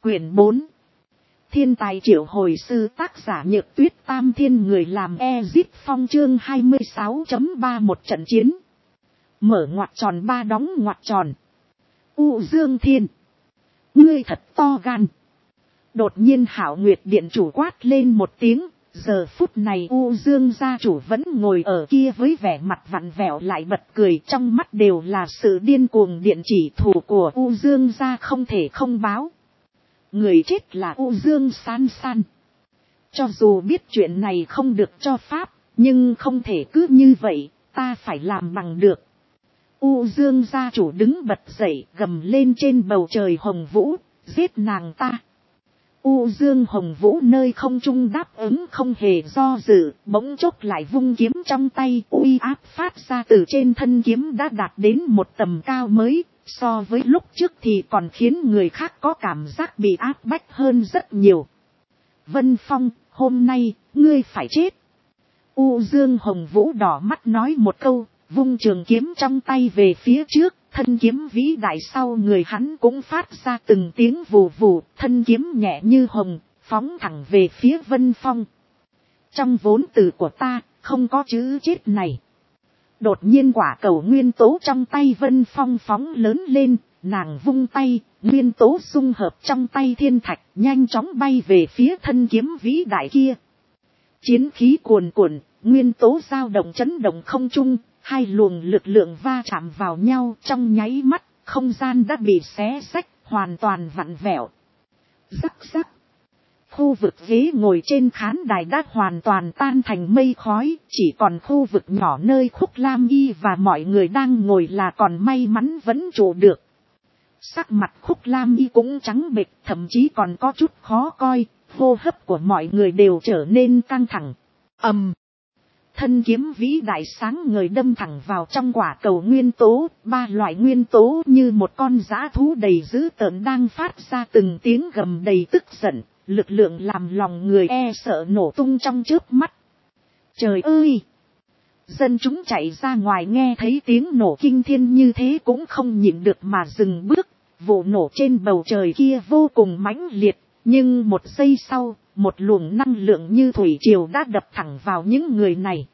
Quyển 4. Thiên tài triệu hồi sư, tác giả Nhược Tuyết, Tam Thiên người làm Ezip Phong, chương 26.3. Một trận chiến. Mở ngoặc tròn ba đóng ngoặc tròn. U Dương Thiên, ngươi thật to gan. Đột nhiên Hạo Nguyệt Điện chủ quát lên một tiếng. Giờ phút này U Dương gia chủ vẫn ngồi ở kia với vẻ mặt vặn vẹo lại bật cười, trong mắt đều là sự điên cuồng điện chỉ thù của U Dương gia không thể không báo. Người chết là U Dương San San. Cho dù biết chuyện này không được cho pháp, nhưng không thể cứ như vậy, ta phải làm bằng được. U Dương gia chủ đứng bật dậy, gầm lên trên bầu trời hồng vũ, giết nàng ta. U Dương Hồng Vũ nơi không trung đáp ứng không hề do dự, bỗng chốc lại vung kiếm trong tay, uy áp phát ra từ trên thân kiếm đã đạt đến một tầm cao mới, so với lúc trước thì còn khiến người khác có cảm giác bị áp bách hơn rất nhiều. Vân Phong, hôm nay, ngươi phải chết. U Dương Hồng Vũ đỏ mắt nói một câu, vung trường kiếm trong tay về phía trước. Thân kiếm vĩ đại sau người hắn cũng phát ra từng tiếng vù vù, thân kiếm nhẹ như hồng, phóng thẳng về phía Vân Phong. Trong vốn từ của ta, không có chữ chết này. Đột nhiên quả cầu nguyên tố trong tay Vân Phong phóng lớn lên, nàng vung tay, nguyên tố xung hợp trong tay thiên thạch, nhanh chóng bay về phía thân kiếm vĩ đại kia. Chiến khí cuồn cuộn, nguyên tố dao động chấn động không trung. Hai luồng lực lượng va chạm vào nhau, trong nháy mắt, không gian đã bị xé xách, hoàn toàn vặn vẹo. Rắc rắc. Khu vực ghế ngồi trên khán đài đã hoàn toàn tan thành mây khói, chỉ còn khu vực nhỏ nơi Khúc Lam Y và mọi người đang ngồi là còn may mắn vẫn trụ được. Sắc mặt Khúc Lam Y cũng trắng bệch, thậm chí còn có chút khó coi, hô hấp của mọi người đều trở nên căng thẳng. Thân kiếm vĩ đại sáng ngời đâm thẳng vào trong quả cầu nguyên tố, ba loại nguyên tố như một con dã thú đầy dữ tợn đang phát ra từng tiếng gầm đầy tức giận, lực lượng làm lòng người e sợ nổ tung trong chớp mắt. Trời ơi! Dân chúng chạy ra ngoài nghe thấy tiếng nổ kinh thiên như thế cũng không nhịn được mà dừng bước, vụ nổ trên bầu trời kia vô cùng mãnh liệt, nhưng một giây sau, một luồng năng lượng như thủy triều đã đập thẳng vào những người này.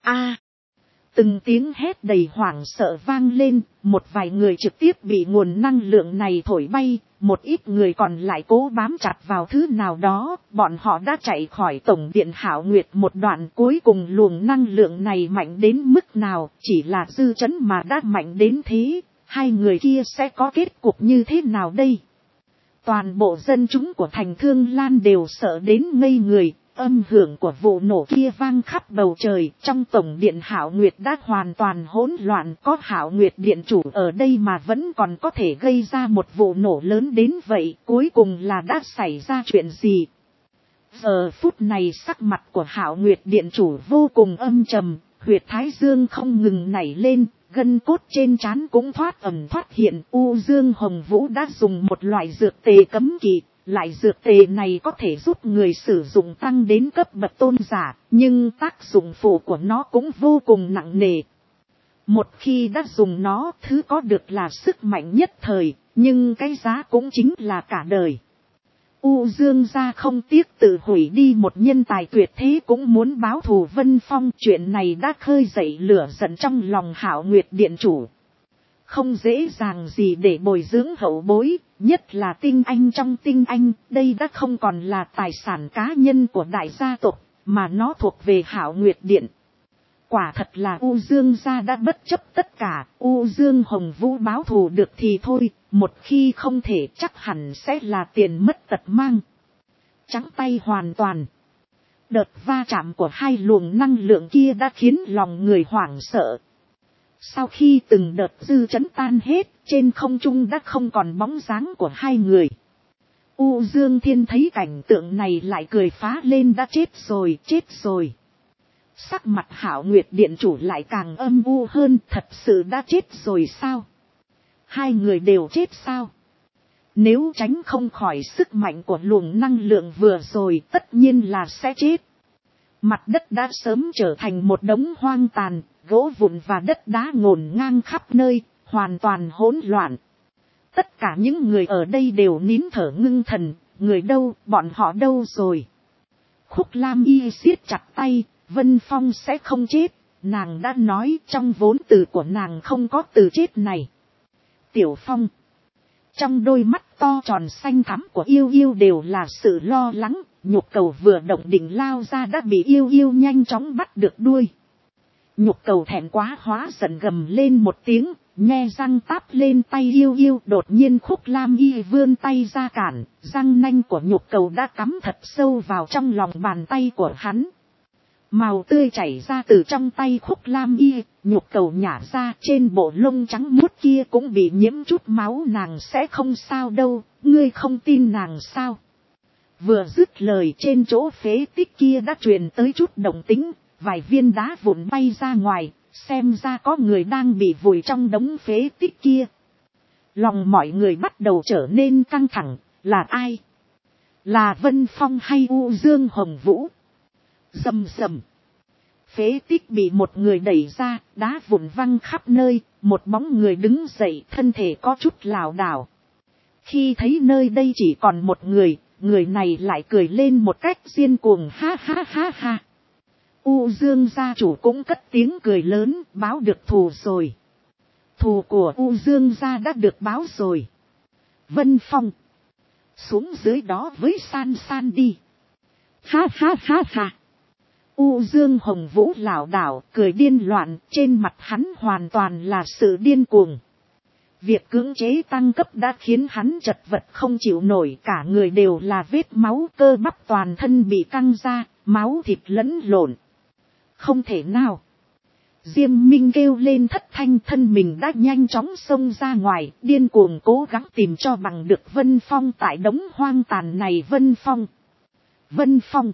Từng tiếng hét đầy hoảng sợ vang lên, một vài người trực tiếp bị nguồn năng lượng này thổi bay, một ít người còn lại cố bám chặt vào thứ nào đó, bọn họ đã chạy khỏi tổng điện Hạo Nguyệt một đoạn. Cuối cùng luồng năng lượng này mạnh đến mức nào, chỉ là dư chấn mà đã mạnh đến thế, hai người kia sẽ có kết cục như thế nào đây? Toàn bộ dân chúng của thành Thương Lan đều sợ đến ngây người, âm hưởng của vụ nổ kia vang khắp bầu trời, trong tổng điện Hạo Nguyệt đã hoàn toàn hỗn loạn, có Hạo Nguyệt điện chủ ở đây mà vẫn còn có thể gây ra một vụ nổ lớn đến vậy, cuối cùng là đã xảy ra chuyện gì? Giờ phút này sắc mặt của Hạo Nguyệt điện chủ vô cùng âm trầm, huyệt thái dương không ngừng nảy lên. Gân cốt trên trán cũng thoát ẩn thoát hiện. U Dương Hồng Vũ đã dùng một loại dược tề cấm kỵ. Loại dược tề này có thể giúp người sử dụng tăng đến cấp bậc tôn giả, nhưng tác dụng phụ của nó cũng vô cùng nặng nề. Một khi đã dùng nó, thứ có được là sức mạnh nhất thời, nhưng cái giá cũng chính là cả đời. U Dương gia không tiếc tự hủy đi một nhân tài tuyệt thế cũng muốn báo thù Vân Phong. Chuyện này đã khơi dậy lửa giận trong lòng Hạo Nguyệt điện chủ. Không dễ dàng gì để bồi dưỡng hậu bối, nhất là tinh anh trong tinh anh. Đây đã không còn là tài sản cá nhân của đại gia tộc, mà nó thuộc về Hạo Nguyệt điện. Quả thật là U Dương gia đã bất chấp tất cả, U Dương Hồng Vũ báo thù được thì thôi, một khi không thể chắc hẳn sẽ là tiền mất tật mang. Trắng tay hoàn toàn. Đợt va chạm của hai luồng năng lượng kia đã khiến lòng người hoảng sợ. Sau khi từng đợt dư chấn tan hết, trên không trung đã không còn bóng dáng của hai người. U Dương Thiên thấy cảnh tượng này lại cười phá lên, đã chết rồi, chết rồi. Sắc mặt Hạo Nguyệt điện chủ lại càng âm u hơn, thật sự đã chết rồi sao? Hai người đều chết sao? Nếu tránh không khỏi sức mạnh của luồng năng lượng vừa rồi, tất nhiên là sẽ chết. Mặt đất đã sớm trở thành một đống hoang tàn, gỗ vụn và đất đá ngổn ngang khắp nơi, hoàn toàn hỗn loạn. Tất cả những người ở đây đều nín thở ngưng thần, người đâu, bọn họ đâu rồi. Khúc Lam Y siết chặt tay, Vân Phong sẽ không chết, nàng đã nói trong vốn từ của nàng không có từ chết này. Tiểu Phong, trong đôi mắt to tròn xanh thắm của Yêu Yêu đều là sự lo lắng, Nhục Cầu vừa động định lao ra đã bị Yêu Yêu nhanh chóng bắt được đuôi. Nhục Cầu thẹn quá hóa giận gầm lên một tiếng, nhe răng táp lên tay Yêu Yêu. Đột nhiên Khúc Lam Y vươn tay ra cản, răng nanh của Nhục Cầu đã cắm thật sâu vào trong lòng bàn tay của hắn. Màu tươi chảy ra từ trong tay Khúc Lam Y, Nhục Cầu nhả ra, trên bộ lông trắng muốt kia cũng bị nhiễm chút máu. Nàng sẽ không sao đâu, ngươi không tin nàng sao? Vừa dứt lời, trên chỗ phế tích kia đã truyền tới chút động tĩnh, vài viên đá vụn bay ra ngoài, xem ra có người đang bị vùi trong đống phế tích kia. Lòng mọi người bắt đầu trở nên căng thẳng, là ai? Là Vân Phong hay U Dương Hồng Vũ? Rầm rầm. Phế tích bị một người đẩy ra, đá vụn văng khắp nơi, một bóng người đứng dậy, thân thể có chút lảo đảo. Khi thấy nơi đây chỉ còn một người, người này lại cười lên một cách điên cuồng, ha ha ha ha. U Dương gia chủ cũng cất tiếng cười lớn, báo được thù rồi. Thù của U Dương gia đã được báo rồi. Vân Phong, xuống dưới đó với San San đi. Ha ha ha ha. U Dương Hồng Vũ lảo đảo, cười điên loạn, trên mặt hắn hoàn toàn là sự điên cuồng. Việc cưỡng chế tăng cấp đã khiến hắn chật vật không chịu nổi, cả người đều là vết máu, cơ bắp toàn thân bị căng ra, máu thịt lẫn lộn. Không thể nào. Diêm Minh kêu lên thất thanh, thân mình đã nhanh chóng xông ra ngoài, điên cuồng cố gắng tìm cho bằng được Vân Phong tại đống hoang tàn này. Vân Phong! Vân Phong!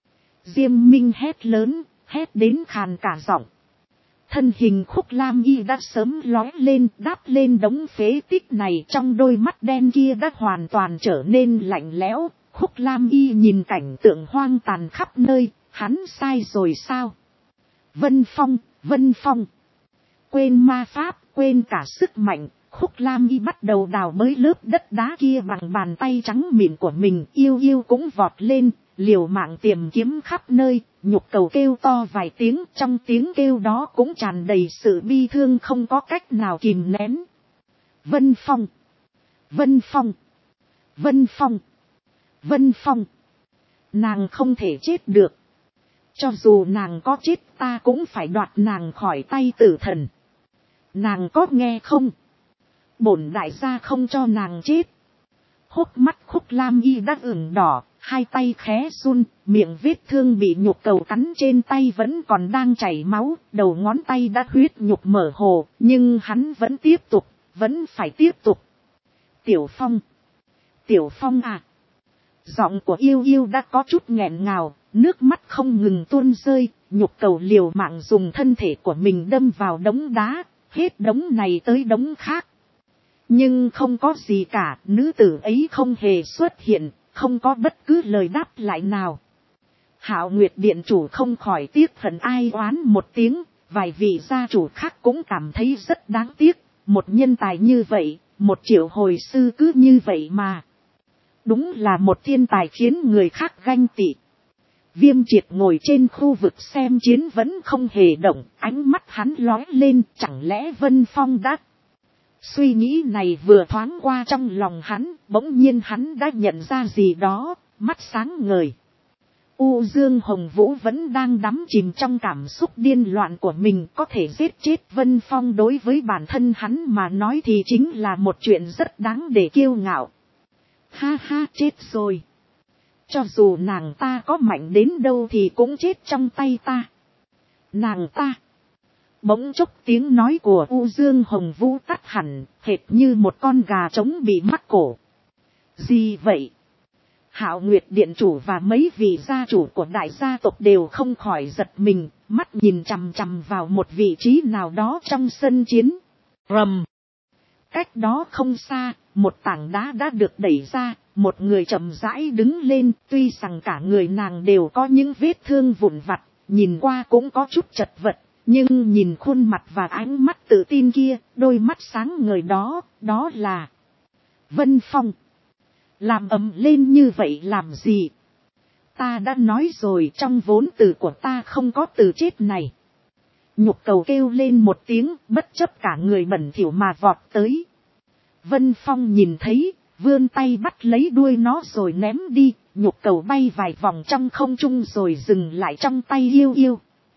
Diêm Minh hét lớn, hét đến khàn cả giọng. Thân hình Khúc Lam Y đã sớm lói lên, đáp lên đống phế tích này, trong đôi mắt đen kia đã hoàn toàn trở nên lạnh lẽo. Khúc Lam Y nhìn cảnh tượng hoang tàn khắp nơi, hắn sai rồi sao? Vân Phong, Vân Phong. Quên ma pháp, quên cả sức mạnh, Khúc Lam Y bắt đầu đào bới lớp đất đá kia bằng bàn tay trắng mịn của mình. Yêu Yêu cũng vọt lên, liều mạng tìm kiếm khắp nơi. Nhục Cầu kêu to vài tiếng, trong tiếng kêu đó cũng tràn đầy sự bi thương không có cách nào kìm nén. Vân Phong, Vân Phong, Vân Phong, Vân Phong. Nàng không thể chết được. Cho dù nàng có chết, ta cũng phải đoạt nàng khỏi tay tử thần. Nàng có nghe không? Bổn đại gia không cho nàng chết. Hốc mắt Khúc Lam Y đã ửng đỏ, hai tay khẽ run, miệng vết thương bị Nhục Cầu cắn trên tay vẫn còn đang chảy máu, đầu ngón tay đã huyết nhục mở hồ, nhưng hắn vẫn tiếp tục, vẫn phải tiếp tục. Tiểu Phong! Tiểu Phong à! Giọng của Yêu Yêu đã có chút nghẹn ngào, nước mắt không ngừng tuôn rơi. Nhục Cầu liều mạng dùng thân thể của mình đâm vào đống đá, hết đống này tới đống khác. Nhưng không có gì cả, nữ tử ấy không hề xuất hiện, không có bất cứ lời đáp lại nào. Hạo Nguyệt Điện chủ không khỏi tiếc hận ai oán một tiếng, vài vị gia chủ khác cũng cảm thấy rất đáng tiếc. Một nhân tài như vậy, một triệu hồi sư cứ như vậy mà. Đúng là một thiên tài khiến người khác ganh tị. Viêm Triệt ngồi trên khu vực xem chiến vẫn không hề động, ánh mắt hắn lóe lên, chẳng lẽ Vân Phong đã... Suy nghĩ này vừa thoáng qua trong lòng hắn, bỗng nhiên hắn đã nhận ra gì đó, mắt sáng ngời. U Dương Hồng Vũ vẫn đang đắm chìm trong cảm xúc điên loạn của mình, có thể giết chết Vân Phong đối với bản thân hắn mà nói thì chính là một chuyện rất đáng để kiêu ngạo. Ha ha, chết rồi. Cho dù nàng ta có mạnh đến đâu thì cũng chết trong tay ta. Nàng ta. Bỗng chốc tiếng nói của U Dương Hồng Vũ tắt hẳn, hệt như một con gà trống bị mắc cổ. Gì vậy? Hạo Nguyệt Điện chủ và mấy vị gia chủ của đại gia tộc đều không khỏi giật mình, mắt nhìn chằm chằm vào một vị trí nào đó trong sân chiến. Rầm. Cách đó không xa, một tảng đá đã được đẩy ra, một người chậm rãi đứng lên, tuy rằng cả người nàng đều có những vết thương vụn vặt, nhìn qua cũng có chút chật vật, nhưng nhìn khuôn mặt và ánh mắt tự tin kia, đôi mắt sáng ngời đó, đó là Vân Phong. Làm ầm lên như vậy làm gì? Ta đã nói rồi, trong vốn từ của ta không có từ chết này. Nhục cầu kêu lên một tiếng, bất chấp cả người bẩn thỉu mà vọt tới. Vân Phong nhìn thấy, vươn tay bắt lấy đuôi nó rồi ném đi. Nhục cầu bay vài vòng trong không trung rồi dừng lại trong tay Yêu Yêu.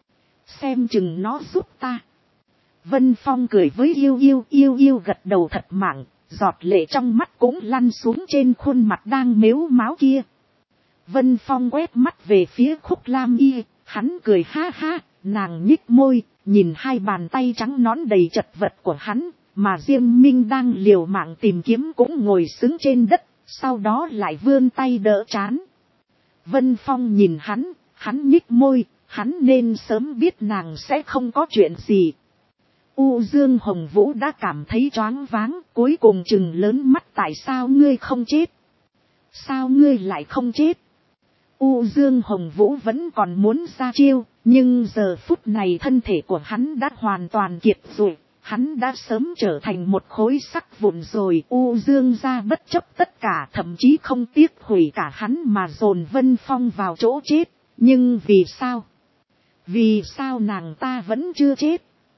Xem chừng nó giúp ta. Vân Phong cười với Yêu Yêu. Yêu Yêu gật đầu thật mạng, giọt lệ trong mắt cũng lăn xuống trên khuôn mặt đang mếu máo kia. Vân Phong quét mắt về phía Khúc Lam Y, hắn cười ha ha, nàng nhích môi, nhìn hai bàn tay trắng nõn đầy chật vật của hắn, mà Diêm Minh đang liều mạng tìm kiếm cũng ngồi xứng trên đất, sau đó lại vươn tay đỡ trán. Vân Phong nhìn hắn nhích môi, hắn nên sớm biết nàng sẽ không có chuyện gì. U Dương Hồng Vũ đã cảm thấy choáng váng, cuối cùng chừng lớn mắt, tại sao ngươi không chết? Sao ngươi lại không chết? U Dương Hồng Vũ vẫn còn muốn ra chiêu, nhưng giờ phút này thân thể của hắn đã hoàn toàn kiệt rồi, hắn đã sớm trở thành một khối sắt vụn rồi. U Dương gia bất chấp tất cả, thậm chí không tiếc hủy cả hắn mà dồn Vân Phong vào chỗ chết. Nhưng vì sao? Vì sao nàng ta vẫn chưa chết?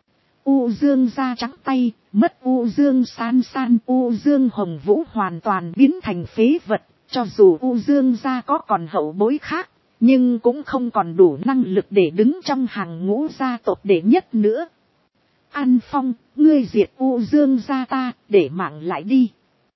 U Dương gia trắng tay, mất U Dương san san, U Dương Hồng Vũ hoàn toàn biến thành phế vật. Cho dù U Dương gia có còn hậu bối khác, nhưng cũng không còn đủ năng lực để đứng trong hàng ngũ gia tộc đệ nhất nữa. An Phong, ngươi diệt U Dương gia ta, để mạng lại đi.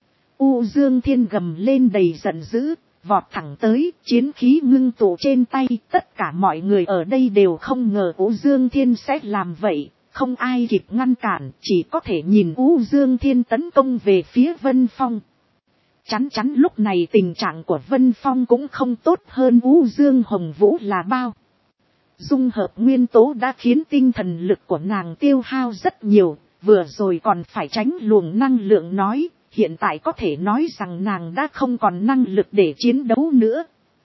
U Dương Thiên gầm lên đầy giận dữ, vọt thẳng tới, chiến khí ngưng tụ trên tay. Tất cả mọi người ở đây đều không ngờ U Dương Thiên sẽ làm vậy, không ai kịp ngăn cản, chỉ có thể nhìn U Dương Thiên tấn công về phía Vân Phong. Chắn lúc này tình trạng của Vân Phong cũng không tốt hơn U Dương Hồng Vũ là bao. Dung hợp nguyên tố đã khiến tinh thần lực của nàng tiêu hao rất nhiều, vừa rồi còn phải tránh luồng năng lượng nói, hiện tại có thể nói rằng nàng đã không còn năng lực để chiến đấu nữa.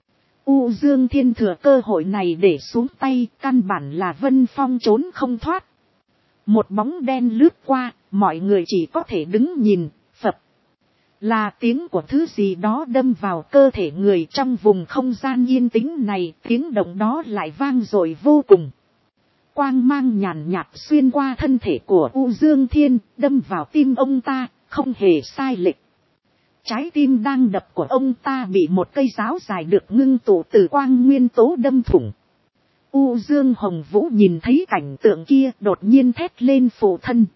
U Dương Thiên thừa cơ hội này để xuống tay, căn bản là Vân Phong trốn không thoát. Một bóng đen lướt qua, mọi người chỉ có thể đứng nhìn, phập. Là tiếng của thứ gì đó đâm vào cơ thể người. Trong vùng không gian yên tĩnh này, tiếng động đó lại vang dội vô cùng. Quang mang nhàn nhạt xuyên qua thân thể của U Dương Thiên, đâm vào tim ông ta, không hề sai lệch. Trái tim đang đập của ông ta bị một cây giáo dài được ngưng tụ từ quang nguyên tố đâm thủng. U Dương Hồng Vũ nhìn thấy cảnh tượng kia, đột nhiên thét lên phụ thân.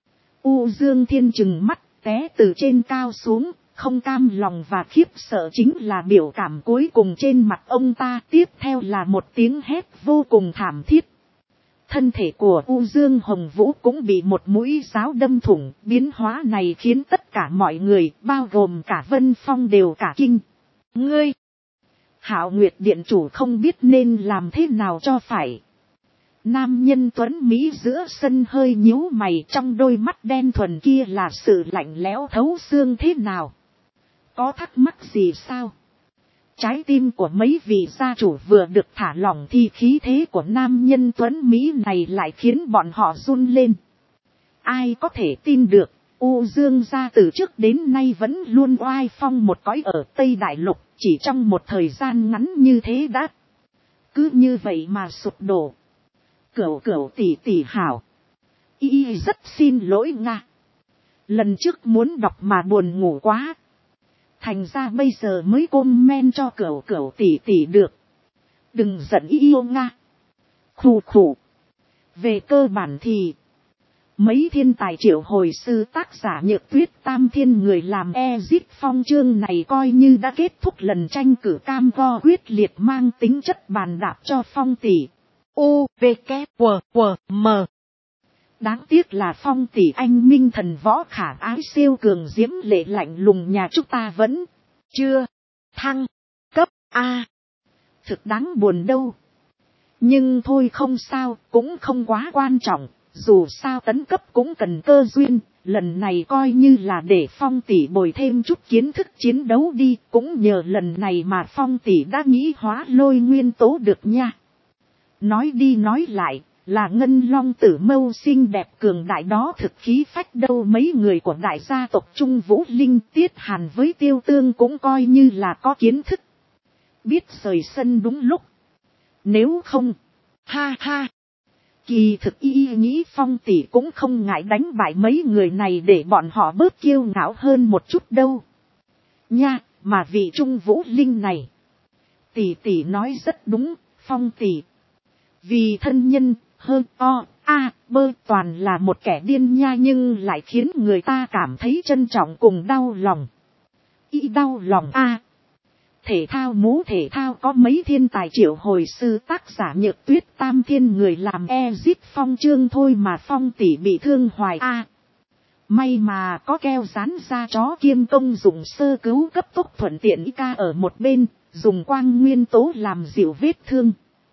U Dương Thiên trừng mắt, té từ trên cao xuống, không cam lòng và khiếp sợ chính là biểu cảm cuối cùng trên mặt ông ta. Tiếp theo là một tiếng hét vô cùng thảm thiết. Thân thể của U Dương Hồng Vũ cũng bị một mũi giáo đâm thủng. Biến hóa này khiến tất cả mọi người, bao gồm cả Vân Phong đều cả kinh. Ngươi! Hạo Nguyệt Điện chủ không biết nên làm thế nào cho phải. Nam nhân tuấn Mỹ giữa sân hơi nhíu mày, trong đôi mắt đen thuần kia là sự lạnh lẽo thấu xương thế nào. Có thắc mắc gì sao? Trái tim của mấy vị gia chủ vừa được thả lỏng thì khí thế của nam nhân tuấn Mỹ này lại khiến bọn họ run lên. Ai có thể tin được, U Dương gia từ trước đến nay vẫn luôn oai phong một cõi ở Tây Đại Lục, chỉ trong một thời gian ngắn như thế đã. Cứ như vậy mà sụp đổ. Cửu tỷ tỷ hảo. Y rất xin lỗi Nga. Lần trước muốn đọc mà buồn ngủ quá. Thành ra bây giờ mới comment cho cửu tỷ tỷ được. Đừng giận yêu Nga. Khủ. Về cơ bản thì mấy thiên tài triệu hồi sư tác giả Nhược Tuyết Tam Thiên người làm Exit Phong chương này coi như đã kết thúc lần tranh cử cam go quyết liệt mang tính chất bàn đạp cho Phong tỷ. U, V, K, W, M. Đáng tiếc là Phong tỷ anh minh thần võ khả ái siêu cường diễm lệ lạnh lùng nhà chúng ta vẫn chưa thăng cấp A. Thực đáng buồn đâu. Nhưng thôi không sao, cũng không quá quan trọng, dù sao tấn cấp cũng cần cơ duyên, lần này coi như là để Phong tỷ bồi thêm chút kiến thức chiến đấu đi, cũng nhờ lần này mà Phong tỷ đã nghĩ hóa lôi nguyên tố được nha. Nói đi nói lại, Là ngân long tử mâu xinh đẹp cường đại đó thực khí phách đâu. Mấy người của đại gia tộc Trung Vũ Linh Tiết Hàn với Tiêu Tương cũng coi như là có kiến thức. Biết rời sân đúng lúc. Nếu không, ha ha. Kỳ thực y nghĩ Phong tỷ cũng không ngại đánh bại mấy người này để bọn họ bớt kiêu ngạo hơn một chút đâu. Nha, mà vị Trung Vũ Linh này. Tỷ nói rất đúng, Phong tỷ. Vì thân nhân, hơn bơ toàn là một kẻ điên nha, nhưng lại khiến người ta cảm thấy trân trọng cùng đau lòng. Y đau lòng Thể thao mũ thể thao có mấy thiên tài triệu hồi sư tác giả Nhược Tuyết Tam Thiên người làm Ezip Phong chương thôi mà Phong tỷ bị thương hoài May mà có keo dán ra chó kiêm công dùng sơ cứu cấp tốc thuận tiện Ika ở một bên, dùng quang nguyên tố làm dịu vết thương.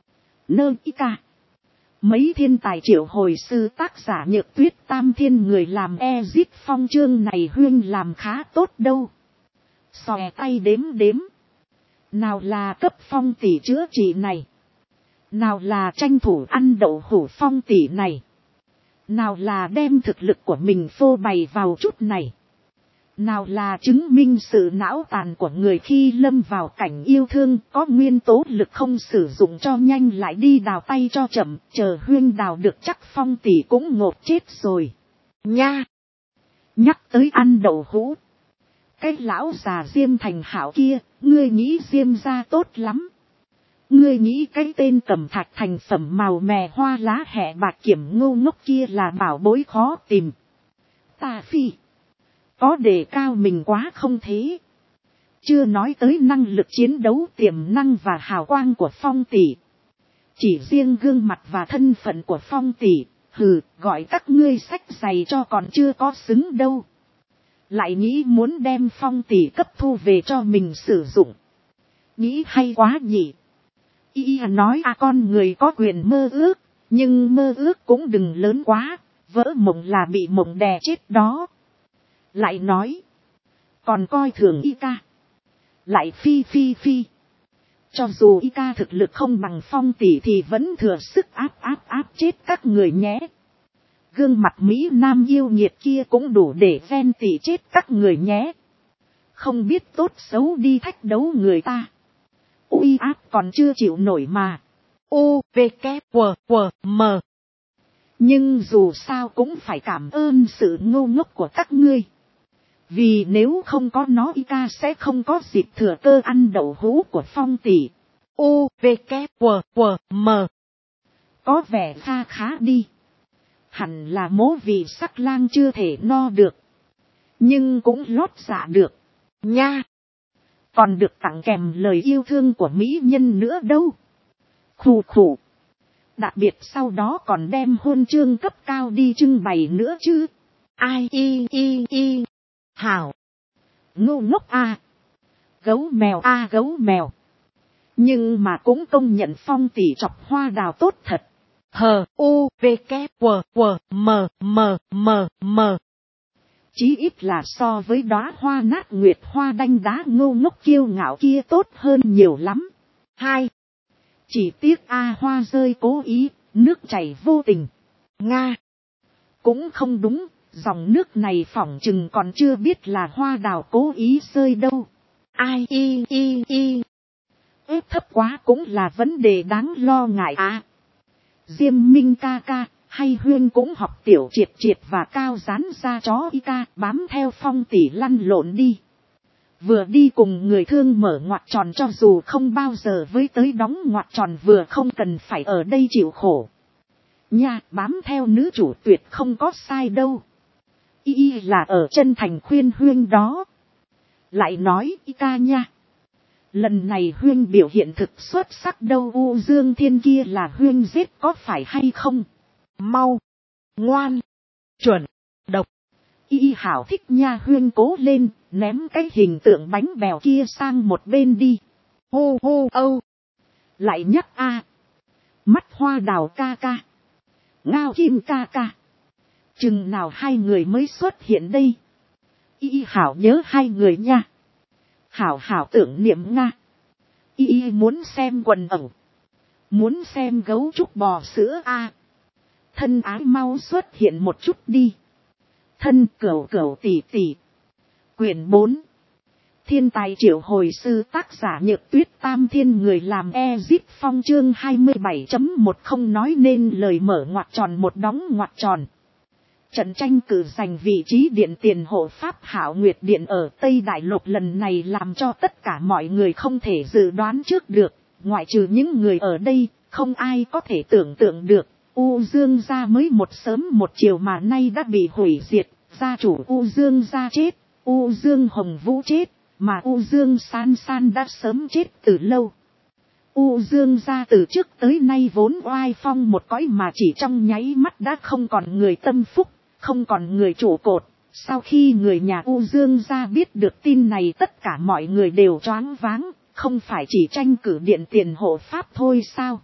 Ika. Mấy thiên tài triệu hồi sư tác giả Nhược Tuyết Tam Thiên người làm Ezip Phong chương này Huyên làm khá tốt đâu. Xòe tay đếm. Nào là cấp Phong tỷ chữa trị này. Nào là tranh thủ ăn đậu hũ Phong tỷ này. Nào là đem thực lực của mình phô bày vào chút này. Nào là chứng minh sự não tàn của người khi lâm vào cảnh yêu thương có nguyên tố lực không sử dụng cho nhanh lại đi đào tay cho chậm. Chờ Huyên đào được chắc Phong tỷ cũng ngột chết rồi. Nha! Nhắc tới ăn đậu hũ. Cái lão già Diêm Thành Hảo kia, ngươi nghĩ Diêm gia tốt lắm. Ngươi nghĩ cái tên cẩm thạch thành phẩm màu mè hoa lá hẹ bạc kiểm ngô ngốc kia là bảo bối khó tìm. Ta phi. Có đề cao mình quá không thế. Chưa nói tới năng lực chiến đấu tiềm năng và hào quang của Phong tỷ. Chỉ riêng gương mặt và thân phận của Phong tỷ, gọi các ngươi sách giày cho còn chưa có xứng đâu. Lại nghĩ muốn đem Phong tỷ cấp thu về cho mình sử dụng. Nghĩ hay quá nhỉ. Y nói con người có quyền mơ ước, nhưng mơ ước cũng đừng lớn quá, vỡ mộng là bị mộng đè chết đó. Lại nói, còn coi thường Ika. Lại phi. Cho dù Ika thực lực không bằng Phong tỷ thì vẫn thừa sức áp chết các người nhé. Gương mặt Mỹ Nam yêu nghiệt kia cũng đủ để ven tỷ chết các người nhé. Không biết tốt xấu đi thách đấu người ta. Uy áp còn chưa chịu nổi mà. M. Nhưng dù sao cũng phải cảm ơn sự ngu ngốc của các ngươi. Vì nếu không có nó Ika sẽ không có dịp thừa cơ ăn đậu hũ của Phong tỷ. M. Có vẻ kha khá đi. Hẳn là mố vì sắc lang chưa thể no được. Nhưng cũng lót dạ được. Nha. Còn được tặng kèm lời yêu thương của mỹ nhân nữa đâu. Khủ. Đặc biệt sau đó còn đem huân chương cấp cao đi trưng bày nữa chứ. Hảo. Ngu ngốc Gấu mèo Nhưng mà cũng công nhận Phong tỷ chọc hoa đào tốt thật. M. Chí ít là so với đóa hoa nát nguyệt hoa đanh đá ngô ngốc kiêu ngạo kia tốt hơn nhiều lắm. 2. Chỉ tiếc hoa rơi cố ý, nước chảy vô tình. Nga. Cũng không đúng, dòng nước này phỏng chừng còn chưa biết là hoa đào cố ý rơi đâu. Ép thấp quá cũng là vấn đề đáng lo ngại Diêm Minh ca, hay Huyên cũng học tiểu triệt và cao dán ra chó Ika bám theo Phong tỷ lăn lộn đi. Vừa đi cùng người thương mở ngoặt tròn cho dù không bao giờ với tới đóng ngoặt tròn vừa không cần phải ở đây chịu khổ. Nha, bám theo nữ chủ tuyệt không có sai đâu. Y là ở chân thành khuyên Huyên đó. Lại nói Ika nha. Lần này Huyên biểu hiện thực xuất sắc đâu. U Dương Thiên kia là Huyên giết có phải hay không? Mau, ngoan, chuẩn, độc. Y hảo thích nha. Huyên cố lên, ném cái hình tượng bánh bèo kia sang một bên đi. Lại nhắc mắt hoa đào ca. Ngao Kim ca. Chừng nào hai người mới xuất hiện đây? Y hảo nhớ hai người nha. Hảo tưởng niệm Nga. Y muốn xem quần ẩu. Muốn xem gấu trúc bò sữa Thân ái mau xuất hiện một chút đi. Thân cửu cửu tỷ tỷ. Quyển 4. Thiên tài triệu hồi sư, tác giả Nhược Tuyết, Tam Thiên người làm Ezip Phong, chương 27.1 không nói nên lời, mở ngoặc tròn một đóng ngoặc tròn. Trận tranh cử giành vị trí điện tiền hộ pháp Hạo Nguyệt Điện ở Tây Đại Lục lần này làm cho tất cả mọi người không thể dự đoán trước được, ngoại trừ những người ở đây, không ai có thể tưởng tượng được. U Dương gia mới một sớm một chiều mà nay đã bị hủy diệt, gia chủ U Dương gia chết, U Dương Hồng Vũ chết, mà U Dương San San đã sớm chết từ lâu. U Dương gia từ trước tới nay vốn oai phong một cõi mà chỉ trong nháy mắt đã không còn người tâm phúc, không còn người trụ cột. Sau khi người nhà U Dương gia biết được tin này, tất cả mọi người đều choáng váng, không phải chỉ tranh cử điện tiền hộ pháp thôi sao?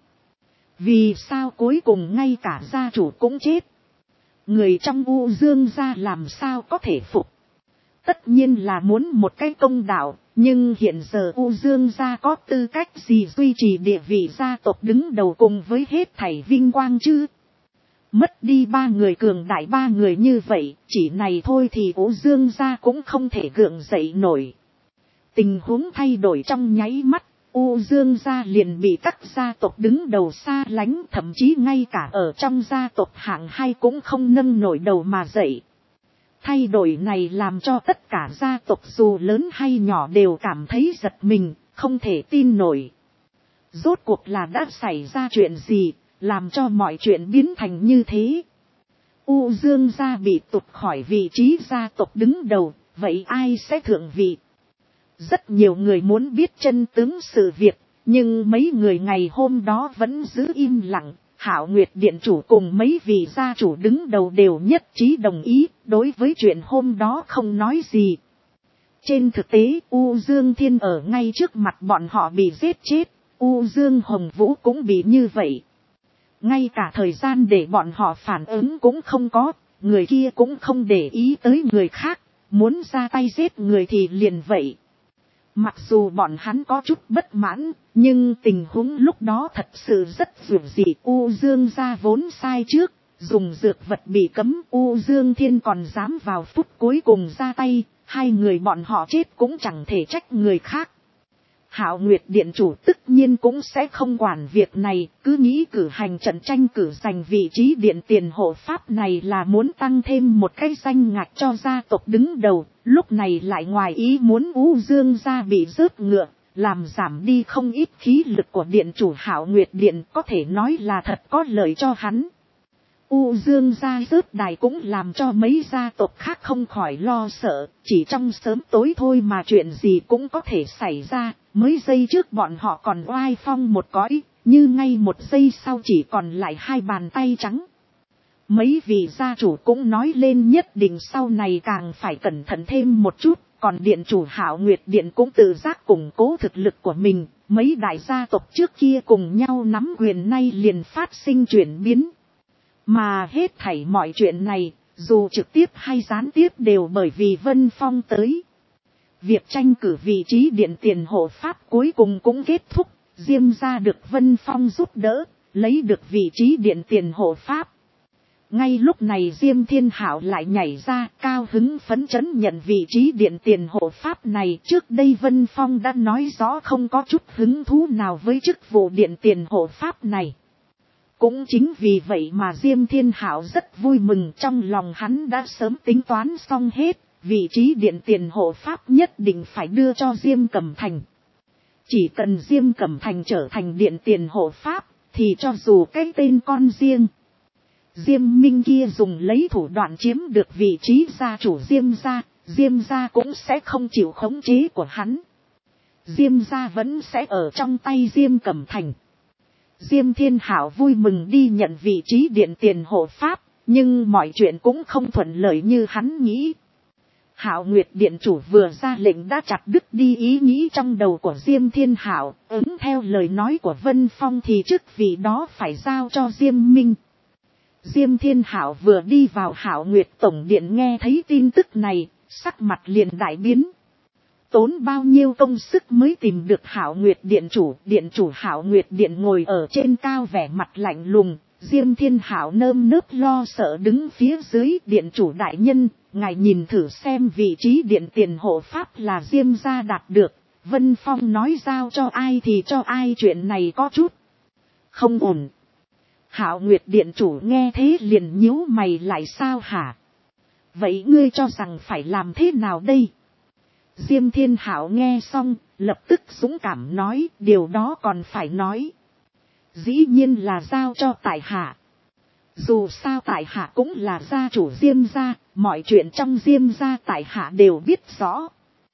Vì sao cuối cùng ngay cả gia chủ cũng chết? Người trong U Dương gia làm sao có thể phục? Tất nhiên là muốn một cái công đạo, nhưng hiện giờ U Dương gia có tư cách gì duy trì địa vị gia tộc đứng đầu cùng với hết thảy vinh quang chứ? Mất đi 3 người cường đại, 3 người như vậy, chỉ này thôi thì U Dương gia cũng không thể gượng dậy nổi. Tình huống thay đổi trong nháy mắt, U Dương gia liền bị các gia tộc đứng đầu xa lánh, thậm chí ngay cả ở trong gia tộc hạng 2 cũng không nâng nổi đầu mà dậy. Thay đổi này làm cho tất cả gia tộc dù lớn hay nhỏ đều cảm thấy giật mình, không thể tin nổi. Rốt cuộc là đã xảy ra chuyện gì, làm cho mọi chuyện biến thành như thế? U Dương gia bị tụt khỏi vị trí gia tộc đứng đầu, vậy ai sẽ thượng vị? Rất nhiều người muốn biết chân tướng sự việc, nhưng mấy người ngày hôm đó vẫn giữ im lặng. Hạo Nguyệt Điện chủ cùng mấy vị gia chủ đứng đầu đều nhất trí đồng ý, đối với chuyện hôm đó không nói gì. Trên thực tế, U Dương Thiên ở ngay trước mặt bọn họ bị giết chết, U Dương Hồng Vũ cũng bị như vậy. Ngay cả thời gian để bọn họ phản ứng cũng không có, người kia cũng không để ý tới người khác, muốn ra tay giết người thì liền vậy. Mặc dù bọn hắn có chút bất mãn, nhưng tình huống lúc đó thật sự rất dường dị. U Dương gia vốn sai trước, dùng dược vật bị cấm, U Dương Thiên còn dám vào phút cuối cùng ra tay, 2 người bọn họ chết cũng chẳng thể trách người khác. Hạo Nguyệt Điện chủ tất nhiên cũng sẽ không quản việc này, cứ nghĩ cử hành trận tranh cử giành vị trí điện tiền hộ pháp này là muốn tăng thêm một cái danh ngạch cho gia tộc đứng đầu, lúc này lại ngoài ý muốn U Dương gia bị rớt ngựa, làm giảm đi không ít khí lực của điện chủ Hạo Nguyệt Điện, có thể nói là thật có lợi cho hắn. U Dương gia rớt đài cũng làm cho mấy gia tộc khác không khỏi lo sợ, chỉ trong sớm tối thôi mà chuyện gì cũng có thể xảy ra, mới giây trước bọn họ còn oai phong một cõi, như ngay một giây sau chỉ còn lại 2 bàn tay trắng. Mấy vị gia chủ cũng nói lên nhất định sau này càng phải cẩn thận thêm một chút, còn điện chủ Hạo Nguyệt Điện cũng tự giác củng cố thực lực của mình, mấy đại gia tộc trước kia cùng nhau nắm quyền nay liền phát sinh chuyển biến. Mà hết thảy mọi chuyện này, dù trực tiếp hay gián tiếp đều bởi vì Vân Phong tới. Việc tranh cử vị trí điện tiền hộ pháp cuối cùng cũng kết thúc, Diêm gia được Vân Phong giúp đỡ, lấy được vị trí điện tiền hộ pháp. Ngay lúc này Diêm Thiên Hạo lại nhảy ra, cao hứng phấn chấn nhận vị trí điện tiền hộ pháp này. Trước đây Vân Phong đã nói rõ không có chút hứng thú nào với chức vụ điện tiền hộ pháp này. Cũng chính vì vậy mà Diêm Thiên Hạo rất vui mừng, trong lòng hắn đã sớm tính toán xong hết, vị trí điện tiền hộ pháp nhất định phải đưa cho Diêm Cẩm Thành. Chỉ cần Diêm Cẩm Thành trở thành điện tiền hộ pháp, thì cho dù cái tên con riêng Diêm Minh kia dùng lấy thủ đoạn chiếm được vị trí gia chủ Diêm gia cũng sẽ không chịu khống chế của hắn. Diêm gia vẫn sẽ ở trong tay Diêm Cẩm Thành. Diêm Thiên Hạo vui mừng đi nhận vị trí điện tiền hộ pháp, nhưng mọi chuyện cũng không thuận lợi như hắn nghĩ. Hạo Nguyệt Điện chủ vừa ra lệnh đã chặt đứt đi ý nghĩ trong đầu của Diêm Thiên Hạo, ứng theo lời nói của Vân Phong thì chức vị đó phải giao cho Diêm Minh. Diêm Thiên Hạo vừa đi vào Hạo Nguyệt Tổng Điện nghe thấy tin tức này, sắc mặt liền đại biến. Tốn bao nhiêu công sức mới tìm được Hạo Nguyệt Điện chủ Hạo Nguyệt Điện ngồi ở trên cao vẻ mặt lạnh lùng, Diêm Thiên Hảo nơm nớp lo sợ đứng phía dưới. Điện chủ đại nhân, ngài nhìn thử xem vị trí điện tiền hộ pháp là Diêm gia đạt được. Vân Phong nói giao cho ai thì cho ai, chuyện này có chút không ổn. Hạo Nguyệt điện chủ nghe thế liền nhíu mày lại, sao hả? Vậy ngươi cho rằng phải làm thế nào đây? Diêm Thiên Hảo nghe xong, lập tức dũng cảm nói, điều đó còn phải nói. Dĩ nhiên là giao cho tại hạ. Dù sao tại hạ cũng là gia chủ Diêm gia, mọi chuyện trong Diêm gia tại hạ đều biết rõ.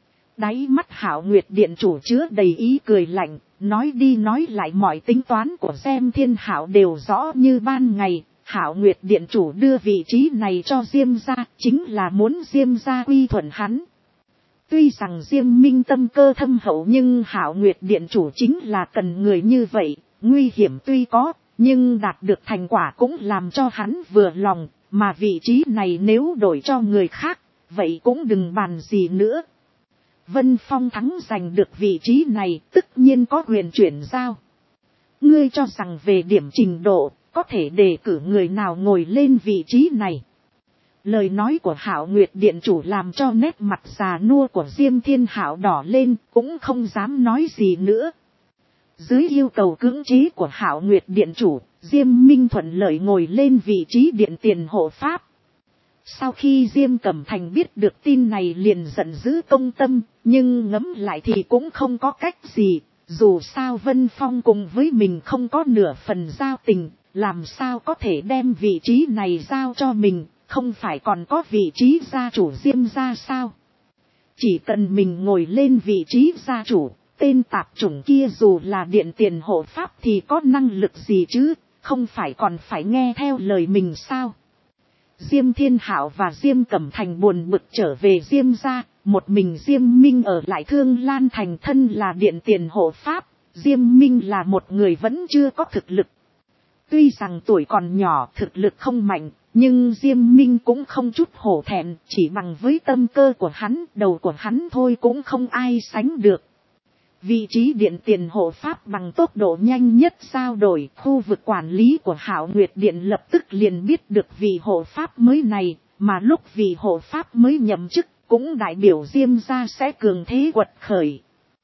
Đáy mắt Hạo Nguyệt điện chủ chứa đầy ý cười lạnh, nói đi nói lại mọi tính toán của Diêm Thiên Hảo đều rõ như ban ngày. Hạo Nguyệt điện chủ đưa vị trí này cho Diêm gia, chính là muốn Diêm gia quy thuận hắn. Tuy rằng Diêm Minh tâm cơ thâm hậu, nhưng Hạo Nguyệt điện chủ chính là cần người như vậy. Nguy hiểm tuy có, nhưng đạt được thành quả cũng làm cho hắn vừa lòng, mà vị trí này nếu đổi cho người khác, vậy cũng đừng bàn gì nữa. Vân Phong thắng giành được vị trí này, tất nhiên có quyền chuyển giao. Ngươi cho rằng về điểm trình độ, có thể đề cử người nào ngồi lên vị trí này? Lời nói của Hạo Nguyệt điện chủ làm cho nét mặt già nua của Diêm Thiên Hảo đỏ lên, cũng không dám nói gì nữa. Dưới yêu cầu cưỡng chế của Hạo Nguyệt điện chủ, Diêm Minh thuận lợi ngồi lên vị trí điện tiền hộ pháp. Sau khi Diêm Cẩm Thành biết được tin này liền giận dữ công tâm, nhưng ngẫm lại thì cũng không có cách gì. Dù sao Vân Phong cùng với mình không có nửa phần giao tình, làm sao có thể đem vị trí này giao cho mình, không phải còn có vị trí gia chủ Diêm gia sao? Chỉ cần mình ngồi lên vị trí gia chủ, tên tạp chủng kia dù là điện tiền hộ pháp thì có năng lực gì chứ, không phải còn phải nghe theo lời mình sao? Diêm Thiên Hảo và Diêm Cẩm Thành buồn bực trở về Diêm gia, một mình Diêm Minh ở lại Thương Lan Thành, thân là điện tiền hộ pháp, Diêm Minh là một người vẫn chưa có thực lực. Tuy rằng tuổi còn nhỏ, thực lực không mạnh, nhưng Diêm Minh cũng không chút hổ thẹn, chỉ bằng với tâm cơ của hắn, đầu của hắn thôi cũng không ai sánh được. Vị trí điện tiền hộ pháp bằng tốc độ nhanh nhất trao đổi, khu vực quản lý của Hạo Nguyệt điện lập tức liền biết được vị hộ pháp mới này, mà lúc vị hộ pháp mới nhậm chức cũng đại biểu Diêm gia sẽ cường thế quật khởi.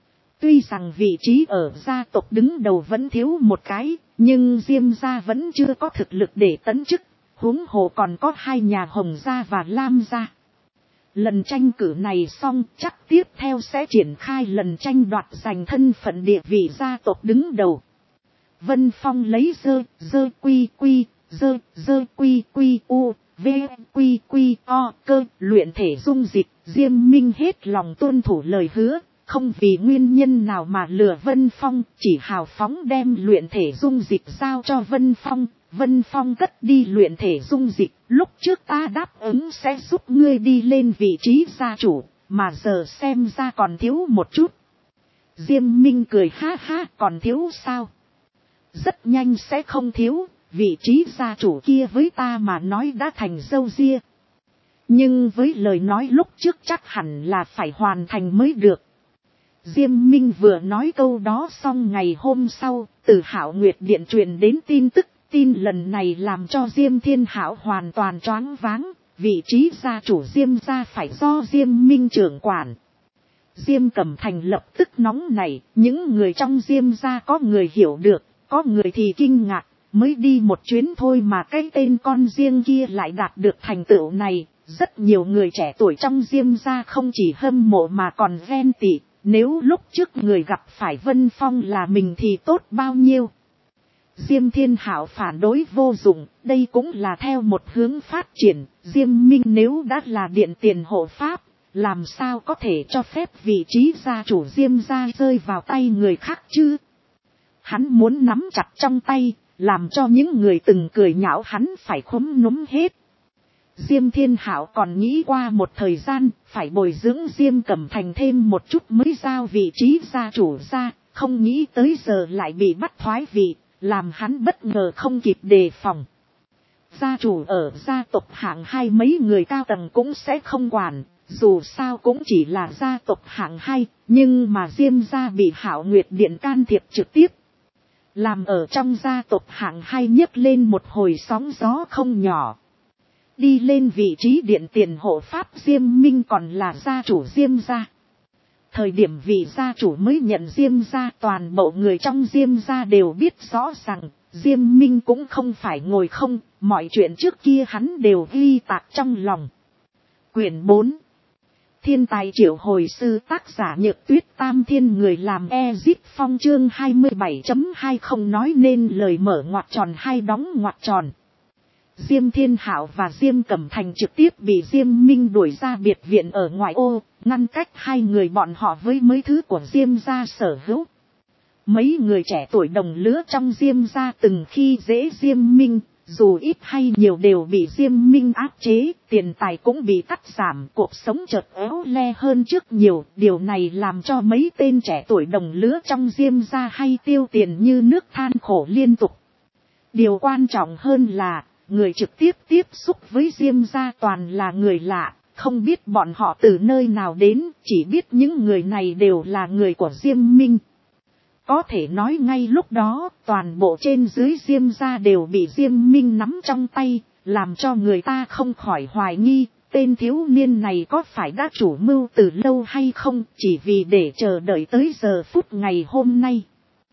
Tuy rằng vị trí ở gia tộc đứng đầu vẫn thiếu một cái, nhưng Diêm gia vẫn chưa có thực lực để tấn chức, huống hồ còn có hai nhà Hồng gia và Lam gia. Lần tranh cử này xong, chắc tiếp theo sẽ triển khai lần tranh đoạt giành thân phận địa vị gia tộc đứng đầu. Vân Phong lấy dơ quy u, v quy o cơ luyện thể dung dịch. Diêm Minh hết lòng tuân thủ lời hứa, không vì nguyên nhân nào mà lừa Vân Phong, chỉ hào phóng đem luyện thể dung dịch giao cho Vân Phong. Vân Phong cất đi luyện thể dung dịch, lúc trước ta đáp ứng sẽ giúp ngươi đi lên vị trí gia chủ, mà giờ xem ra còn thiếu một chút. Diêm Minh cười ha ha, còn thiếu sao? Rất nhanh sẽ không thiếu, vị trí gia chủ kia với ta mà nói đã thành râu ria. Nhưng với lời nói lúc trước chắc hẳn là phải hoàn thành mới được. Diêm Minh vừa nói câu đó xong, ngày hôm sau, từ Hạo Nguyệt điện truyền đến tin tức. Tin lần này làm cho Diêm Thiên Hảo hoàn toàn choáng váng, vị trí gia chủ Diêm gia phải do Diêm Minh trưởng quản. Diêm Cẩm Thành lập tức nóng nảy, những người trong Diêm gia có người hiểu được, có người thì kinh ngạc, mới đi một chuyến thôi mà cái tên con riêng kia lại đạt được thành tựu này. Rất nhiều người trẻ tuổi trong Diêm gia không chỉ hâm mộ mà còn ghen tị, nếu lúc trước người gặp phải Vân Phong là mình thì tốt bao nhiêu. Diêm Thiên Hảo phản đối vô dụng, đây cũng là theo một hướng phát triển. Diêm Minh nếu đã là điện tiền hộ pháp, làm sao có thể cho phép vị trí gia chủ Diêm gia rơi vào tay người khác chứ? Hắn muốn nắm chặt trong tay, làm cho những người từng cười nhạo hắn phải khúm núm hết. Diêm Thiên Hảo còn nghĩ qua một thời gian, phải bồi dưỡng Diêm Cẩm Thành thêm một chút mới giao vị trí gia chủ ra, không nghĩ tới giờ lại bị bắt thoái vị. Làm hắn bất ngờ không kịp đề phòng. Gia chủ ở gia tộc hạng hai mấy người cao tầng cũng sẽ không quản, dù sao cũng chỉ là gia tộc hạng hai, nhưng mà Diêm gia bị Hạo Nguyệt điện can thiệp trực tiếp. làm ở trong gia tộc hạng hai nhấc lên một hồi sóng gió không nhỏ. Đi lên vị trí điện tiền hộ pháp Diêm Minh còn là gia chủ Diêm gia. Thời điểm vị gia chủ mới nhận Diêm gia, toàn bộ người trong Diêm gia đều biết rõ rằng Diêm Minh cũng không phải ngồi không, mọi chuyện trước kia hắn đều ghi tạc trong lòng. Quyển 4. Thiên tài triệu hồi sư, tác giả Nhược Tuyết, Tam Thiên người làm Ezip Phong, chương 27.2 không nói nên lời, mở ngoặc tròn hai đóng ngoặc tròn. Diêm Thiên Hạo và Diêm Cẩm Thành trực tiếp bị Diêm Minh đuổi ra biệt viện ở ngoại ô, ngăn cách hai người bọn họ với mấy thứ của Diêm gia sở hữu. Mấy người trẻ tuổi đồng lứa trong Diêm gia từng khi dễ Diêm Minh, dù ít hay nhiều đều bị Diêm Minh áp chế, tiền tài cũng bị cắt giảm, cuộc sống chợt éo le hơn trước nhiều. Điều này làm cho mấy tên trẻ tuổi đồng lứa trong Diêm gia hay tiêu tiền như nước, than khổ liên tục. Điều quan trọng hơn là, người trực tiếp tiếp xúc với Diêm gia toàn là người lạ, không biết bọn họ từ nơi nào đến, chỉ biết những người này đều là người của Diêm Minh. Có thể nói ngay lúc đó, toàn bộ trên dưới Diêm gia đều bị Diêm Minh nắm trong tay, làm cho người ta không khỏi hoài nghi, tên thiếu niên này có phải đã chủ mưu từ lâu hay không, chỉ vì để chờ đợi tới giờ phút ngày hôm nay.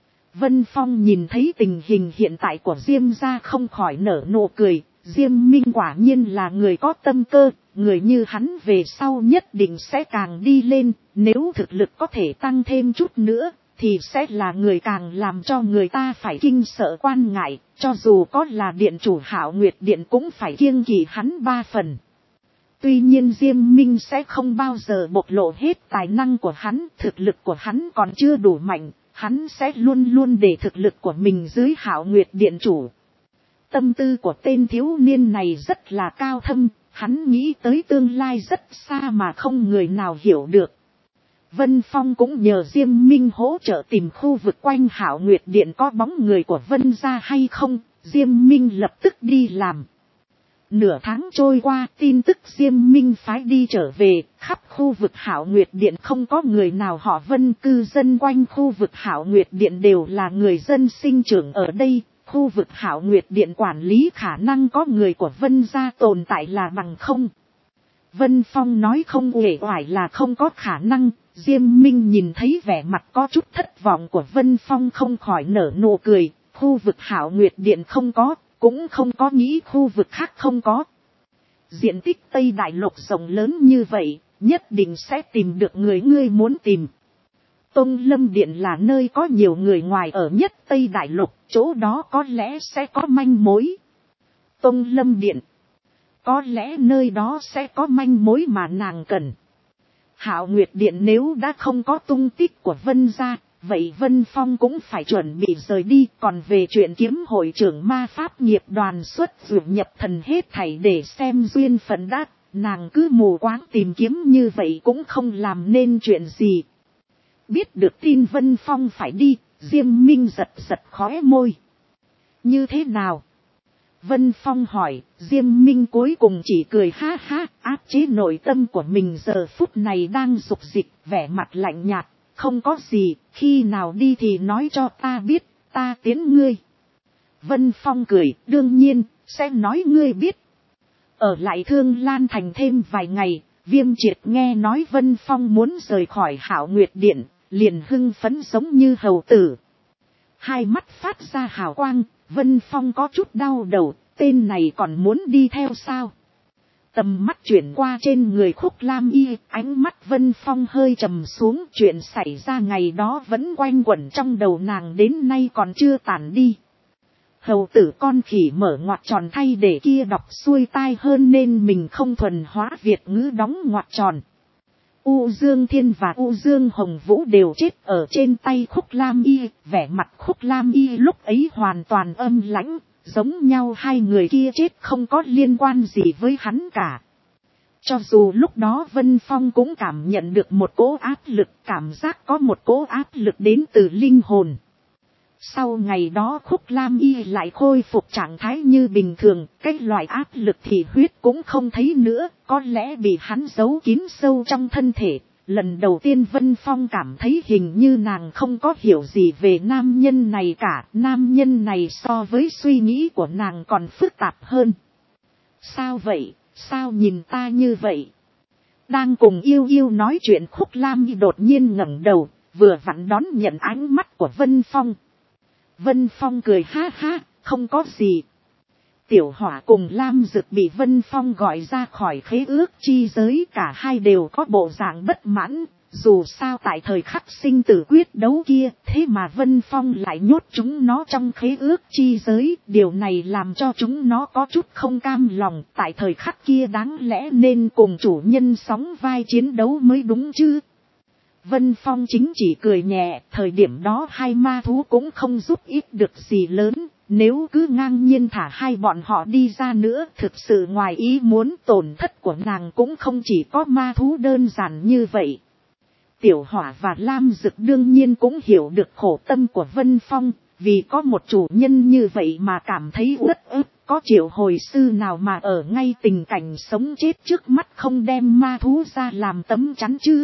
Vân Phong nhìn thấy tình hình hiện tại của Diêm gia không khỏi nở nụ cười, Diêm Minh quả nhiên là người có tâm cơ, người như hắn về sau nhất định sẽ càng đi lên, nếu thực lực có thể tăng thêm chút nữa, thì sẽ là người càng làm cho người ta phải kinh sợ quan ngại, cho dù có là điện chủ Hạo Nguyệt Điện cũng phải kiêng kỵ hắn 3 phần. Tuy nhiên Diêm Minh sẽ không bao giờ bộc lộ hết tài năng của hắn, thực lực của hắn còn chưa đủ mạnh, hắn sẽ luôn luôn để thực lực của mình dưới Hạo Nguyệt Điện chủ. Tâm tư của tên thiếu niên này rất là cao thâm, hắn nghĩ tới tương lai rất xa mà không người nào hiểu được. Vân Phong cũng nhờ Diêm Minh hỗ trợ tìm khu vực quanh Hạo Nguyệt Điện có bóng người của Vân gia hay không, Diêm Minh lập tức đi làm. Nửa tháng trôi qua, tin tức Diêm Minh phái đi trở về, khắp khu vực Hạo Nguyệt Điện không có người nào họ Vân, cư dân quanh khu vực Hạo Nguyệt Điện đều là người dân sinh trưởng ở đây, khu vực Hạo Nguyệt Điện quản lý khả năng có người của Vân gia tồn tại là bằng không. Vân Phong nói không uể oải là không có khả năng, Diêm Minh nhìn thấy vẻ mặt có chút thất vọng của Vân Phong không khỏi nở nụ cười, khu vực Hạo Nguyệt Điện không có, cũng không có nghĩ khu vực khác không có. Diện tích Tây Đại Lục rộng lớn như vậy, nhất định sẽ tìm được người ngươi muốn tìm. Tông Lâm Điện là nơi có nhiều người ngoài ở nhất Tây Đại Lục, chỗ đó có lẽ sẽ có manh mối. Tông Lâm Điện, có lẽ nơi đó sẽ có manh mối mà nàng cần. Hạo Nguyệt Điện nếu đã không có tung tích của Vân gia, vậy Vân Phong cũng phải chuẩn bị rời đi. Còn về chuyện kiếm hội trưởng ma pháp nghiệp đoàn xuất dụ nhập thần hết thảy để xem duyên phận đát, nàng cứ mù quáng tìm kiếm như vậy cũng không làm nên chuyện gì. Biết được tin Vân Phong phải đi, Diêm Minh giật giật khóe môi. Như thế nào? Vân Phong hỏi, Diêm Minh cuối cùng chỉ cười ha ha, áp chế nội tâm của mình giờ phút này đang dục dịch, vẻ mặt lạnh nhạt, không có gì, khi nào đi thì nói cho ta biết, ta tiến ngươi. Vân Phong cười, đương nhiên, sẽ nói ngươi biết. Ở lại Thương Lan Thành thêm vài ngày, Viêm Triệt nghe nói Vân Phong muốn rời khỏi Hạo Nguyệt Điện, liền hưng phấn giống như hầu tử. Hai mắt phát ra hào quang, Vân Phong có chút đau đầu, tên này còn muốn đi theo sao? Tầm mắt chuyển qua trên người Khúc Lam Y, ánh mắt Vân Phong hơi trầm xuống, chuyện xảy ra ngày đó vẫn quanh quẩn trong đầu nàng đến nay còn chưa tản đi. Hầu tử con khỉ mở ngoặc tròn thay để kia đọc xuôi tai hơn nên mình không thuần hóa Việt ngữ đóng ngoặc tròn. U Dương Thiên và U Dương Hồng Vũ đều chết ở trên tay Khúc Lam Y, vẻ mặt Khúc Lam Y lúc ấy hoàn toàn âm lãnh, giống nhau hai người kia chết không có liên quan gì với hắn cả. Cho dù lúc đó Vân Phong cũng cảm nhận được một cỗ áp lực, cảm giác có một cỗ áp lực đến từ linh hồn. Sau ngày đó Khúc Lam Y lại khôi phục trạng thái như bình thường, cái loại áp lực thì huyết cũng không thấy nữa, có lẽ bị hắn giấu kín sâu trong thân thể, Lần đầu tiên Vân Phong cảm thấy hình như nàng không có hiểu gì về nam nhân này cả. Nam nhân này so với suy nghĩ của nàng còn phức tạp hơn. Sao vậy? Sao nhìn ta như vậy? Đang cùng yêu yêu nói chuyện Khúc Lam Y đột nhiên ngẩng đầu, vừa vặn đón nhận ánh mắt của Vân Phong. Vân Phong cười ha ha, không có gì. Tiểu Hỏa cùng Lam Dực bị Vân Phong gọi ra khỏi khế ước chi giới, cả hai đều có bộ dạng bất mãn. Dù sao tại thời khắc sinh tử quyết đấu kia, thế mà Vân Phong lại nhốt chúng nó trong khế ước chi giới. Điều này làm cho chúng nó có chút không cam lòng. Tại thời khắc kia đáng lẽ nên cùng chủ nhân sóng vai chiến đấu mới đúng chứ. Vân Phong chính chỉ cười nhẹ, thời điểm đó hai ma thú cũng không giúp ích được gì lớn. Nếu cứ ngang nhiên thả hai bọn họ đi ra nữa, thực sự ngoài ý muốn, tổn thất của nàng cũng không chỉ có ma thú đơn giản như vậy. Tiểu Hỏa và Lam Dực đương nhiên cũng hiểu được khổ tâm của Vân Phong, vì có một chủ nhân như vậy mà cảm thấy uất ức. Có triệu hồi sư nào mà ở ngay tình cảnh sống chết trước mắt không đem ma thú ra làm tấm chắn chứ?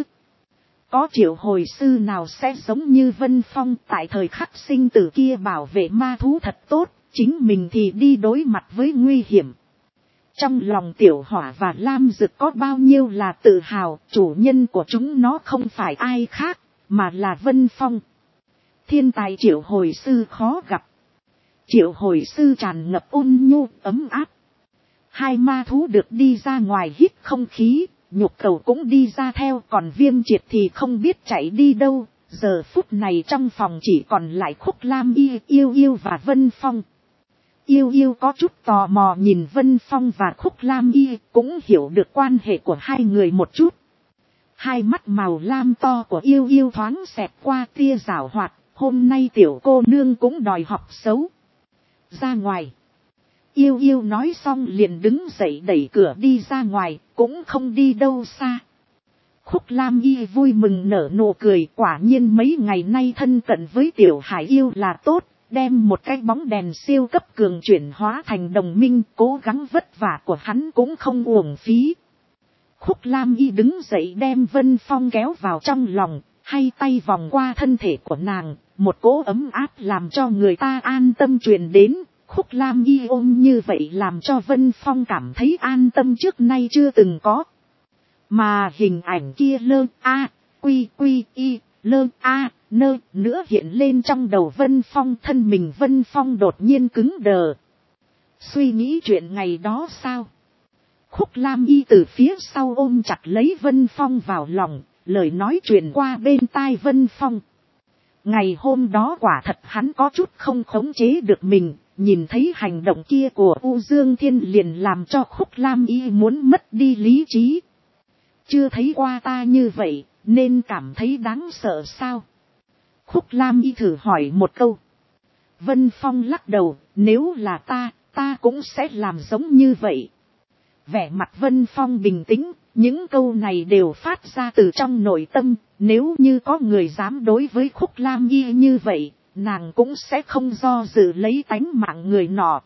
Có triệu hồi sư nào sẽ giống như Vân Phong tại thời khắc sinh tử kia bảo vệ ma thú thật tốt, chính mình thì đi đối mặt với nguy hiểm. Trong lòng Tiểu Hỏa và Lam Dực có bao nhiêu là tự hào, chủ nhân của chúng nó không phải ai khác, mà là Vân Phong. Thiên tài triệu hồi sư khó gặp. Triệu hồi sư tràn ngập ôn nhu, ấm áp. Hai ma thú được đi ra ngoài hít không khí. Nhục cầu cũng đi ra theo, còn Viêm Triệt thì không biết chạy đi đâu. Giờ phút này trong phòng chỉ còn lại Khúc Lam Y, Yêu Yêu và Vân Phong. Yêu Yêu có chút tò mò nhìn Vân Phong và Khúc Lam Y, cũng hiểu được quan hệ của hai người một chút. Hai mắt màu lam to của Yêu Yêu thoáng xẹt qua tia giảo hoạt, hôm nay tiểu cô nương cũng đòi học xấu. Ra ngoài. Yêu Yêu nói xong liền đứng dậy đẩy cửa đi ra ngoài, cũng không đi đâu xa. Khúc Lam Y vui mừng nở nụ cười, quả nhiên mấy ngày nay thân cận với Tiểu Hải Yêu là tốt, đem một cái bóng đèn siêu cấp cường chuyển hóa thành đồng minh, cố gắng vất vả của hắn cũng không uổng phí. Khúc Lam Y đứng dậy đem Vân Phong kéo vào trong lòng, hay tay vòng qua thân thể của nàng, một cỗ ấm áp làm cho người ta an tâm truyền đến. Khúc Lam Y ôm như vậy làm cho Vân Phong cảm thấy an tâm trước nay chưa từng có. Mà hình ảnh kia lơ a quy quy y lơ a nơ nữa hiện lên trong đầu Vân Phong, thân mình Vân Phong đột nhiên cứng đờ. Suy nghĩ chuyện ngày đó sao? Khúc Lam Y từ phía sau ôm chặt lấy Vân Phong vào lòng, lời nói truyền qua bên tai Vân Phong. Ngày hôm đó quả thật hắn có chút không khống chế được mình. Nhìn thấy hành động kia của U Dương Thiên liền làm cho Khúc Lam Y muốn mất đi lý trí. Chưa thấy qua ta như vậy, nên cảm thấy đáng sợ sao? Khúc Lam Y thử hỏi một câu. Vân Phong lắc đầu, nếu là ta cũng sẽ làm giống như vậy. Vẻ mặt Vân Phong bình tĩnh, những câu này đều phát ra từ trong nội tâm. Nếu như có người dám đối với Khúc Lam Y như vậy, nàng cũng sẽ không do dự lấy tánh mạng người nọ.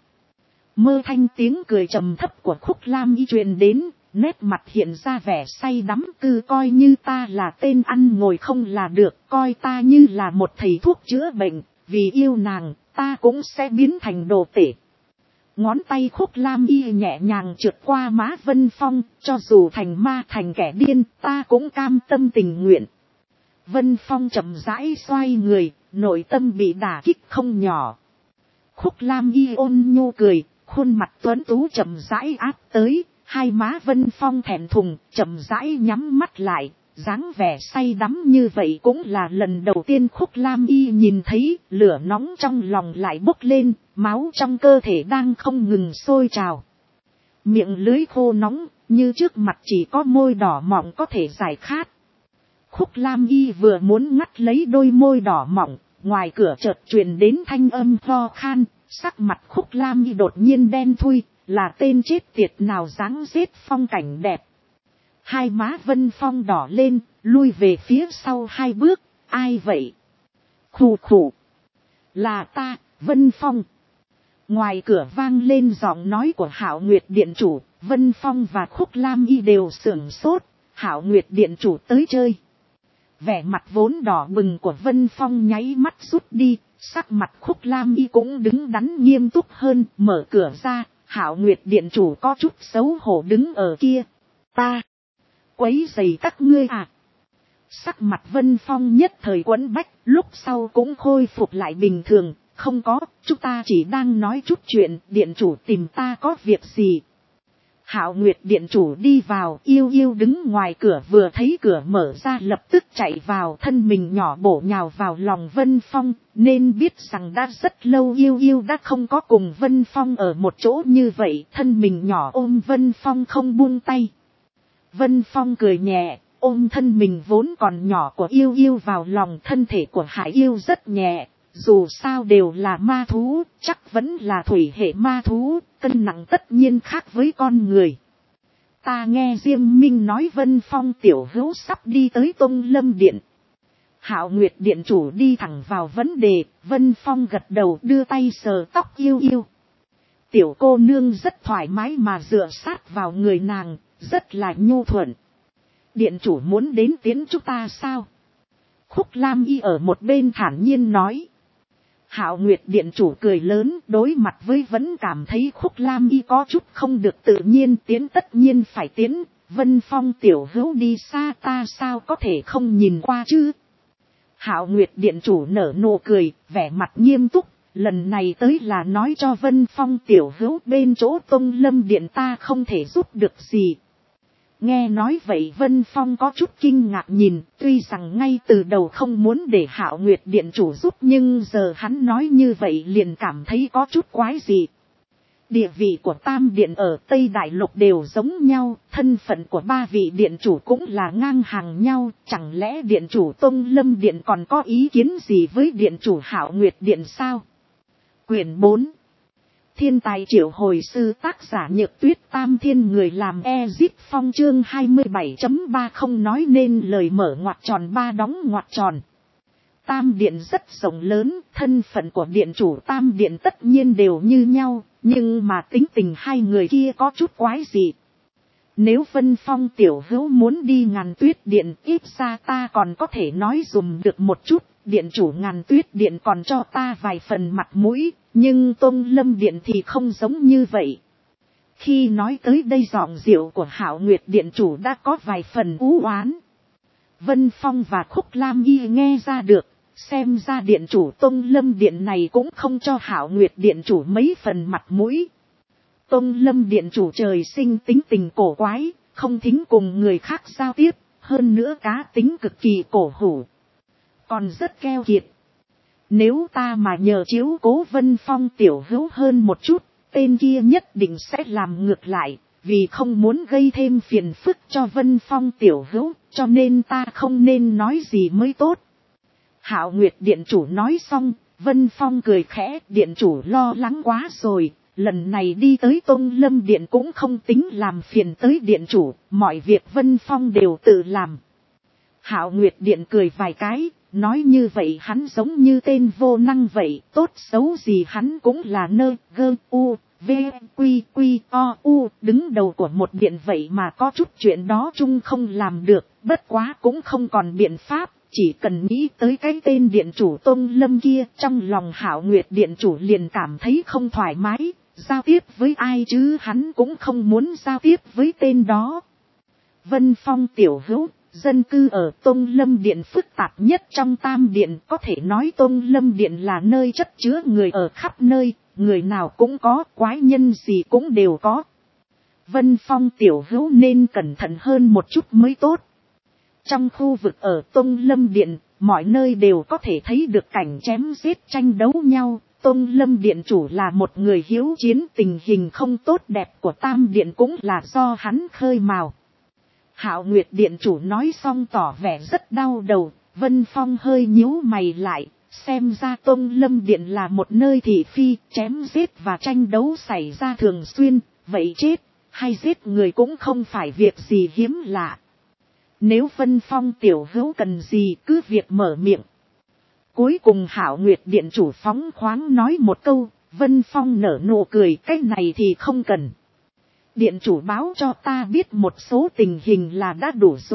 Mơ thanh tiếng cười trầm thấp của Khúc Lam Y truyền đến, nét mặt hiện ra vẻ say đắm, cứ coi như ta là tên ăn ngồi không là được, coi ta như là một thầy thuốc chữa bệnh, vì yêu nàng, ta cũng sẽ biến thành đồ tể. Ngón tay Khúc Lam Y nhẹ nhàng trượt qua má Vân Phong, cho dù thành ma thành kẻ điên, ta cũng cam tâm tình nguyện. Vân Phong chậm rãi xoay người, nội tâm bị đả kích không nhỏ. Khúc Lam Y ôn nhu cười, khuôn mặt tuấn tú chậm rãi áp tới, hai má Vân Phong thẹn thùng, chậm rãi nhắm mắt lại, dáng vẻ say đắm như vậy cũng là lần đầu tiên Khúc Lam Y nhìn thấy. Lửa nóng trong lòng lại bốc lên, máu trong cơ thể đang không ngừng sôi trào. Miệng lưỡi khô nóng, như trước mặt chỉ có môi đỏ mọng có thể giải khát. Khúc Lam Y vừa muốn ngắt lấy đôi môi đỏ mọng, ngoài cửa chợt truyền đến thanh âm ho khan, sắc mặt Khúc Lam Y đột nhiên đen thui, là tên chết tiệt nào dáng giết phong cảnh đẹp. Hai má Vân Phong đỏ lên, lui về phía sau hai bước, ai vậy? Khù khù. Là ta, Vân Phong. Ngoài cửa vang lên giọng nói của Hạo Nguyệt Điện Chủ, Vân Phong và Khúc Lam Y đều sửng sốt, Hạo Nguyệt Điện Chủ tới chơi. Vẻ mặt vốn đỏ bừng của Vân Phong nháy mắt rút đi, sắc mặt Khúc Lam Y cũng đứng đắn nghiêm túc hơn, mở cửa ra, Hạo Nguyệt điện chủ có chút xấu hổ đứng ở kia. Ta, quấy rầy các ngươi à? Sắc mặt Vân Phong nhất thời quẫn bách, lúc sau cũng khôi phục lại bình thường, không có, chúng ta chỉ đang nói chút chuyện, điện chủ tìm ta có việc gì. Hạo Nguyệt điện chủ đi vào, Yêu Yêu đứng ngoài cửa vừa thấy cửa mở ra lập tức chạy vào, thân mình nhỏ bổ nhào vào lòng Vân Phong, nên biết rằng đã rất lâu Yêu Yêu đã không có cùng Vân Phong ở một chỗ như vậy, thân mình nhỏ ôm Vân Phong không buông tay. Vân Phong cười nhẹ, ôm thân mình vốn còn nhỏ của Yêu Yêu vào lòng, thân thể của Hải Yêu rất nhẹ. Dù sao đều là ma thú, chắc vẫn là thủy hệ ma thú, cân nặng tất nhiên khác với con người. Ta nghe Diêm Minh nói Vân Phong tiểu hữu sắp đi tới Tông Lâm Điện. Hạo Nguyệt điện chủ đi thẳng vào vấn đề, Vân Phong gật đầu đưa tay sờ tóc Yêu Yêu. Tiểu cô nương rất thoải mái mà dựa sát vào người nàng, rất là nhu thuận. Điện chủ muốn đến tiễn chúng ta sao? Khúc Lam Y ở một bên thản nhiên nói. Hạo Nguyệt điện chủ cười lớn, đối mặt với vẫn cảm thấy Khúc Lam Y có chút không được tự nhiên, tiến tất nhiên phải tiến, Vân Phong tiểu hữu đi xa ta sao có thể không nhìn qua chứ. Hạo Nguyệt điện chủ nở nụ cười, vẻ mặt nghiêm túc, lần này tới là nói cho Vân Phong tiểu hữu bên chỗ Tông Lâm Điện ta không thể giúp được gì. Nghe nói vậy Vân Phong có chút kinh ngạc nhìn, tuy rằng ngay từ đầu không muốn để Hạo Nguyệt điện chủ giúp nhưng giờ hắn nói như vậy liền cảm thấy có chút quái dị. Địa vị của Tam Điện ở Tây Đại Lục đều giống nhau, thân phận của ba vị điện chủ cũng là ngang hàng nhau, chẳng lẽ điện chủ Tông Lâm Điện còn có ý kiến gì với điện chủ Hạo Nguyệt Điện sao? Quyển 4 Thiên tài triệu hồi sư tác giả Nhược Tuyết Tam Thiên người làm Ezip Phong chương 27.3 không nói nên lời mở ngoặc tròn ba đóng ngoặc tròn. Tam Điện rất rộng lớn, thân phận của điện chủ Tam Điện tất nhiên đều như nhau, nhưng mà tính tình hai người kia có chút quái dị. Nếu Vân Phong tiểu hữu muốn đi Ngàn Tuyết Điện, ít ra ta còn có thể nói dùm được một chút, điện chủ Ngàn Tuyết Điện còn cho ta vài phần mặt mũi, nhưng Tông Lâm Điện thì không giống như vậy. Khi nói tới đây giọng điệu của Hạo Nguyệt điện chủ đã có vài phần u oán. Vân Phong và Khúc Lam Y nghe ra được, xem ra điện chủ Tông Lâm Điện này cũng không cho Hạo Nguyệt điện chủ mấy phần mặt mũi. Tông Lâm điện chủ trời sinh tính tình cổ quái, không thính cùng người khác giao tiếp, hơn nữa cá tính cực kỳ cổ hủ. Còn rất keo kiệt. Nếu ta mà nhờ chiếu cố Vân Phong tiểu hữu hơn một chút, tên kia nhất định sẽ làm ngược lại, vì không muốn gây thêm phiền phức cho Vân Phong tiểu hữu, cho nên ta không nên nói gì mới tốt. Hạo Nguyệt điện chủ nói xong, Vân Phong cười khẽ, điện chủ lo lắng quá rồi, lần này đi tới Tông Lâm Điện cũng không tính làm phiền tới điện chủ, mọi việc Vân Phong đều tự làm. Hạo Nguyệt điện cười vài cái, nói như vậy hắn giống như tên vô năng vậy, tốt xấu gì hắn cũng là nơ, gơ, u, v, quy, quy, o, u, đứng đầu của một điện vậy mà có chút chuyện đó chung không làm được, bất quá cũng không còn biện pháp, chỉ cần nghĩ tới cái tên điện chủ Tông Lâm kia, trong lòng Hạo Nguyệt điện chủ liền cảm thấy không thoải mái, giao tiếp với ai chứ hắn cũng không muốn giao tiếp với tên đó. Vân Phong tiểu hữu, dân cư ở Tông Lâm Điện phức tạp nhất trong Tam Điện, có thể nói Tông Lâm Điện là nơi chất chứa người ở khắp nơi, người nào cũng có, quái nhân gì cũng đều có. Vân Phong tiểu hữu nên cẩn thận hơn một chút mới tốt. Trong khu vực ở Tông Lâm Điện, mọi nơi đều có thể thấy được cảnh chém giết tranh đấu nhau. Tông Lâm Điện chủ là một người hiếu chiến, tình hình không tốt đẹp của Tam Điện cũng là do hắn khơi mào. Hạo Nguyệt điện chủ nói xong tỏ vẻ rất đau đầu, Vân Phong hơi nhíu mày lại, xem ra Tông Lâm Điện là một nơi thị phi, chém giết và tranh đấu xảy ra thường xuyên, vậy chết hay giết người cũng không phải việc gì hiếm lạ. Nếu Vân Phong tiểu hữu cần gì cứ việc mở miệng. Cuối cùng Hạo Nguyệt điện chủ phóng khoáng nói một câu, Vân Phong nở nụ cười, cái này thì không cần. Điện chủ báo cho ta biết một số tình hình là đã đủ rồi,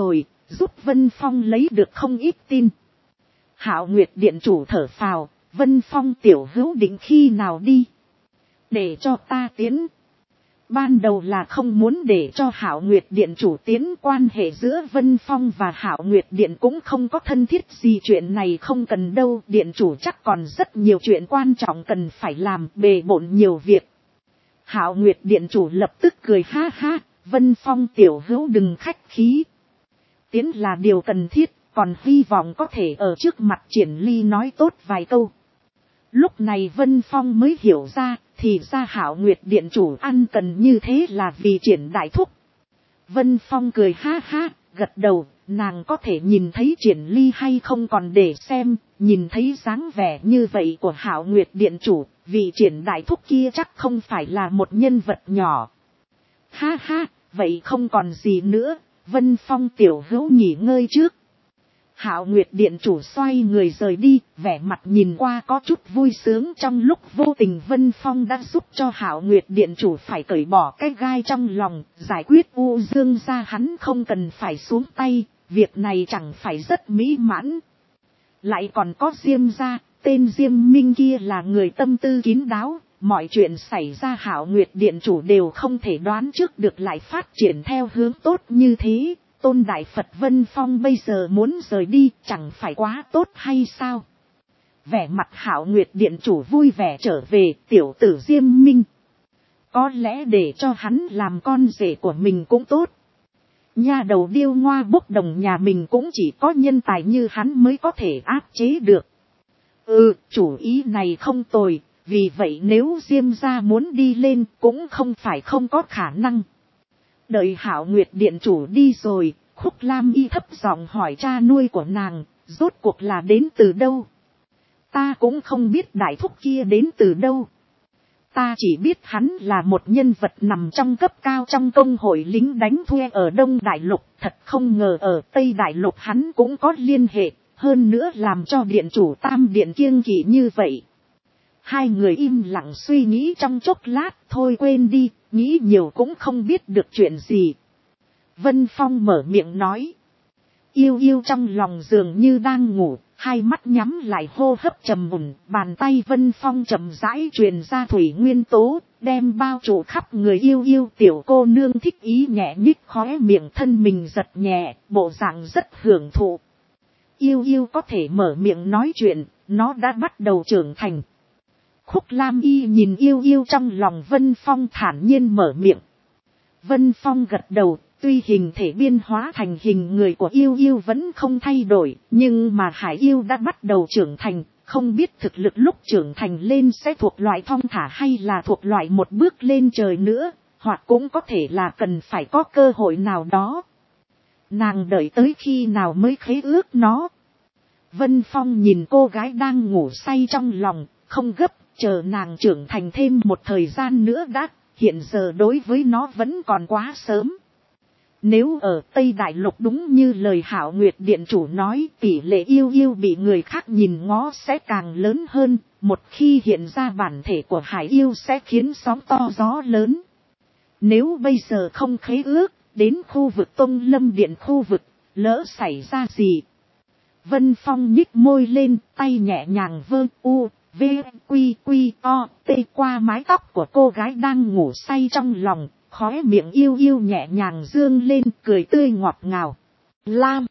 giúp Vân Phong lấy được không ít tin. Hạo Nguyệt điện chủ thở phào, Vân Phong tiểu hữu định khi nào đi? Để cho ta tiến. Ban đầu là không muốn để cho Hạo Nguyệt điện chủ tiến, quan hệ giữa Vân Phong và Hạo Nguyệt điện cũng không có thân thiết gì, chuyện này không cần đâu, điện chủ chắc còn rất nhiều chuyện quan trọng cần phải làm, bề bộn nhiều việc. Hạo Nguyệt điện chủ lập tức cười ha ha, Vân Phong tiểu hữu đừng khách khí. Tiến là điều cần thiết, còn hy vọng có thể ở trước mặt Triển Ly nói tốt vài câu. Lúc này Vân Phong mới hiểu ra, thì ra Hạo Nguyệt điện chủ ăn cần như thế là vì Triển đại thúc. Vân Phong cười ha ha, gật đầu, nàng có thể nhìn thấy Triển Ly hay không còn để xem, nhìn thấy dáng vẻ như vậy của Hạo Nguyệt điện chủ, vì Triển đại thúc kia chắc không phải là một nhân vật nhỏ. Ha ha, vậy không còn gì nữa, Vân Phong tiểu hữu nghỉ ngơi trước. Hạo Nguyệt điện chủ xoay người rời đi, vẻ mặt nhìn qua có chút vui sướng, trong lúc vô tình Vân Phong đã giúp cho Hạo Nguyệt điện chủ phải cởi bỏ cái gai trong lòng, giải quyết U Dương gia hắn không cần phải xuống tay, việc này chẳng phải rất mỹ mãn. Lại còn có Diêm gia, tên Diêm Minh kia là người tâm tư kín đáo, mọi chuyện xảy ra Hạo Nguyệt điện chủ đều không thể đoán trước được lại phát triển theo hướng tốt như thế. Tôn Đại Phật Vân Phong bây giờ muốn rời đi, chẳng phải quá tốt hay sao? Vẻ mặt Hạo Nguyệt điện chủ vui vẻ trở về, tiểu tử Diêm Minh. Có lẽ để cho hắn làm con rể của mình cũng tốt. Nha đầu điêu ngoa bốc đồng nhà mình cũng chỉ có nhân tài như hắn mới có thể áp chế được. Chủ ý này không tồi, vì vậy nếu Diêm gia muốn đi lên cũng không phải không có khả năng. Đợi Hạo Nguyệt điện chủ đi rồi, Khúc Lam Y thấp giọng hỏi cha nuôi của nàng, rốt cuộc là đến từ đâu? Ta cũng không biết đại thúc kia đến từ đâu. Ta chỉ biết hắn là một nhân vật nằm trong cấp cao trong công hội lính đánh thuê ở Đông Đại Lục, thật không ngờ ở Tây Đại Lục hắn cũng có liên hệ, hơn nữa làm cho điện chủ Tam Điện kiêng kỵ như vậy. Hai người im lặng suy nghĩ trong chốc lát, thôi quên đi, nghĩ nhiều cũng không biết được chuyện gì. Vân Phong mở miệng nói. Yêu yêu trong lòng dường như đang ngủ, hai mắt nhắm lại hô hấp trầm mùn, bàn tay Vân Phong chậm rãi truyền ra thủy nguyên tố, đem bao trùm khắp người yêu yêu. Tiểu cô nương thích ý nhẹ nhích khóe miệng, thân mình giật nhẹ, bộ dạng rất hưởng thụ. Yêu yêu có thể mở miệng nói chuyện, nó đã bắt đầu trưởng thành. Khúc Lam Y nhìn yêu yêu trong lòng Vân Phong thản nhiên mở miệng. Vân Phong gật đầu, tuy hình thể biên hóa thành hình người của yêu yêu vẫn không thay đổi, nhưng mà hải yêu đã bắt đầu trưởng thành, không biết thực lực lúc trưởng thành lên sẽ thuộc loại thong thả hay là thuộc loại một bước lên trời nữa, hoặc cũng có thể là cần phải có cơ hội nào đó. Nàng đợi tới khi nào mới khế ước nó? Vân Phong nhìn cô gái đang ngủ say trong lòng, không gấp, chờ nàng trưởng thành thêm một thời gian nữa đã, hiện giờ đối với nó vẫn còn quá sớm. Nếu ở Tây Đại Lục đúng như lời Hạo Nguyệt điện chủ nói, tỷ lệ yêu yêu bị người khác nhìn ngó sẽ càng lớn hơn, một khi hiện ra bản thể của hải yêu sẽ khiến sóng to gió lớn. Nếu bây giờ không khế ước, đến khu vực Tông Lâm Điện khu vực, lỡ xảy ra gì? Vân Phong nhích môi lên, tay nhẹ nhàng vơ u, v, quy quy o, t qua mái tóc của cô gái đang ngủ say trong lòng, khóe miệng yêu yêu nhẹ nhàng dương lên, cười tươi ngọt ngào. Lam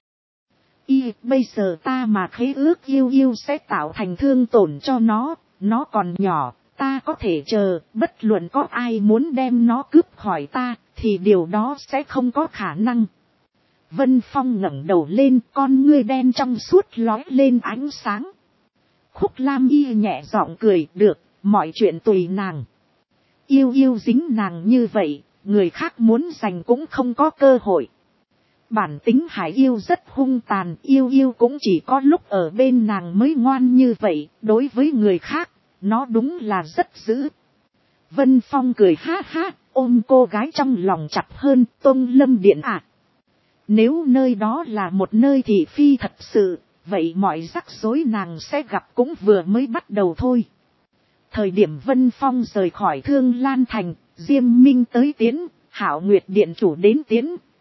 Y, bây giờ ta mà khế ước yêu yêu sẽ tạo thành thương tổn cho nó còn nhỏ, ta có thể chờ, bất luận có ai muốn đem nó cướp khỏi ta, thì điều đó sẽ không có khả năng. Vân Phong ngẩng đầu lên, con ngươi đen trong suốt lóe lên ánh sáng. Khúc Lam Y nhẹ giọng cười, được, mọi chuyện tùy nàng. Yêu yêu dính nàng như vậy, người khác muốn giành cũng không có cơ hội. Bản tính hải yêu rất hung tàn, yêu yêu cũng chỉ có lúc ở bên nàng mới ngoan như vậy, đối với người khác, nó đúng là rất dữ. Vân Phong cười ha ha, ôm cô gái trong lòng chặt hơn. Tông Lâm Điện à? Nếu nơi đó là một nơi thị phi thật sự, vậy mọi rắc rối nàng sẽ gặp cũng vừa mới bắt đầu thôi. Thời điểm Vân Phong rời khỏi Thương Lan Thành, Diêm Minh tới tiến, Hạo Nguyệt điện chủ đến tiến,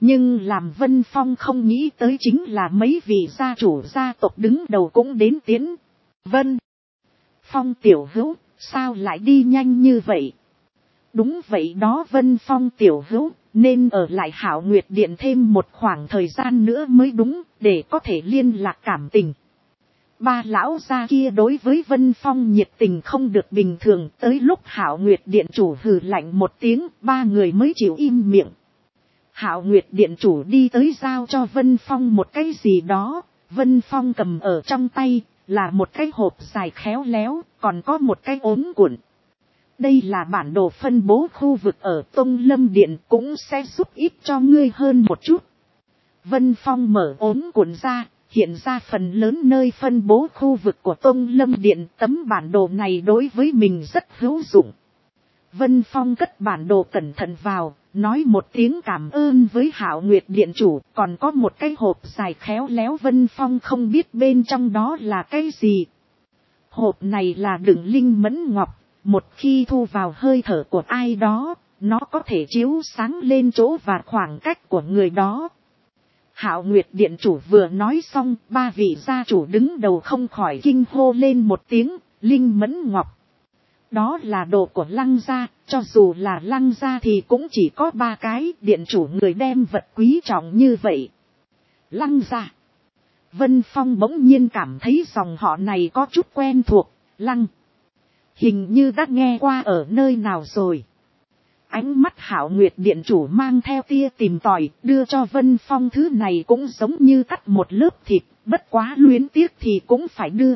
Nhưng làm Vân Phong không nghĩ tới chính là mấy vị gia chủ gia tộc đứng đầu cũng đến tiến. Vân Phong tiểu hữu, sao lại đi nhanh như vậy? Đúng vậy đó Vân Phong tiểu hữu, nên ở lại Hạo Nguyệt Điện thêm một khoảng thời gian nữa mới đúng, để có thể liên lạc cảm tình. Ba lão gia kia đối với Vân Phong nhiệt tình không được bình thường, tới lúc Hạo Nguyệt Điện chủ hừ lạnh một tiếng, ba người mới chịu im miệng. Hạo Nguyệt Điện chủ đi tới giao cho Vân Phong một cái gì đó, Vân Phong cầm ở trong tay, là một cái hộp dài khéo léo, còn có một cái ốm cuộn. Đây là bản đồ phân bố khu vực ở Tông Lâm Điện, cũng sẽ giúp ít cho ngươi hơn một chút. Vân Phong mở ốm cuộn ra, hiện ra phần lớn nơi phân bố khu vực của Tông Lâm Điện. Tấm bản đồ này đối với mình rất hữu dụng. Vân Phong cất bản đồ cẩn thận vào, nói một tiếng cảm ơn với Hạo Nguyệt Điện chủ, còn có một cái hộp dài khéo léo. Vân Phong không biết bên trong đó là cái gì. Hộp này là đựng linh mẫn ngọc, một khi thu vào hơi thở của ai đó, nó có thể chiếu sáng lên chỗ và khoảng cách của người đó. Hạo Nguyệt Điện chủ vừa nói xong, ba vị gia chủ đứng đầu không khỏi kinh hô lên một tiếng, linh mẫn ngọc. Đó là đồ của Lăng gia, cho dù là Lăng gia thì cũng chỉ có ba cái, điện chủ người đem vật quý trọng như vậy. Lăng gia. Vân Phong bỗng nhiên cảm thấy dòng họ này có chút quen thuộc, Lăng. Hình như đã nghe qua ở nơi nào rồi. Ánh mắt Hạo Nguyệt Điện chủ mang theo tia tìm tòi, đưa cho Vân Phong thứ này cũng giống như cắt một lớp thịt, bất quá luyến tiếc thì cũng phải đưa.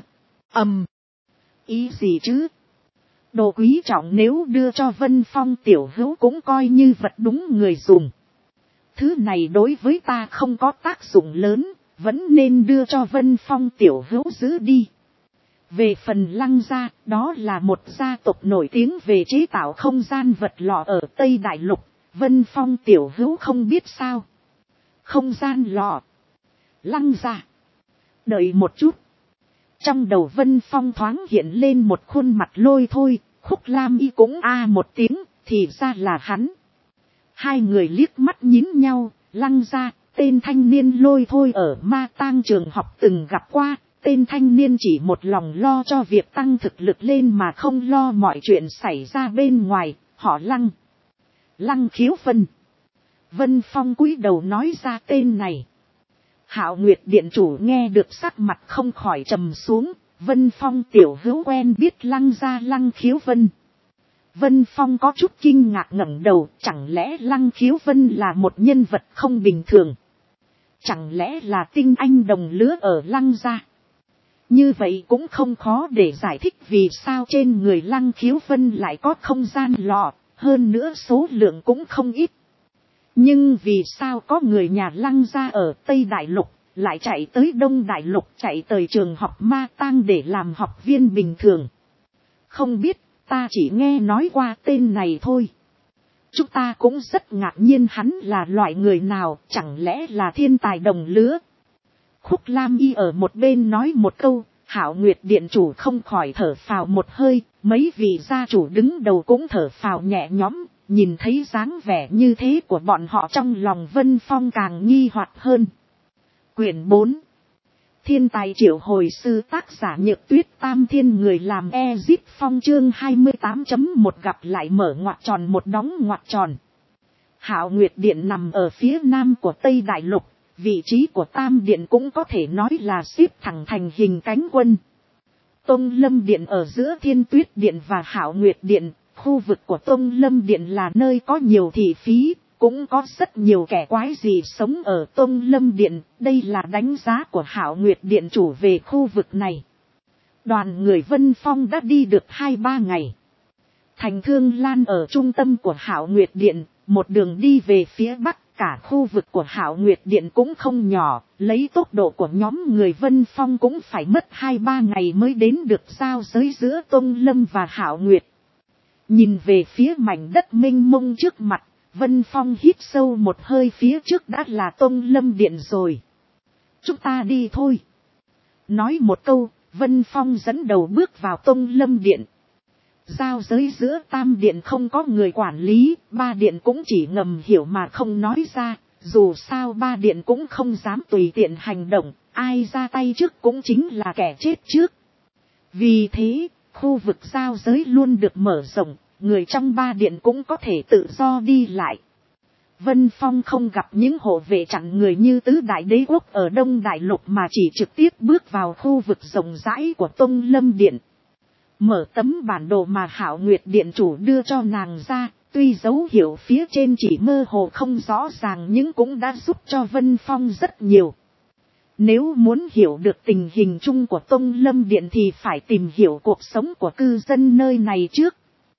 Ý gì chứ? Đồ quý trọng nếu đưa cho Vân Phong tiểu hữu cũng coi như vật đúng người dùng. Thứ này đối với ta không có tác dụng lớn, vẫn nên đưa cho Vân Phong tiểu hữu giữ đi. Về phần Lăng gia, đó là một gia tộc nổi tiếng về chế tạo không gian vật lọ ở Tây Đại Lục. Vân Phong tiểu hữu không biết sao. Không gian lọ. Lăng gia. Đợi một chút. Trong đầu Vân Phong thoáng hiện lên một khuôn mặt Lôi Thôi, Khúc Lam Y cũng một tiếng, thì ra là hắn. Hai người liếc mắt nhín nhau, Lăng gia, tên thanh niên Lôi Thôi ở Ma Tang trường học từng gặp qua. Tên thanh niên chỉ một lòng lo cho việc tăng thực lực lên mà không lo mọi chuyện xảy ra bên ngoài, họ Lăng. Lăng Khiếu Vân. Vân Phong cúi đầu nói ra tên này. Hạo Nguyệt Điện chủ nghe được sắc mặt không khỏi trầm xuống, Vân Phong tiểu hữu quen biết Lăng gia Lăng Khiếu Vân. Vân Phong có chút kinh ngạc ngẩng đầu, chẳng lẽ Lăng Khiếu Vân là một nhân vật không bình thường? Chẳng lẽ là tinh anh đồng lứa ở Lăng gia? Như vậy cũng không khó để giải thích vì sao trên người Lăng Khiếu Vân lại có không gian lọ, hơn nữa số lượng cũng không ít. Nhưng vì sao có người nhà Lăng gia ở Tây Đại Lục, lại chạy tới Đông Đại Lục, chạy tới trường học Ma Tang để làm học viên bình thường? Không biết, ta chỉ nghe nói qua tên này thôi. Chúng ta cũng rất ngạc nhiên hắn là loại người nào, chẳng lẽ là thiên tài đồng lứa? Khúc Lam Y ở một bên nói một câu, Hạo Nguyệt Điện chủ không khỏi thở phào một hơi, mấy vị gia chủ đứng đầu cũng thở phào nhẹ nhõm, nhìn thấy dáng vẻ như thế của bọn họ trong lòng Vân Phong càng nghi hoặc hơn. Quyển 4. Thiên tài triệu hồi sư, tác giả Nhược Tuyết, Tam Thiên người làm Ezip Phong, chương 28.1 gặp lại mở ngoặc tròn một đóng ngoặc tròn. Hạo Nguyệt Điện nằm ở phía nam của Tây Đại Lục. Vị trí của Tam Điện cũng có thể nói là xếp thẳng thành hình cánh quân. Tông Lâm Điện ở giữa Thiên Tuyết Điện và Hạo Nguyệt Điện, khu vực của Tông Lâm Điện là nơi có nhiều thị phí, cũng có rất nhiều kẻ quái gì sống ở Tông Lâm Điện, đây là đánh giá của Hạo Nguyệt Điện chủ về khu vực này. Đoàn người Vân Phong đã đi được 2-3 ngày. Thành Thương Lan ở trung tâm của Hạo Nguyệt Điện, một đường đi về phía bắc. Cả khu vực của Hạo Nguyệt Điện cũng không nhỏ, lấy tốc độ của nhóm người Vân Phong cũng phải mất 2-3 ngày mới đến được giao giới giữa Tông Lâm và Hạo Nguyệt. Nhìn về phía mảnh đất mênh mông trước mặt, Vân Phong hít sâu một hơi, phía trước đã là Tông Lâm Điện rồi. Chúng ta đi thôi. Nói một câu, Vân Phong dẫn đầu bước vào Tông Lâm Điện. Giao giới giữa Tam Điện không có người quản lý, 3 điện cũng chỉ ngầm hiểu mà không nói ra, Dù sao ba điện cũng không dám tùy tiện hành động, ai ra tay trước cũng chính là kẻ chết trước. Vì thế, khu vực giao giới luôn được mở rộng, người trong ba điện cũng có thể tự do đi lại. Vân Phong không gặp những hộ vệ chặn người như tứ đại đế quốc ở Đông Đại Lục mà chỉ trực tiếp bước vào khu vực rộng rãi của Tông Lâm Điện. Mở tấm bản đồ mà Hạo Nguyệt Điện chủ đưa cho nàng ra, tuy dấu hiệu phía trên chỉ mơ hồ không rõ ràng nhưng cũng đã giúp cho Vân Phong rất nhiều. Nếu muốn hiểu được tình hình chung của Tông Lâm Điện thì phải tìm hiểu cuộc sống của cư dân nơi này trước.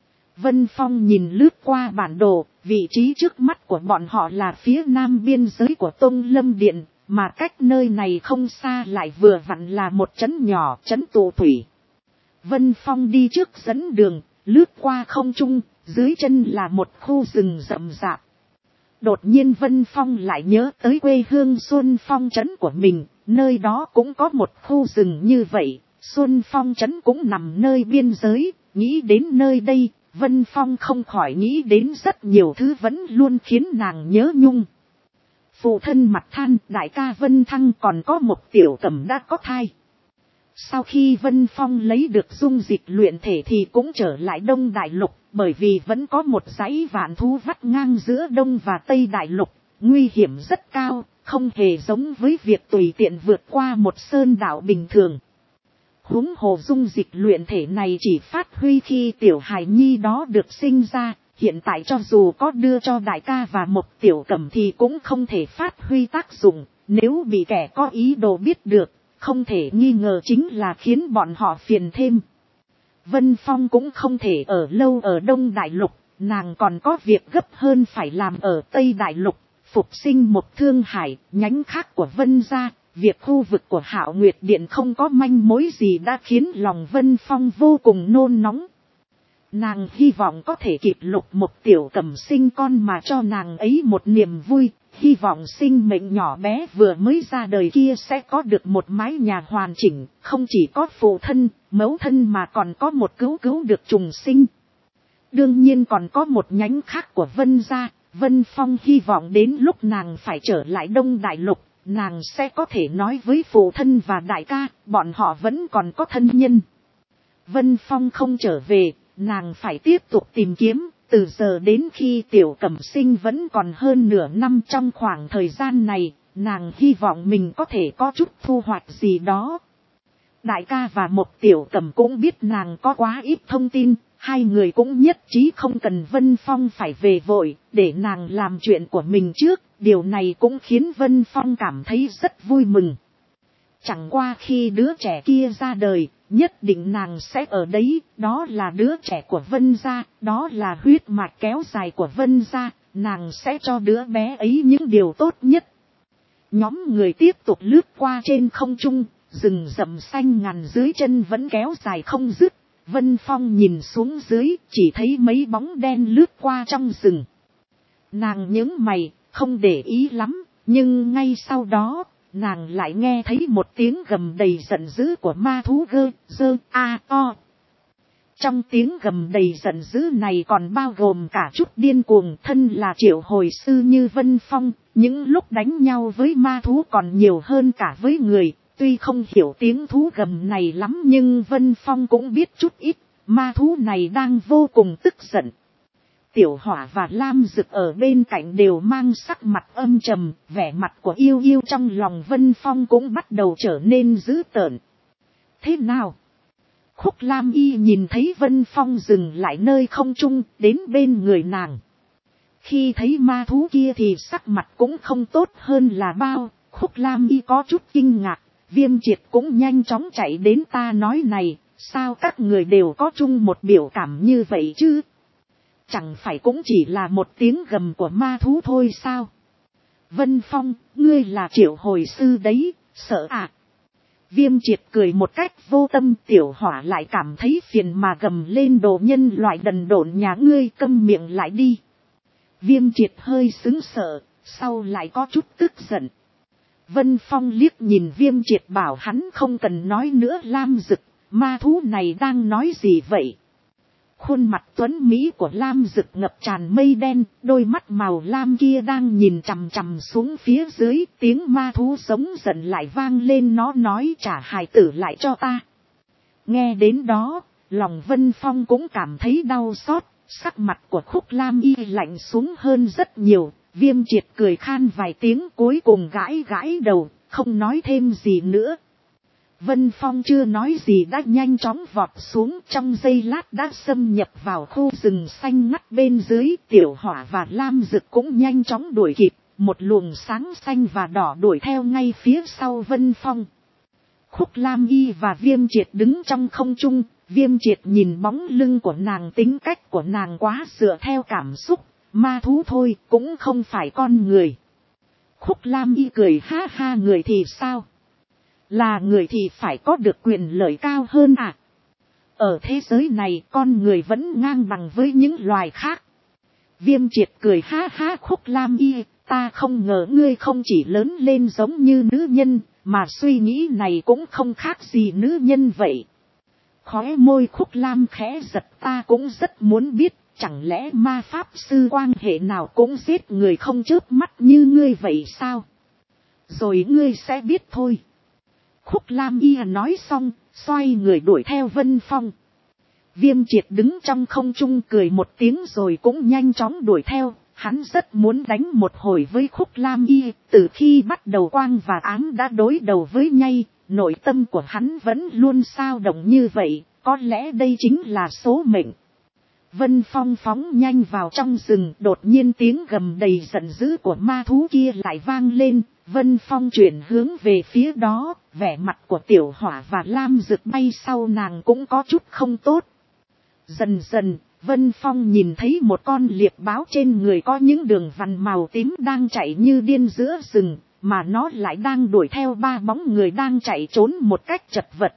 Vân Phong nhìn lướt qua bản đồ, vị trí trước mắt của bọn họ là phía nam biên giới của Tông Lâm Điện, mà cách nơi này không xa lại vừa vặn là một trấn nhỏ, trấn Tụ Thủy. Vân Phong đi trước dẫn đường, lướt qua không trung, dưới chân là một khu rừng rậm rạp. Đột nhiên Vân Phong lại nhớ tới quê hương Xuân Phong trấn của mình, nơi đó cũng có một khu rừng như vậy, Xuân Phong trấn cũng nằm nơi biên giới, nghĩ đến nơi đây, Vân Phong không khỏi nghĩ đến rất nhiều thứ vẫn luôn khiến nàng nhớ nhung. Phụ thân mặt than, đại ca Vân Thăng còn có một tiểu cẩm đã có thai. Sau khi Vân Phong lấy được dung dịch luyện thể thì cũng trở lại Đông Đại Lục, bởi vì vẫn có một dãy vạn thú vắt ngang giữa Đông và Tây Đại Lục, nguy hiểm rất cao, không hề giống với việc tùy tiện vượt qua một sơn đảo bình thường. Huống hồ dung dịch luyện thể này chỉ phát huy khi tiểu hài nhi đó được sinh ra, hiện tại cho dù có đưa cho đại ca và một tiểu cẩm thì cũng không thể phát huy tác dụng, nếu bị kẻ có ý đồ biết được, không thể nghi ngờ chính là khiến bọn họ phiền thêm. Vân Phong cũng không thể ở lâu ở Đông Đại Lục, nàng còn có việc gấp hơn phải làm ở Tây Đại Lục, phục sinh một Thương Hải, nhánh khác của Vân gia. Việc khu vực của Hạo Nguyệt Điện không có manh mối gì đã khiến lòng Vân Phong vô cùng nôn nóng. Nàng hy vọng có thể kịp lục một tiểu cẩm sinh con mà cho nàng ấy một niềm vui, hy vọng sinh mệnh nhỏ bé vừa mới ra đời kia sẽ có được một mái nhà hoàn chỉnh, không chỉ có phụ thân, mẫu thân mà còn có một cứu được trùng sinh. Đương nhiên còn có một nhánh khác của Vân gia, Vân Phong hy vọng đến lúc nàng phải trở lại Đông Đại Lục, nàng sẽ có thể nói với phụ thân và đại ca, bọn họ vẫn còn có thân nhân. Vân Phong không trở về, nàng phải tiếp tục tìm kiếm, từ giờ đến khi tiểu cẩm sinh vẫn còn hơn nửa năm. Trong khoảng thời gian này, nàng hy vọng mình có thể có chút thu hoạch gì đó. Đại ca và một tiểu cẩm cũng biết nàng có quá ít thông tin, hai người cũng nhất trí không cần Vân Phong phải về vội, để nàng làm chuyện của mình trước, điều này cũng khiến Vân Phong cảm thấy rất vui mừng. Chẳng qua khi đứa trẻ kia ra đời, nhất định nàng sẽ ở đấy, đó là đứa trẻ của Vân gia, đó là huyết mạch kéo dài của Vân gia, nàng sẽ cho đứa bé ấy những điều tốt nhất. Nhóm người tiếp tục lướt qua trên không trung, rừng rậm xanh ngàn dưới chân vẫn kéo dài không dứt. Vân Phong nhìn xuống dưới, chỉ thấy mấy bóng đen lướt qua trong rừng. Nàng nhướng mày, không để ý lắm, nhưng ngay sau đó, nàng lại nghe thấy một tiếng gầm đầy giận dữ của ma thú gơ, dơ, a, o. Trong tiếng gầm đầy giận dữ này còn bao gồm cả chút điên cuồng, thân là triệu hồi sư như Vân Phong, những lúc đánh nhau với ma thú còn nhiều hơn cả với người. Tuy không hiểu tiếng thú gầm này lắm nhưng Vân Phong cũng biết chút ít, ma thú này đang vô cùng tức giận. Tiểu Hỏa và Lam Dực ở bên cạnh đều mang sắc mặt âm trầm, vẻ mặt của yêu yêu trong lòng Vân Phong cũng bắt đầu trở nên dữ tợn. Thế nào? Khúc Lam Y nhìn thấy Vân Phong dừng lại nơi không trung, đến bên người nàng. Khi thấy ma thú kia thì sắc mặt cũng không tốt hơn là bao, Khúc Lam Y có chút kinh ngạc. Viêm Triệt cũng nhanh chóng chạy đến, ta nói này, sao các người đều có chung một biểu cảm như vậy chứ? Chẳng phải cũng chỉ là một tiếng gầm của ma thú thôi sao? Vân Phong, ngươi là triệu hồi sư đấy, sợ à? Viêm Triệt cười một cách vô tâm. Tiểu Hỏa lại cảm thấy phiền mà gầm lên, đồ nhân loại đần độn nhà ngươi câm miệng lại đi. Viêm Triệt hơi sững sờ, sau lại có chút tức giận. Vân Phong liếc nhìn Viêm Triệt bảo hắn không cần nói nữa. Lam Dực, ma thú này đang nói gì vậy? Khuôn mặt tuấn Mỹ của Lam Dực ngập tràn mây đen, đôi mắt màu lam kia đang nhìn chằm chằm xuống phía dưới, tiếng ma thú sống giận lại vang lên, nó nói trả hài tử lại cho ta. Nghe đến đó, lòng Vân Phong cũng cảm thấy đau xót, sắc mặt của Khúc Lam Y lạnh xuống hơn rất nhiều, Viêm Triệt cười khan vài tiếng cuối cùng gãi gãi đầu, không nói thêm gì nữa. Vân Phong chưa nói gì đã nhanh chóng vọt xuống, trong giây lát đã xâm nhập vào khu rừng xanh ngắt bên dưới. Tiểu Hỏa và Lam Dực cũng nhanh chóng đuổi kịp, một luồng sáng xanh và đỏ đuổi theo ngay phía sau Vân Phong. Khúc Lam Y và Viêm Triệt đứng trong không trung, Viêm Triệt nhìn bóng lưng của nàng, tính cách của nàng quá dựa theo cảm xúc, ma thú thôi cũng không phải con người. Khúc Lam Y cười ha ha, người thì sao? Là người thì phải có được quyền lợi cao hơn à? Ở thế giới này con người vẫn ngang bằng với những loài khác. Viêm Triệt cười ha ha, Khúc Lam Y, ta không ngờ ngươi không chỉ lớn lên giống như nữ nhân, mà suy nghĩ này cũng không khác gì nữ nhân vậy. Khóe môi Khúc Lam khẽ giật, ta cũng rất muốn biết, chẳng lẽ ma pháp sư quan hệ nào cũng giết người không chớp mắt như ngươi vậy sao? Rồi ngươi sẽ biết thôi. Khúc Lam Y nói xong, xoay người đuổi theo Vân Phong. Viêm Triệt đứng trong không trung cười một tiếng rồi cũng nhanh chóng đuổi theo. Hắn rất muốn đánh một hồi với Khúc Lam Y, từ khi bắt đầu quang và ám đã đối đầu với nhau, nội tâm của hắn vẫn luôn xao động như vậy, có lẽ đây chính là số mệnh. Vân Phong phóng nhanh vào trong rừng, đột nhiên tiếng gầm đầy giận dữ của ma thú kia lại vang lên. Vân Phong chuyển hướng về phía đó, vẻ mặt của Tiểu Hỏa và Lam Dực bay sau nàng cũng có chút không tốt. Dần dần, Vân Phong nhìn thấy một con liệp báo trên người có những đường vằn màu tím đang chạy như điên giữa rừng, mà nó lại đang đuổi theo ba bóng người đang chạy trốn một cách chật vật.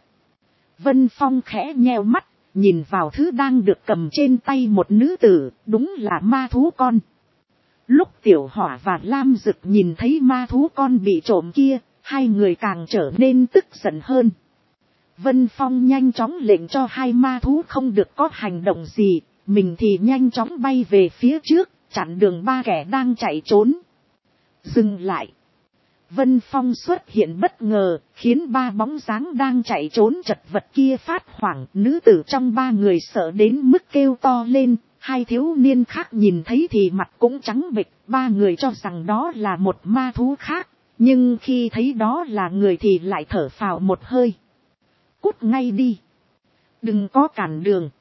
Vân Phong khẽ nheo mắt, nhìn vào thứ đang được cầm trên tay một nữ tử, đúng là ma thú con. Lúc Tiểu Hỏa và Lam Dực nhìn thấy ma thú con bị trộm kia, hai người càng trở nên tức giận hơn. Vân Phong nhanh chóng lệnh cho hai ma thú không được có hành động gì, mình thì nhanh chóng bay về phía trước, chặn đường ba kẻ đang chạy trốn. Dừng lại. Vân Phong xuất hiện bất ngờ, khiến ba bóng dáng đang chạy trốn chật vật kia phát hoảng. Nữ tử trong ba người sợ đến mức kêu to lên. Hai thiếu niên khác nhìn thấy thì mặt cũng trắng bệch, ba người cho rằng đó là một ma thú khác, nhưng khi thấy đó là người thì lại thở phào một hơi. Cút ngay đi, đừng có cản đường.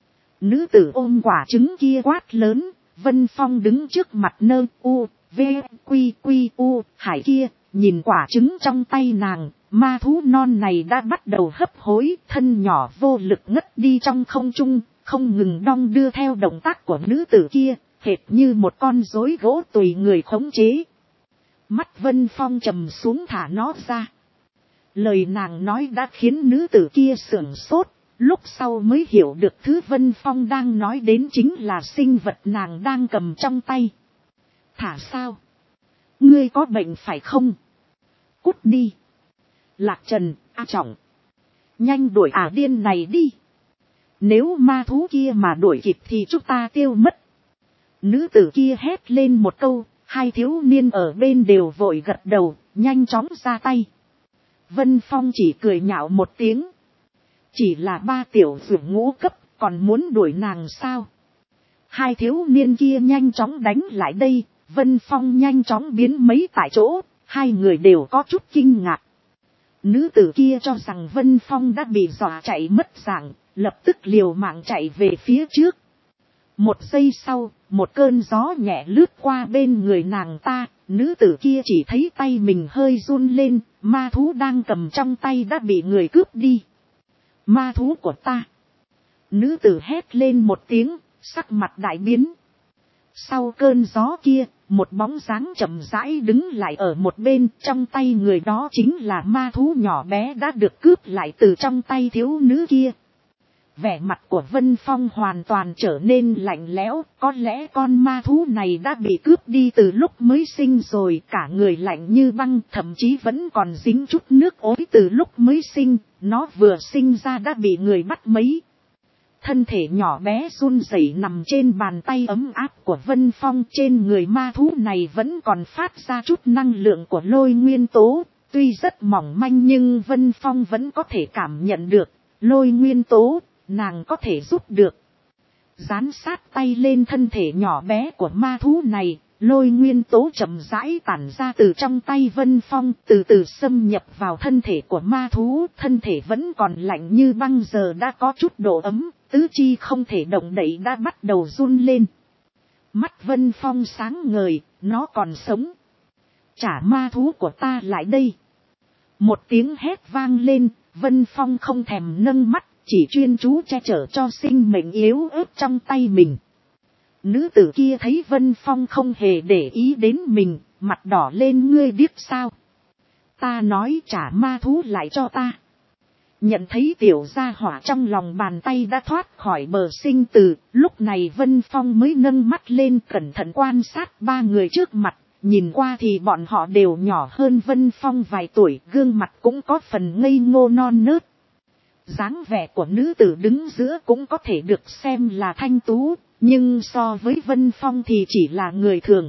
Nữ tử ôm quả trứng kia quát lớn. Vân Phong đứng trước mặt nơ u v quy quy u hải kia, nhìn quả trứng trong tay nàng, ma thú non này đã bắt đầu hấp hối, thân nhỏ vô lực ngất đi trong không trung, không ngừng đong đưa theo động tác của nữ tử kia, hệt như một con rối gỗ tùy người khống chế. Mắt Vân Phong trầm xuống thả nó ra. Lời nàng nói đã khiến nữ tử kia sửng sốt, lúc sau mới hiểu được thứ Vân Phong đang nói đến chính là sinh vật nàng đang cầm trong tay. Thả sao? Ngươi có bệnh phải không? Cút đi. Lạc Trần, A Trọng. Nhanh đuổi điên này đi. Nếu ma thú kia mà đuổi kịp thì chúng ta tiêu mất. Nữ tử kia hét lên một câu, hai thiếu niên ở bên đều vội gật đầu, nhanh chóng ra tay. Vân Phong chỉ cười nhạo một tiếng. Chỉ là ba tiểu dược ngũ cấp, còn muốn đuổi nàng sao? Hai thiếu niên kia nhanh chóng đánh lại đây, Vân Phong nhanh chóng biến mấy tại chỗ, hai người đều có chút kinh ngạc. Nữ tử kia cho rằng Vân Phong đã bị dọa chạy mất dạng, lập tức liều mạng chạy về phía trước. Một giây sau, một cơn gió nhẹ lướt qua bên người nàng ta, nữ tử kia chỉ thấy tay mình hơi run lên, ma thú đang cầm trong tay đã bị người cướp đi. Ma thú của ta. Nữ tử hét lên một tiếng, sắc mặt đại biến. Sau cơn gió kia, một bóng dáng chậm rãi đứng lại ở một bên, trong tay người đó chính là ma thú nhỏ bé đã được cướp lại từ trong tay thiếu nữ kia. Vẻ mặt của Vân Phong hoàn toàn trở nên lạnh lẽo, có lẽ con ma thú này đã bị cướp đi từ lúc mới sinh rồi, cả người lạnh như băng, thậm chí vẫn còn dính chút nước ối từ lúc mới sinh, nó vừa sinh ra đã bị người bắt mấy. thân thể nhỏ bé run rẩy nằm trên bàn tay ấm áp của Vân Phong. Trên người ma thú này vẫn còn phát ra chút năng lượng của lôi nguyên tố, tuy rất mỏng manh nhưng Vân Phong vẫn có thể cảm nhận được. Lôi nguyên tố, nàng có thể giúp được. Dán sát tay lên thân thể nhỏ bé của ma thú này, lôi nguyên tố chậm rãi tản ra từ trong tay Vân Phong, từ từ xâm nhập vào thân thể của ma thú. Thân thể vẫn còn lạnh như băng giờ đã có chút độ ấm, tứ chi không thể động đậy đã bắt đầu run lên. Mắt Vân Phong sáng ngời, nó còn sống. Trả ma thú của ta lại đây. Một tiếng hét vang lên, Vân Phong không thèm nâng mắt, chỉ chuyên chú che chở cho sinh mệnh yếu ớt trong tay mình. Nữ tử kia thấy Vân Phong không hề để ý đến mình, mặt đỏ lên. Ngươi điếc sao? Ta nói trả ma thú lại cho ta. Nhận thấy tiểu gia hỏa trong lòng bàn tay đã thoát khỏi bờ sinh tử, lúc này Vân Phong mới nâng mắt lên cẩn thận quan sát ba người trước mặt. Nhìn qua thì bọn họ đều nhỏ hơn Vân Phong vài tuổi, gương mặt cũng có phần ngây ngô non nớt. Dáng vẻ của nữ tử đứng giữa cũng có thể được xem là thanh tú, nhưng so với Vân Phong thì chỉ là người thường.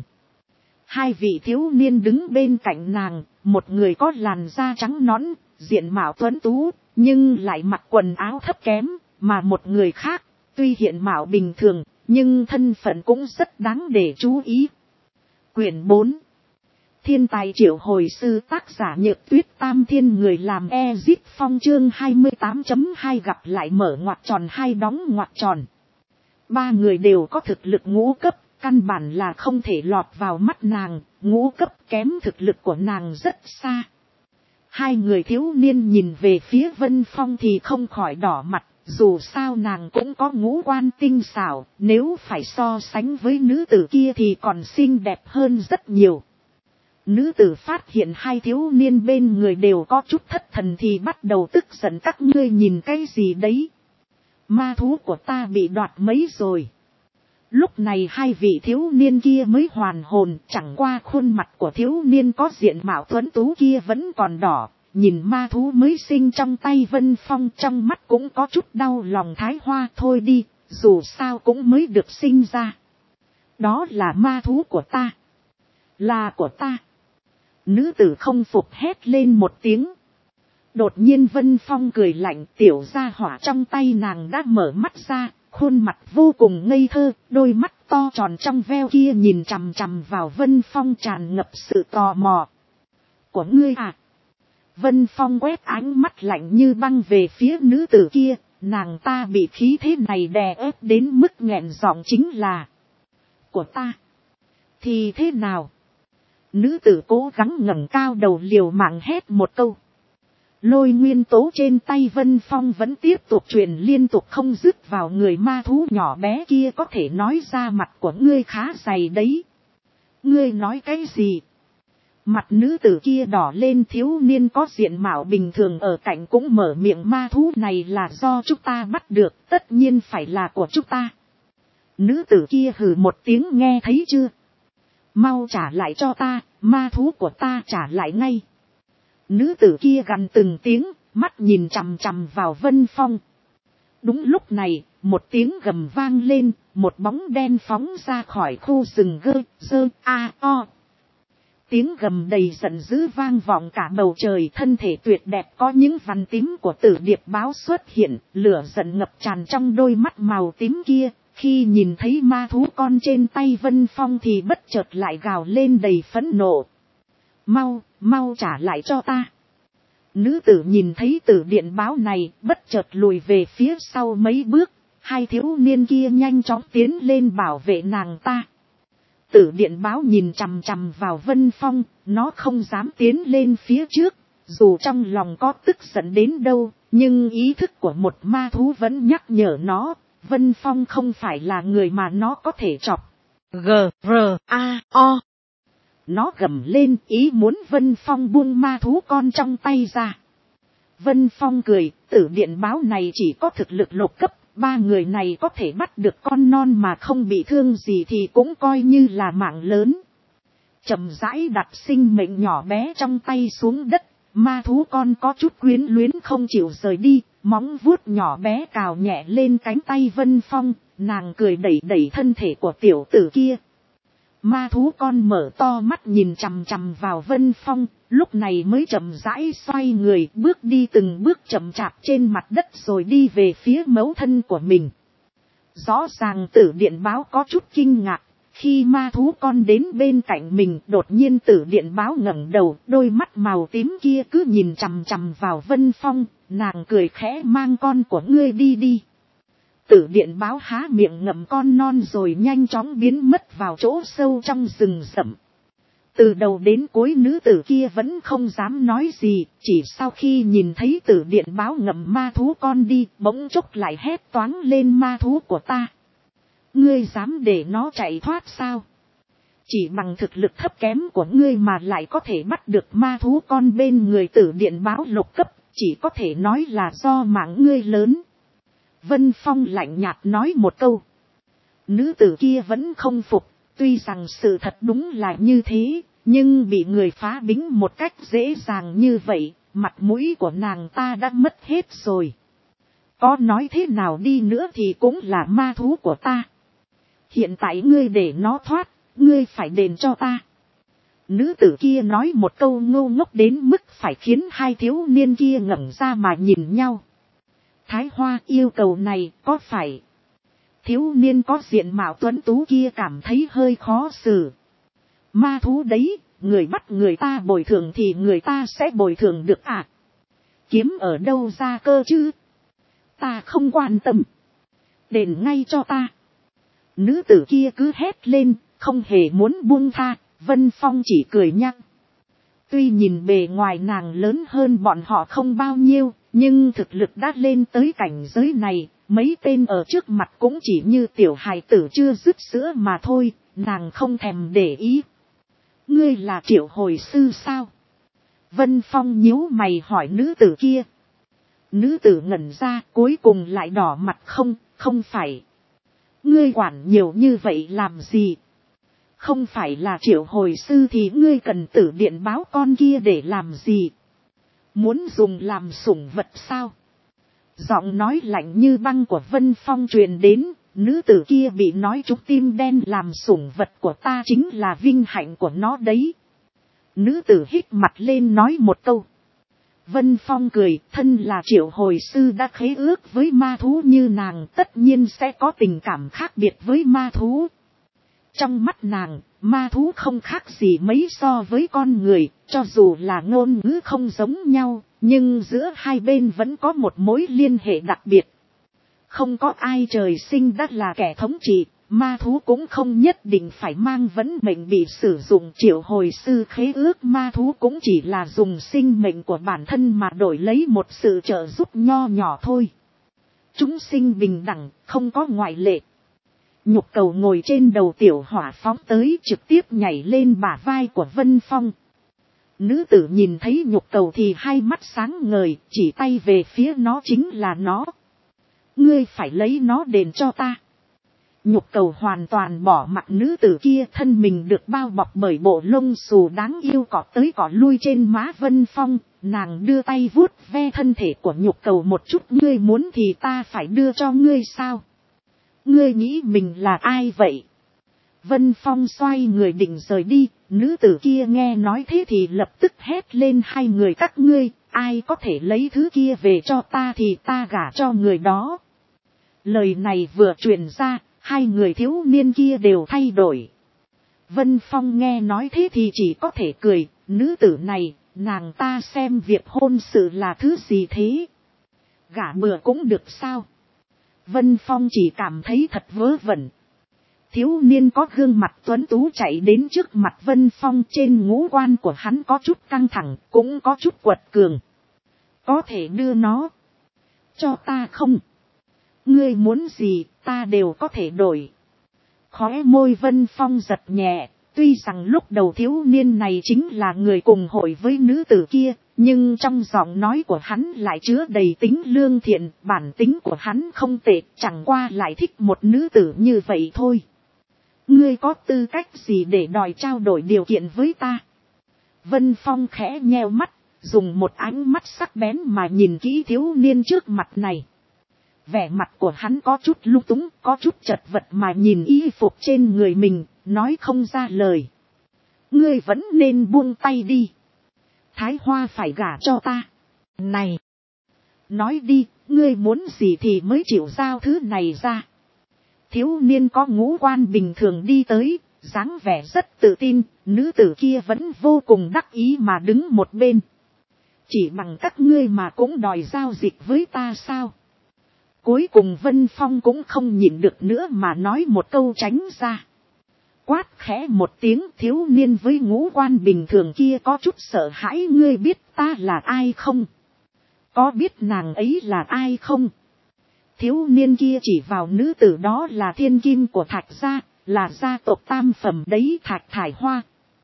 Hai vị thiếu niên đứng bên cạnh nàng, một người có làn da trắng nõn, diện mạo tuấn tú, nhưng lại mặc quần áo thấp kém, mà một người khác, tuy hiện mạo bình thường, nhưng thân phận cũng rất đáng để chú ý. Quyển 4. Thiên tài triệu hồi sư, tác giả Nhược Tuyết, Tam Thiên người làm Ezip Phong, chương 28.2 gặp lại mở ngoặc tròn hai đóng ngoặc tròn. Ba người đều có thực lực ngũ cấp, căn bản là không thể lọt vào mắt nàng, ngũ cấp kém thực lực của nàng rất xa. Hai người thiếu niên nhìn về phía Vân Phong thì không khỏi đỏ mặt, dù sao nàng cũng có ngũ quan tinh xảo, nếu phải so sánh với nữ tử kia thì còn xinh đẹp hơn rất nhiều. Nữ tử phát hiện hai thiếu niên bên người đều có chút thất thần thì bắt đầu tức giận. Các ngươi nhìn cái gì đấy? Ma thú của ta bị đoạt mấy rồi? Lúc này hai vị thiếu niên kia mới hoàn hồn, chẳng qua khuôn mặt của thiếu niên có diện mạo tuấn tú kia vẫn còn đỏ. Nhìn ma thú mới sinh trong tay Vân Phong, trong mắt cũng có chút đau lòng. Thái Hoa, thôi đi, dù sao cũng mới được sinh ra. Đó là ma thú của ta. Là của ta. Nữ tử không phục hét lên một tiếng. Đột nhiên Vân Phong cười lạnh, tiểu gia hỏa trong tay nàng đã mở mắt ra, khuôn mặt vô cùng ngây thơ, đôi mắt to tròn trong veo kia nhìn chằm chằm vào Vân Phong tràn ngập sự tò mò. Của ngươi à? Vân Phong quét ánh mắt lạnh như băng về phía nữ tử kia, nàng ta bị khí thế này đè ép đến mức nghẹn giọng, chính là của ta. Thì thế nào? Nữ tử cố gắng ngẩng cao đầu liều mạng hét một câu. Lôi nguyên tố trên tay Vân Phong vẫn tiếp tục truyền liên tục không dứt vào người ma thú nhỏ bé kia, có thể nói ra mặt của ngươi khá dày đấy. Ngươi nói cái gì? Mặt nữ tử kia đỏ lên. Thiếu niên có diện mạo bình thường ở cạnh cũng mở miệng, ma thú này là do chúng ta bắt được, tất nhiên phải là của chúng ta. Nữ tử kia hừ một tiếng, nghe thấy chưa? Mau trả lại cho ta, ma thú của ta trả lại ngay. Nữ tử kia gằn từng tiếng, mắt nhìn chằm chằm vào Vân Phong. Đúng lúc này, một tiếng gầm vang lên, một bóng đen phóng ra khỏi khu rừng o. Tiếng gầm đầy giận dữ vang vọng cả bầu trời. Thân thể tuyệt đẹp có những vằn tím của Tử Điệp báo xuất hiện, lửa giận ngập tràn trong đôi mắt màu tím kia. Khi nhìn thấy ma thú con trên tay Vân Phong thì bất chợt lại gào lên đầy phẫn nộ. Mau trả lại cho ta. Nữ tử nhìn thấy Tử Điện báo này, bất chợt lùi về phía sau mấy bước. Hai thiếu niên kia nhanh chóng tiến lên bảo vệ nàng ta. Tử Điện báo nhìn chằm chằm vào Vân Phong, nó không dám tiến lên phía trước. Dù trong lòng có tức giận đến đâu, nhưng ý thức của một ma thú vẫn nhắc nhở nó. Vân Phong không phải là người mà nó có thể chọc. G-R-A-O. Nó gầm lên, ý muốn Vân Phong buông ma thú con trong tay ra. Vân Phong cười, Tử Điện báo này chỉ có thực lực lục cấp, ba người này có thể bắt được con non mà không bị thương gì thì cũng coi như là mạng lớn. Chậm rãi đặt sinh mệnh nhỏ bé trong tay xuống đất, ma thú con có chút quyến luyến không chịu rời đi, móng vuốt nhỏ bé cào nhẹ lên cánh tay Vân Phong, nàng cười đẩy đẩy thân thể của tiểu tử kia. Ma thú con mở to mắt nhìn chằm chằm vào Vân Phong, lúc này mới chậm rãi xoay người, bước đi từng bước chậm chạp trên mặt đất rồi đi về phía mẫu thân của mình. Rõ ràng Tử Điện Báo có chút kinh ngạc, khi ma thú con đến bên cạnh mình, đột nhiên Tử Điện Báo ngẩng đầu, đôi mắt màu tím kia cứ nhìn chằm chằm vào Vân Phong, nàng cười khẽ, mang con của ngươi đi đi. Tử Điện Báo há miệng ngậm con non rồi nhanh chóng biến mất vào chỗ sâu trong rừng rậm. Từ đầu đến cuối nữ tử kia vẫn không dám nói gì, chỉ sau khi nhìn thấy Tử Điện Báo ngậm ma thú con đi, bỗng chốc lại hét toáng lên, ma thú của ta, ngươi dám để nó chạy thoát sao? Chỉ bằng thực lực thấp kém của ngươi mà lại có thể bắt được ma thú con bên người Tử Điện Báo lục cấp, chỉ có thể nói là do mạng ngươi lớn. Vân Phong lạnh nhạt nói một câu. Nữ tử kia vẫn không phục, tuy rằng sự thật đúng là như thế, nhưng bị người phá bính một cách dễ dàng như vậy, mặt mũi của nàng ta đã mất hết rồi. Có nói thế nào đi nữa thì cũng là ma thú của ta. Hiện tại ngươi để nó thoát, ngươi phải đền cho ta. Nữ tử kia nói một câu ngô ngốc đến mức phải khiến hai thiếu niên kia ngẩng ra mà nhìn nhau. Thái Hoa, yêu cầu này có phải? Thiếu niên có diện mạo tuấn tú kia cảm thấy hơi khó xử. Ma thú đấy, người bắt người ta bồi thường thì người ta sẽ bồi thường được à? Kiếm ở đâu ra cơ chứ? Ta không quan tâm. Đền ngay cho ta. Nữ tử kia cứ hét lên, không hề muốn buông tha. Vân Phong chỉ cười nhắc. Tuy nhìn bề ngoài nàng lớn hơn bọn họ không bao nhiêu, nhưng thực lực đã lên tới cảnh giới này, mấy tên ở trước mặt cũng chỉ như tiểu hài tử chưa dứt sữa mà thôi, nàng không thèm để ý. Ngươi là Triệu Hồi Sư sao? Vân Phong nhíu mày hỏi nữ tử kia. Nữ tử ngẩn ra, cuối cùng lại đỏ mặt, không phải. Ngươi quản nhiều như vậy làm gì? Không phải là Triệu Hồi Sư thì ngươi cần Tử Điện Báo con kia để làm gì? Muốn dùng làm sủng vật sao? Giọng nói lạnh như băng của Vân Phong truyền đến, nữ tử kia bị nói trúng tim đen, làm sủng vật của ta chính là vinh hạnh của nó đấy. Nữ tử hít mặt lên nói một câu. Vân Phong cười, thân là Triệu Hồi Sư đã khế ước với ma thú như nàng, tất nhiên sẽ có tình cảm khác biệt với ma thú. Trong mắt nàng, ma thú không khác gì mấy so với con người, cho dù là ngôn ngữ không giống nhau, nhưng giữa hai bên vẫn có một mối liên hệ đặc biệt. Không có ai trời sinh đã là kẻ thống trị, ma thú cũng không nhất định phải mang vấn mệnh bị sử dụng. Triệu Hồi Sư khế ước ma thú cũng chỉ là dùng sinh mệnh của bản thân mà đổi lấy một sự trợ giúp nho nhỏ thôi. Chúng sinh bình đẳng, không có ngoại lệ. Nhục Cầu ngồi trên đầu tiểu hỏa phóng tới, trực tiếp nhảy lên bả vai của Vân Phong. Nữ tử nhìn thấy Nhục Cầu thì hai mắt sáng ngời, chỉ tay về phía nó, chính là nó. Ngươi phải lấy nó đền cho ta. Nhục Cầu hoàn toàn bỏ mặc nữ tử kia, thân mình được bao bọc bởi bộ lông xù đáng yêu cọ tới cọ lui trên má Vân Phong. Nàng đưa tay vuốt ve thân thể của Nhục Cầu một chút. Ngươi muốn thì ta phải đưa cho ngươi sao? Ngươi nghĩ mình là ai vậy? Vân Phong xoay người định rời đi, nữ tử kia nghe nói thế thì lập tức hét lên, hai người các ngươi, ai có thể lấy thứ kia về cho ta thì ta gả cho người đó. Lời này vừa truyền ra, hai người thiếu niên kia đều thay đổi. Vân Phong nghe nói thế thì chỉ có thể cười, nữ tử này, nàng ta xem việc hôn sự là thứ gì thế? Gả bừa cũng được sao? Vân Phong chỉ cảm thấy thật vớ vẩn. Thiếu niên có gương mặt tuấn tú chạy đến trước mặt Vân Phong, trên ngũ quan của hắn có chút căng thẳng, cũng có chút quật cường. Có thể đưa nó cho ta không? Ngươi muốn gì, ta đều có thể đổi. Khóe môi Vân Phong giật nhẹ, tuy rằng lúc đầu thiếu niên này chính là người cùng hội với nữ tử kia, nhưng trong giọng nói của hắn lại chứa đầy tính lương thiện, bản tính của hắn không tệ, chẳng qua lại thích một nữ tử như vậy thôi. Ngươi có tư cách gì để đòi trao đổi điều kiện với ta? Vân Phong khẽ nheo mắt, dùng một ánh mắt sắc bén mà nhìn kỹ thiếu niên trước mặt này. Vẻ mặt của hắn có chút lung túng, có chút chật vật mà nhìn y phục trên người mình, nói không ra lời. Ngươi vẫn nên buông tay đi. Thái Hoa phải gả cho ta. Này! Nói đi, ngươi muốn gì thì mới chịu giao thứ này ra. Thiếu niên có ngũ quan bình thường đi tới, dáng vẻ rất tự tin, nữ tử kia vẫn vô cùng đắc ý mà đứng một bên. Chỉ bằng các ngươi mà cũng đòi giao dịch với ta sao? Cuối cùng Vân Phong cũng không nhịn được nữa mà nói một câu tránh ra. Quát khẽ một tiếng, thiếu niên với ngũ quan bình thường kia có chút sợ hãi. Ngươi biết ta là ai không? Có biết nàng ấy là ai không? Thiếu niên kia chỉ vào nữ tử đó là thiên kim của Thạch gia, là gia tộc tam phẩm đấy, Thạch Thải Hoa.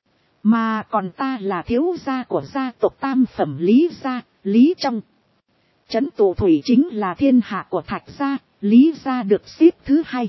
Mà còn ta là thiếu gia của gia tộc tam phẩm Lý gia, Lý Trong. Trấn tụ thủy chính là thiên hạ của Thạch gia, Lý gia được xếp thứ 2.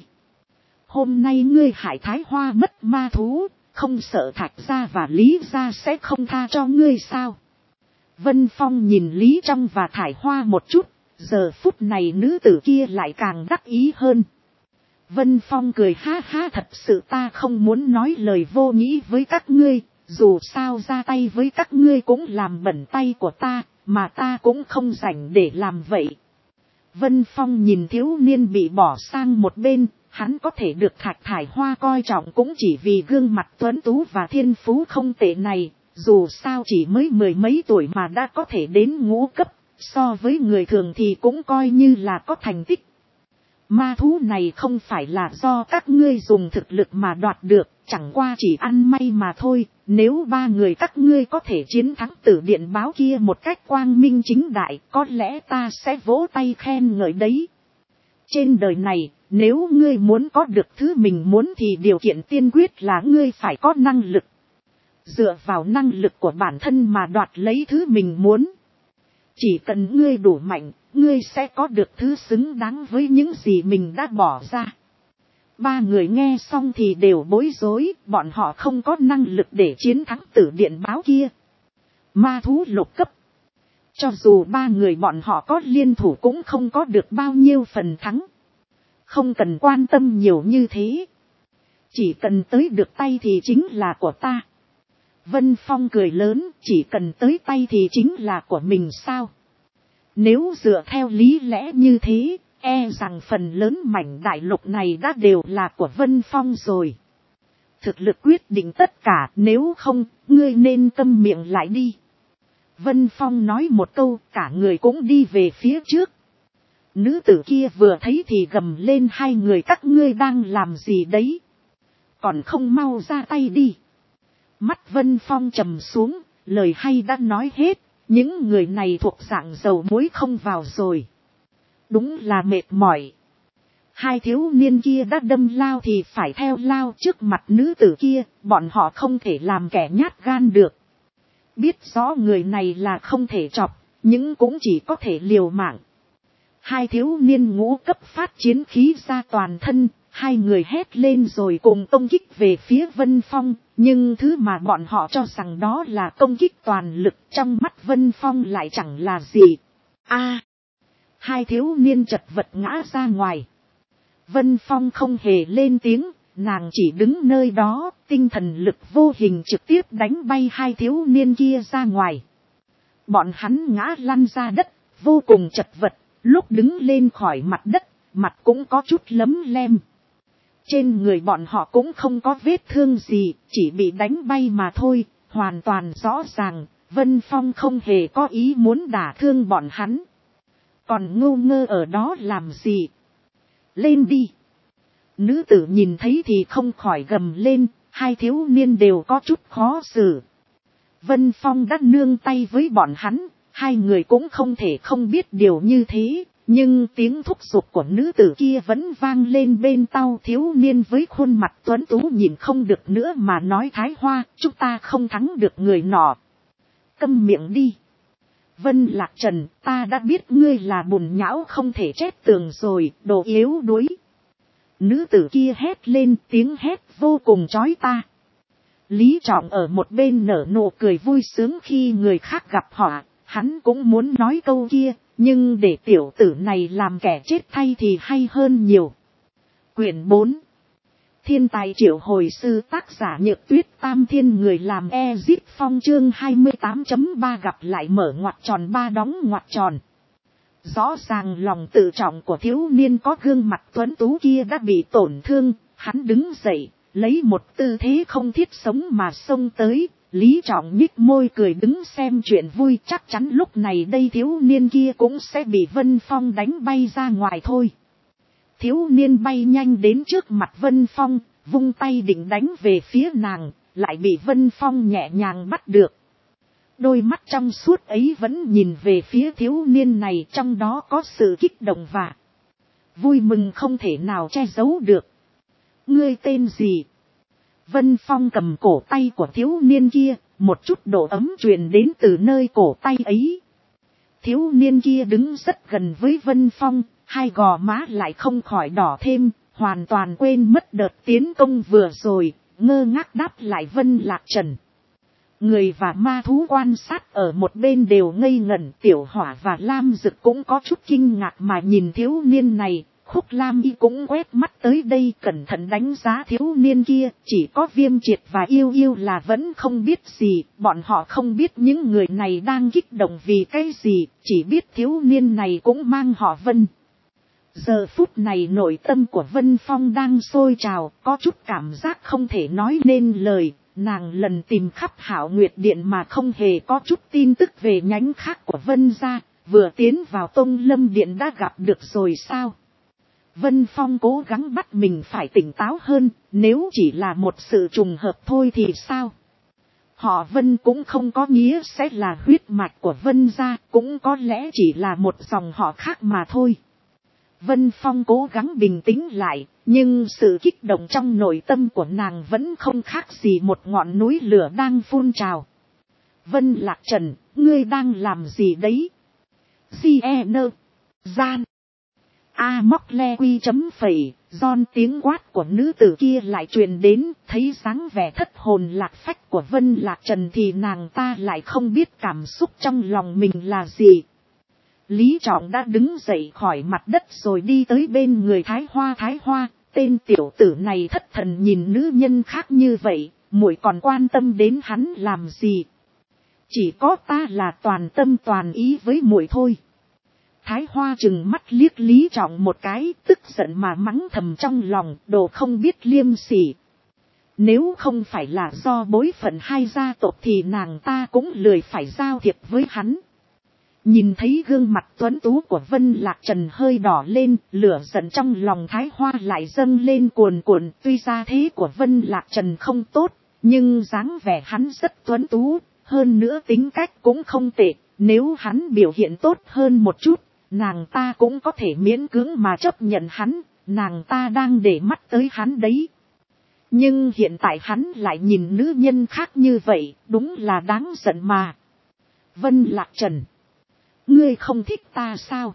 Hôm nay ngươi hại Thái Hoa mất ma thú, không sợ Thạch gia và Lý gia sẽ không tha cho ngươi sao? Vân Phong nhìn Lý Trong và Thải Hoa một chút, giờ phút này nữ tử kia lại càng đắc ý hơn. Vân Phong cười ha ha, thật sự ta không muốn nói lời vô nghĩa với các ngươi, dù sao ra tay với các ngươi cũng làm bẩn tay của ta, mà ta cũng không rảnh để làm vậy. Vân Phong nhìn thiếu niên bị bỏ sang một bên, hắn có thể được Thạch Thải Hoa coi trọng cũng chỉ vì gương mặt tuấn tú và thiên phú không tệ này, dù sao chỉ mới 10 mấy tuổi mà đã có thể đến ngũ cấp, so với người thường thì cũng coi như là có thành tích. Ma thú này không phải là do các ngươi dùng thực lực mà đoạt được, chẳng qua chỉ ăn may mà thôi. Nếu 3 người các ngươi có thể chiến thắng Tử Điện Báo kia một cách quang minh chính đại, có lẽ ta sẽ vỗ tay khen ngợi đấy. Trên đời này, nếu ngươi muốn có được thứ mình muốn thì điều kiện tiên quyết là ngươi phải có năng lực. Dựa vào năng lực của bản thân mà đoạt lấy thứ mình muốn. Chỉ cần ngươi đủ mạnh, ngươi sẽ có được thứ xứng đáng với những gì mình đã bỏ ra. 3 người nghe xong thì đều bối rối, bọn họ không có năng lực để chiến thắng Tử Điện Báo kia. Ma thú lục cấp. Cho dù 3 người bọn họ có liên thủ cũng không có được bao nhiêu phần thắng. Không cần quan tâm nhiều như thế. Chỉ cần tới được tay thì chính là của ta. Vân Phong cười lớn, chỉ cần tới tay thì chính là của mình sao? Nếu dựa theo lý lẽ như thế, e rằng phần lớn mảnh đại lục này đã đều là của Vân Phong rồi. Thực lực quyết định tất cả, nếu không, ngươi nên câm miệng lại đi. Vân Phong nói một câu, cả người cũng đi về phía trước. Nữ tử kia vừa thấy thì gầm lên, 2 người các ngươi đang làm gì đấy? Còn không mau ra tay đi. Mắt Vân Phong trầm xuống, lời hay đã nói hết, những người này thuộc dạng dầu muối không vào rồi. Đúng là mệt mỏi. 2 thiếu niên kia đã đâm lao thì phải theo lao trước mặt nữ tử kia, bọn họ không thể làm kẻ nhát gan được. Biết rõ người này là không thể chọc, nhưng cũng chỉ có thể liều mạng. 2 thiếu niên ngũ cấp phát chiến khí ra toàn thân, 2 người hét lên rồi cùng công kích về phía Vân Phong, nhưng thứ mà bọn họ cho rằng đó là công kích toàn lực trong mắt Vân Phong lại chẳng là gì. 2 thiếu niên chật vật ngã ra ngoài. Vân Phong không hề lên tiếng, nàng chỉ đứng nơi đó, tinh thần lực vô hình trực tiếp đánh bay 2 thiếu niên kia ra ngoài. Bọn hắn ngã lăn ra đất, vô cùng chật vật, lúc đứng lên khỏi mặt đất, mặt cũng có chút lấm lem. Trên người bọn họ cũng không có vết thương gì, chỉ bị đánh bay mà thôi, hoàn toàn rõ ràng, Vân Phong không hề có ý muốn đả thương bọn hắn. Còn ngu ngơ ở đó làm gì? Lên đi! Nữ tử nhìn thấy thì không khỏi gầm lên, 2 thiếu niên đều có chút khó xử. Vân Phong đã nương tay với bọn hắn, 2 người cũng không thể không biết điều như thế. Nhưng tiếng thúc giục của nữ tử kia vẫn vang lên bên tai thiếu niên với khuôn mặt tuấn tú nhìn không được nữa mà nói, Thái Hoa, chúng ta không thắng được người nọ. Câm miệng đi. Vân Lạc Trần, ta đã biết ngươi là bùn nhão không thể chết tường rồi, đồ yếu đuối. Nữ tử kia hét lên, tiếng hét vô cùng chói tai. Lý Trọng ở một bên nở nụ cười vui sướng khi người khác gặp họ, hắn cũng muốn nói câu kia, nhưng để tiểu tử này làm kẻ chết thay thì hay hơn nhiều. Quyển 4. Thiên tài triệu hồi sư, tác giả Nhược Tuyết, Tam Thiên người làm Ezip Phong, chương 28.3 gặp lại, mở ngoặc tròn ba đóng ngoặc tròn. Rõ ràng lòng tự trọng của thiếu niên có gương mặt tuấn tú kia đã bị tổn thương, hắn đứng dậy, lấy một tư thế không thiết sống mà xông tới. Lý Trọng nhích môi cười đứng xem chuyện vui, chắc chắn lúc này đây thiếu niên kia cũng sẽ bị Vân Phong đánh bay ra ngoài thôi. Thiếu niên bay nhanh đến trước mặt Vân Phong, vung tay định đánh về phía nàng, lại bị Vân Phong nhẹ nhàng bắt được. Đôi mắt trong suốt ấy vẫn nhìn về phía thiếu niên này, trong đó có sự kích động và vui mừng không thể nào che giấu được. Ngươi tên gì? Vân Phong cầm cổ tay của thiếu niên kia, một chút độ ấm truyền đến từ nơi cổ tay ấy. Thiếu niên kia đứng rất gần với Vân Phong, hai gò má lại không khỏi đỏ thêm, hoàn toàn quên mất đợt tiến công vừa rồi, ngơ ngác đáp lại Vân Lạc Trần. Người và ma thú quan sát ở một bên đều ngây ngẩn, Tiểu Hỏa và Lam Dực cũng có chút kinh ngạc mà nhìn thiếu niên này. Khúc Lam Y cũng quét mắt tới đây cẩn thận đánh giá thiếu niên kia, chỉ có Viêm Triệt và Yêu Yêu là vẫn không biết gì, bọn họ không biết những người này đang kích động vì cái gì, chỉ biết thiếu niên này cũng mang họ Vân. Giờ phút này nội tâm của Vân Phong đang sôi trào, có chút cảm giác không thể nói nên lời, nàng lần tìm khắp Hạo Nguyệt Điện mà không hề có chút tin tức về nhánh khác của Vân gia, vừa tiến vào Tông Lâm Điện đã gặp được rồi sao? Vân Phong cố gắng bắt mình phải tỉnh táo hơn, nếu chỉ là một sự trùng hợp thôi thì sao? Họ Vân cũng không có nghĩa sẽ là huyết mạch của Vân gia, cũng có lẽ chỉ là một dòng họ khác mà thôi. Vân Phong cố gắng bình tĩnh lại, nhưng sự kích động trong nội tâm của nàng vẫn không khác gì một ngọn núi lửa đang phun trào. Vân Lạc Trần, ngươi đang làm gì đấy? G.E.N. Gian. A móc le quy chấm phẩy, giòn tiếng quát của nữ tử kia lại truyền đến, thấy dáng vẻ thất hồn lạc phách của Vân Lạc Trần thì nàng ta lại không biết cảm xúc trong lòng mình là gì. Lý Trọng đã đứng dậy khỏi mặt đất rồi đi tới bên người Thái Hoa, tên tiểu tử này thất thần nhìn nữ nhân khác như vậy, muội còn quan tâm đến hắn làm gì? Chỉ có ta là toàn tâm toàn ý với muội thôi. Thái Hoa trừng mắt liếc Lý Trọng một cái, tức giận mà mắng thầm trong lòng, đồ không biết liêm sỉ. Nếu không phải là do bối phận hai gia tộc thì nàng ta cũng lười phải giao thiệp với hắn. Nhìn thấy gương mặt tuấn tú của Vân Lạc Trần hơi đỏ lên, lửa giận trong lòng Thái Hoa lại dâng lên cuồn cuộn. Tuy ra thế của Vân Lạc Trần không tốt, nhưng dáng vẻ hắn rất tuấn tú, hơn nữa tính cách cũng không tệ. Nếu hắn biểu hiện tốt hơn một chút, nàng ta cũng có thể miễn cưỡng mà chấp nhận hắn, nàng ta đang để mắt tới hắn đấy. Nhưng hiện tại hắn lại nhìn nữ nhân khác như vậy, đúng là đáng giận mà. Vân Lạc Trần, ngươi không thích ta sao?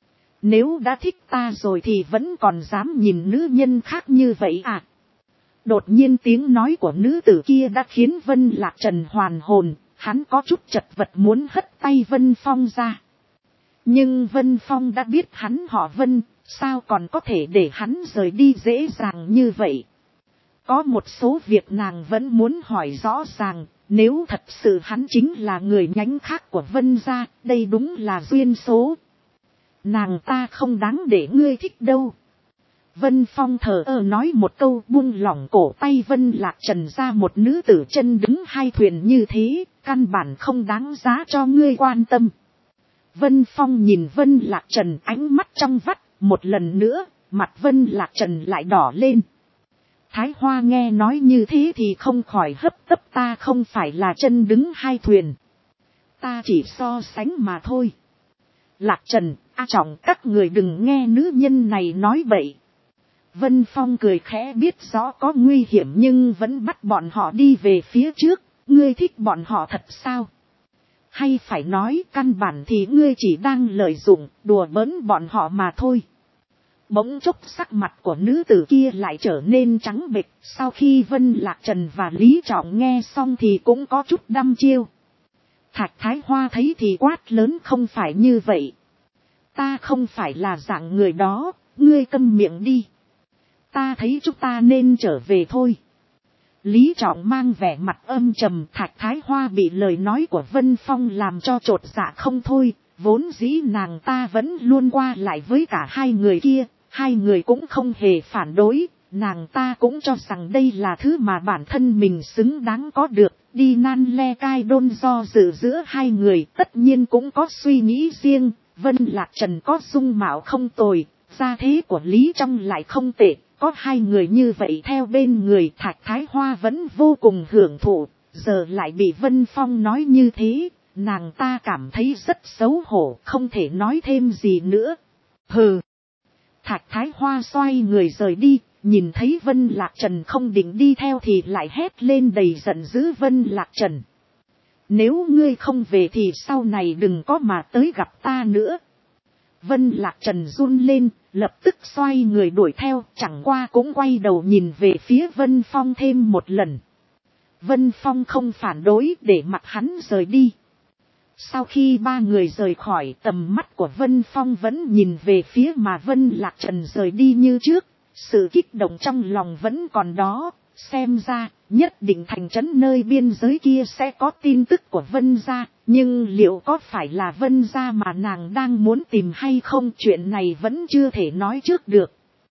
Nếu đã thích ta rồi thì vẫn còn dám nhìn nữ nhân khác như vậy à? Đột nhiên tiếng nói của nữ tử kia đã khiến Vân Lạc Trần hoàn hồn, hắn có chút chật vật muốn hất tay Vân Phong ra. Nhưng Vân Phong đã biết hắn họ Vân, sao còn có thể để hắn rời đi dễ dàng như vậy? Có một số việc nàng vẫn muốn hỏi rõ ràng, nếu thật sự hắn chính là người nhánh khác của Vân gia, đây đúng là duyên số. Nàng ta không đáng để ngươi thích đâu. Vân Phong thờ ơ nói một câu, buông lỏng cổ tay Vân Lạc Trần ra. Một nữ tử chân đứng hai thuyền như thế, căn bản không đáng giá cho ngươi quan tâm. Vân Phong nhìn Vân Lạc Trần, ánh mắt trong vắt, một lần nữa, mặt Vân Lạc Trần lại đỏ lên. Thái Hoa nghe nói như thế thì không khỏi hấp tấp, ta không phải là chân đứng hai thuyền. Ta chỉ so sánh mà thôi. Lạc Trần, A Trọng, các người đừng nghe nữ nhân này nói bậy. Vân Phong cười khẽ, biết rõ có nguy hiểm nhưng vẫn bắt bọn họ đi về phía trước. Ngươi thích bọn họ thật sao? Hay phải nói căn bản thì ngươi chỉ đang lợi dụng, đùa bỡn bọn họ mà thôi. Bỗng chốc sắc mặt của nữ tử kia lại trở nên trắng bệch, sau khi Vân Lạc Trần và Lý Trọng nghe xong thì cũng có chút đăm chiêu. Thạch Thái Hoa thấy thì quát lớn, không phải như vậy. Ta không phải là dạng người đó, ngươi câm miệng đi. Ta thấy chúng ta nên trở về thôi. Lý Trọng mang vẻ mặt âm trầm, Thạch Thái Hoa bị lời nói của Vân Phong làm cho chột dạ không thôi, vốn dĩ nàng ta vẫn luôn qua lại với cả hai người kia, hai người cũng không hề phản đối, nàng ta cũng cho rằng đây là thứ mà bản thân mình xứng đáng có được, đi nan le cai đôn do dự giữa hai người, tất nhiên cũng có suy nghĩ riêng. Vân Lạc Trần có dung mạo không tồi, gia thế của Lý Trong lại không tệ, có hai người như vậy theo bên người, Thạch Thái Hoa vẫn vô cùng hưởng thụ, giờ lại bị Vân Phong nói như thế, nàng ta cảm thấy rất xấu hổ, không thể nói thêm gì nữa. Hừ. Thạch Thái Hoa xoay người rời đi, nhìn thấy Vân Lạc Trần không định đi theo thì lại hét lên đầy giận dữ, Vân Lạc Trần, nếu ngươi không về thì sau này đừng có mà tới gặp ta nữa. Vân Lạc Trần run lên, lập tức xoay người đuổi theo, chẳng qua cũng quay đầu nhìn về phía Vân Phong thêm một lần. Vân Phong không phản đối, để mặc hắn rời đi. Sau khi ba người rời khỏi, tầm mắt của Vân Phong vẫn nhìn về phía mà Vân Lạc Trần rời đi như trước, sự kích động trong lòng vẫn còn đó. Xem ra, nhất định thành trấn nơi biên giới kia sẽ có tin tức của Vân gia, nhưng liệu có phải là Vân gia mà nàng đang muốn tìm hay không, chuyện này vẫn chưa thể nói trước được.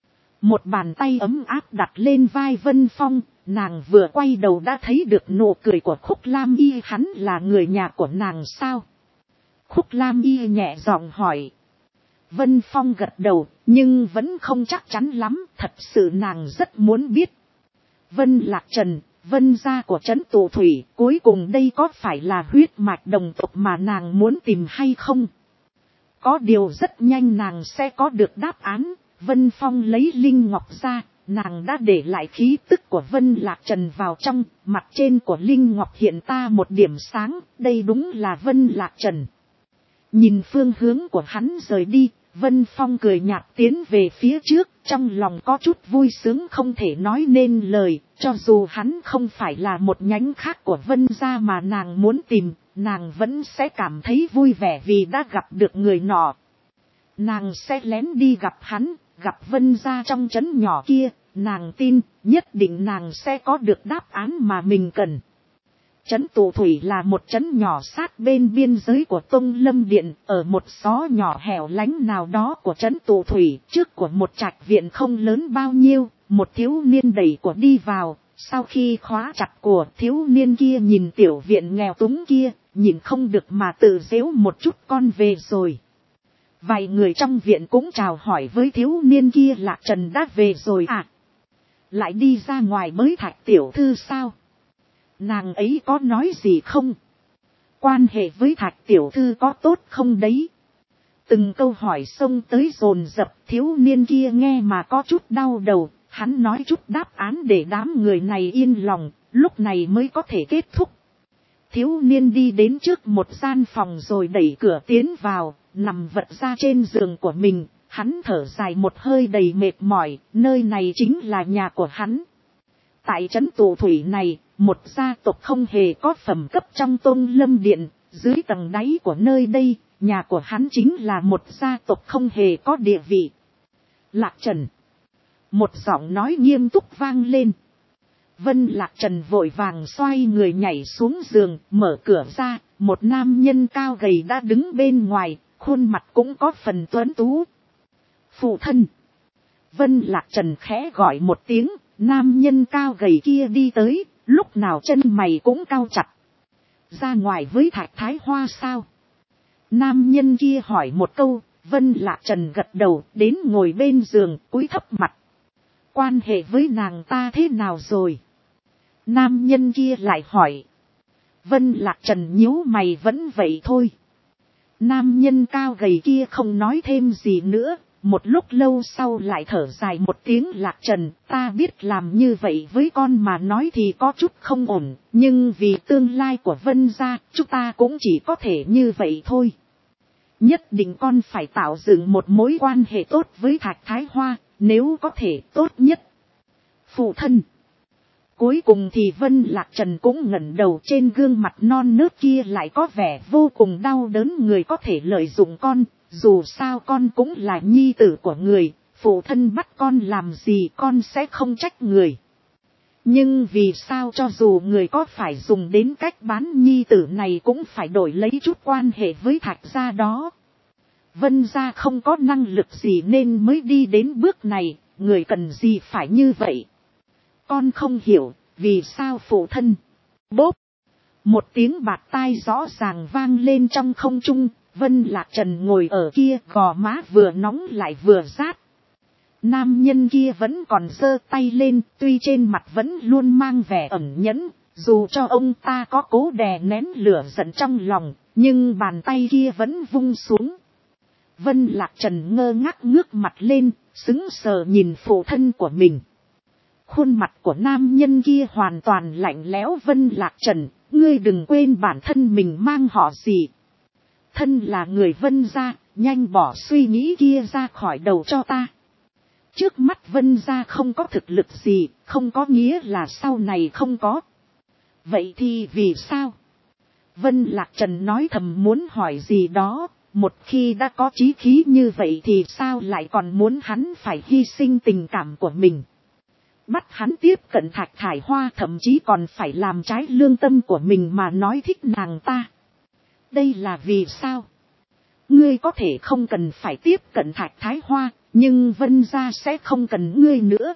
Một bàn tay ấm áp đặt lên vai Vân Phong, nàng vừa quay đầu đã thấy được nụ cười của Khúc Lam Y, hắn là người nhà của nàng sao? Khúc Lam Y nhẹ giọng hỏi. Vân Phong gật đầu, nhưng vẫn không chắc chắn lắm, thật sự nàng rất muốn biết. Vân Lạc Trần, Vân gia của trấn Tụ Thủy, cuối cùng đây có phải là huyết mạch đồng tộc mà nàng muốn tìm hay không? Có điều rất nhanh nàng sẽ có được đáp án. Vân Phong lấy linh ngọc ra, nàng đã để lại khí tức của Vân Lạc Trần vào trong, mặt trên của linh ngọc hiện ra một điểm sáng, đây đúng là Vân Lạc Trần. Nhìn phương hướng của hắn rời đi, Vân Phong cười nhạt tiến về phía trước, trong lòng có chút vui sướng không thể nói nên lời, cho dù hắn không phải là một nhánh khác của Vân gia mà nàng muốn tìm, nàng vẫn sẽ cảm thấy vui vẻ vì đã gặp được người nọ. Nàng sẽ lén đi gặp hắn, gặp Vân gia trong trấn nhỏ kia, nàng tin, nhất định nàng sẽ có được đáp án mà mình cần. Trấn Tụ Thủy là một trấn nhỏ sát bên biên giới của Tông Lâm Điện, ở một xó nhỏ hẻo lánh nào đó của trấn Tụ Thủy, trước của một trạch viện không lớn bao nhiêu, một thiếu niên đẩy của đi vào, sau khi khóa chặt của thiếu niên kia nhìn tiểu viện nghèo túng kia, nhìn không được mà tự giễu một chút, con về rồi. Vài người trong viện cũng chào hỏi với thiếu niên kia, Lạc Trần đã về rồi à? Lại đi ra ngoài mới Thạch tiểu thư sao? Nàng ấy có nói gì không? Quan hệ với Thạch tiểu thư có tốt không đấy? Từng câu hỏi xông tới dồn dập, thiếu niên kia nghe mà có chút đau đầu, hắn nói chút đáp án để đám người này yên lòng, lúc này mới có thể kết thúc. Thiếu niên đi đến trước một gian phòng rồi đẩy cửa tiến vào, nằm vật ra trên giường của mình, hắn thở dài một hơi đầy mệt mỏi, nơi này chính là nhà của hắn. Tại trấn Tụ Thủy này, một gia tộc không hề có phẩm cấp trong Tôn Lâm Điện, dưới tầng đáy của nơi đây, nhà của hắn chính là một gia tộc không hề có địa vị. Lạc Trần. Một giọng nói nghiêm túc vang lên. Vân Lạc Trần vội vàng xoay người nhảy xuống giường, mở cửa ra, một nam nhân cao gầy đã đứng bên ngoài, khuôn mặt cũng có phần tuấn tú. Phụ thân. Vân Lạc Trần khẽ gọi một tiếng, nam nhân cao gầy kia đi tới, lúc nào chân mày cũng cau chặt. Ra ngoài với Thạch Thái Hoa sao? Nam nhân kia hỏi một câu, Vân Lạc Trần gật đầu, đến ngồi bên giường, cúi thấp mặt. Quan hệ với nàng ta thế nào rồi? Nam nhân kia lại hỏi. Vân Lạc Trần nhíu mày, vẫn vậy thôi. Nam nhân cao gầy kia không nói thêm gì nữa, một lúc lâu sau lại thở dài một tiếng. Lạc Trần, ta biết làm như vậy với con mà nói thì có chút không ổn, nhưng vì tương lai của Vân gia, chúng ta cũng chỉ có thể như vậy thôi. Nhất định con phải tạo dựng một mối quan hệ tốt với Thạch Thái Hoa, nếu có thể tốt nhất. Phụ thân. Cuối cùng thì Vân Lạc Trần cũng ngẩng đầu, trên gương mặt non nớt kia lại có vẻ vô cùng đau đớn. Người có thể lợi dụng con, dù sao con cũng là nhi tử của người, phụ thân bắt con làm gì con sẽ không trách người. Nhưng vì sao cho dù người có phải dùng đến cách bán nhi tử này cũng phải đổi lấy chút quan hệ với Thạch gia đó. Vân gia không có năng lực gì nên mới đi đến bước này, người cần gì phải như vậy. Con không hiểu, vì sao phụ thân. Bốp. Một tiếng bạt tai rõ ràng vang lên trong không trung, Vân Lạc Trần ngồi ở kia, gò má vừa nóng lại vừa rát. Nam nhân kia vẫn còn giơ tay lên, tuy trên mặt vẫn luôn mang vẻ ẩn nhẫn, dù cho ông ta có cố đè nén lửa giận trong lòng, nhưng bàn tay kia vẫn vung xuống. Vân Lạc Trần ngơ ngác ngước mặt lên, sững sờ nhìn phụ thân của mình. Khuôn mặt của nam nhân kia hoàn toàn lạnh lẽo. Vân Lạc Trần, ngươi đừng quên bản thân mình mang họ gì. Thân là người Vân gia, nhanh bỏ suy nghĩ kia ra khỏi đầu cho ta. Trước mắt Vân gia không có thực lực gì, không có nghĩa là sau này không có. Vậy thì vì sao? Vân Lạc Trần nói thầm muốn hỏi gì đó, một khi đã có chí khí như vậy thì sao lại còn muốn hắn phải hy sinh tình cảm của mình. Bắt hắn tiếp cận Thạch Thải Hoa, thậm chí còn phải làm trái lương tâm của mình mà nói thích nàng ta. Đây là vì sao? Ngươi có thể không cần phải tiếp cận Thạch Thái Hoa, nhưng Vân gia sẽ không cần ngươi nữa.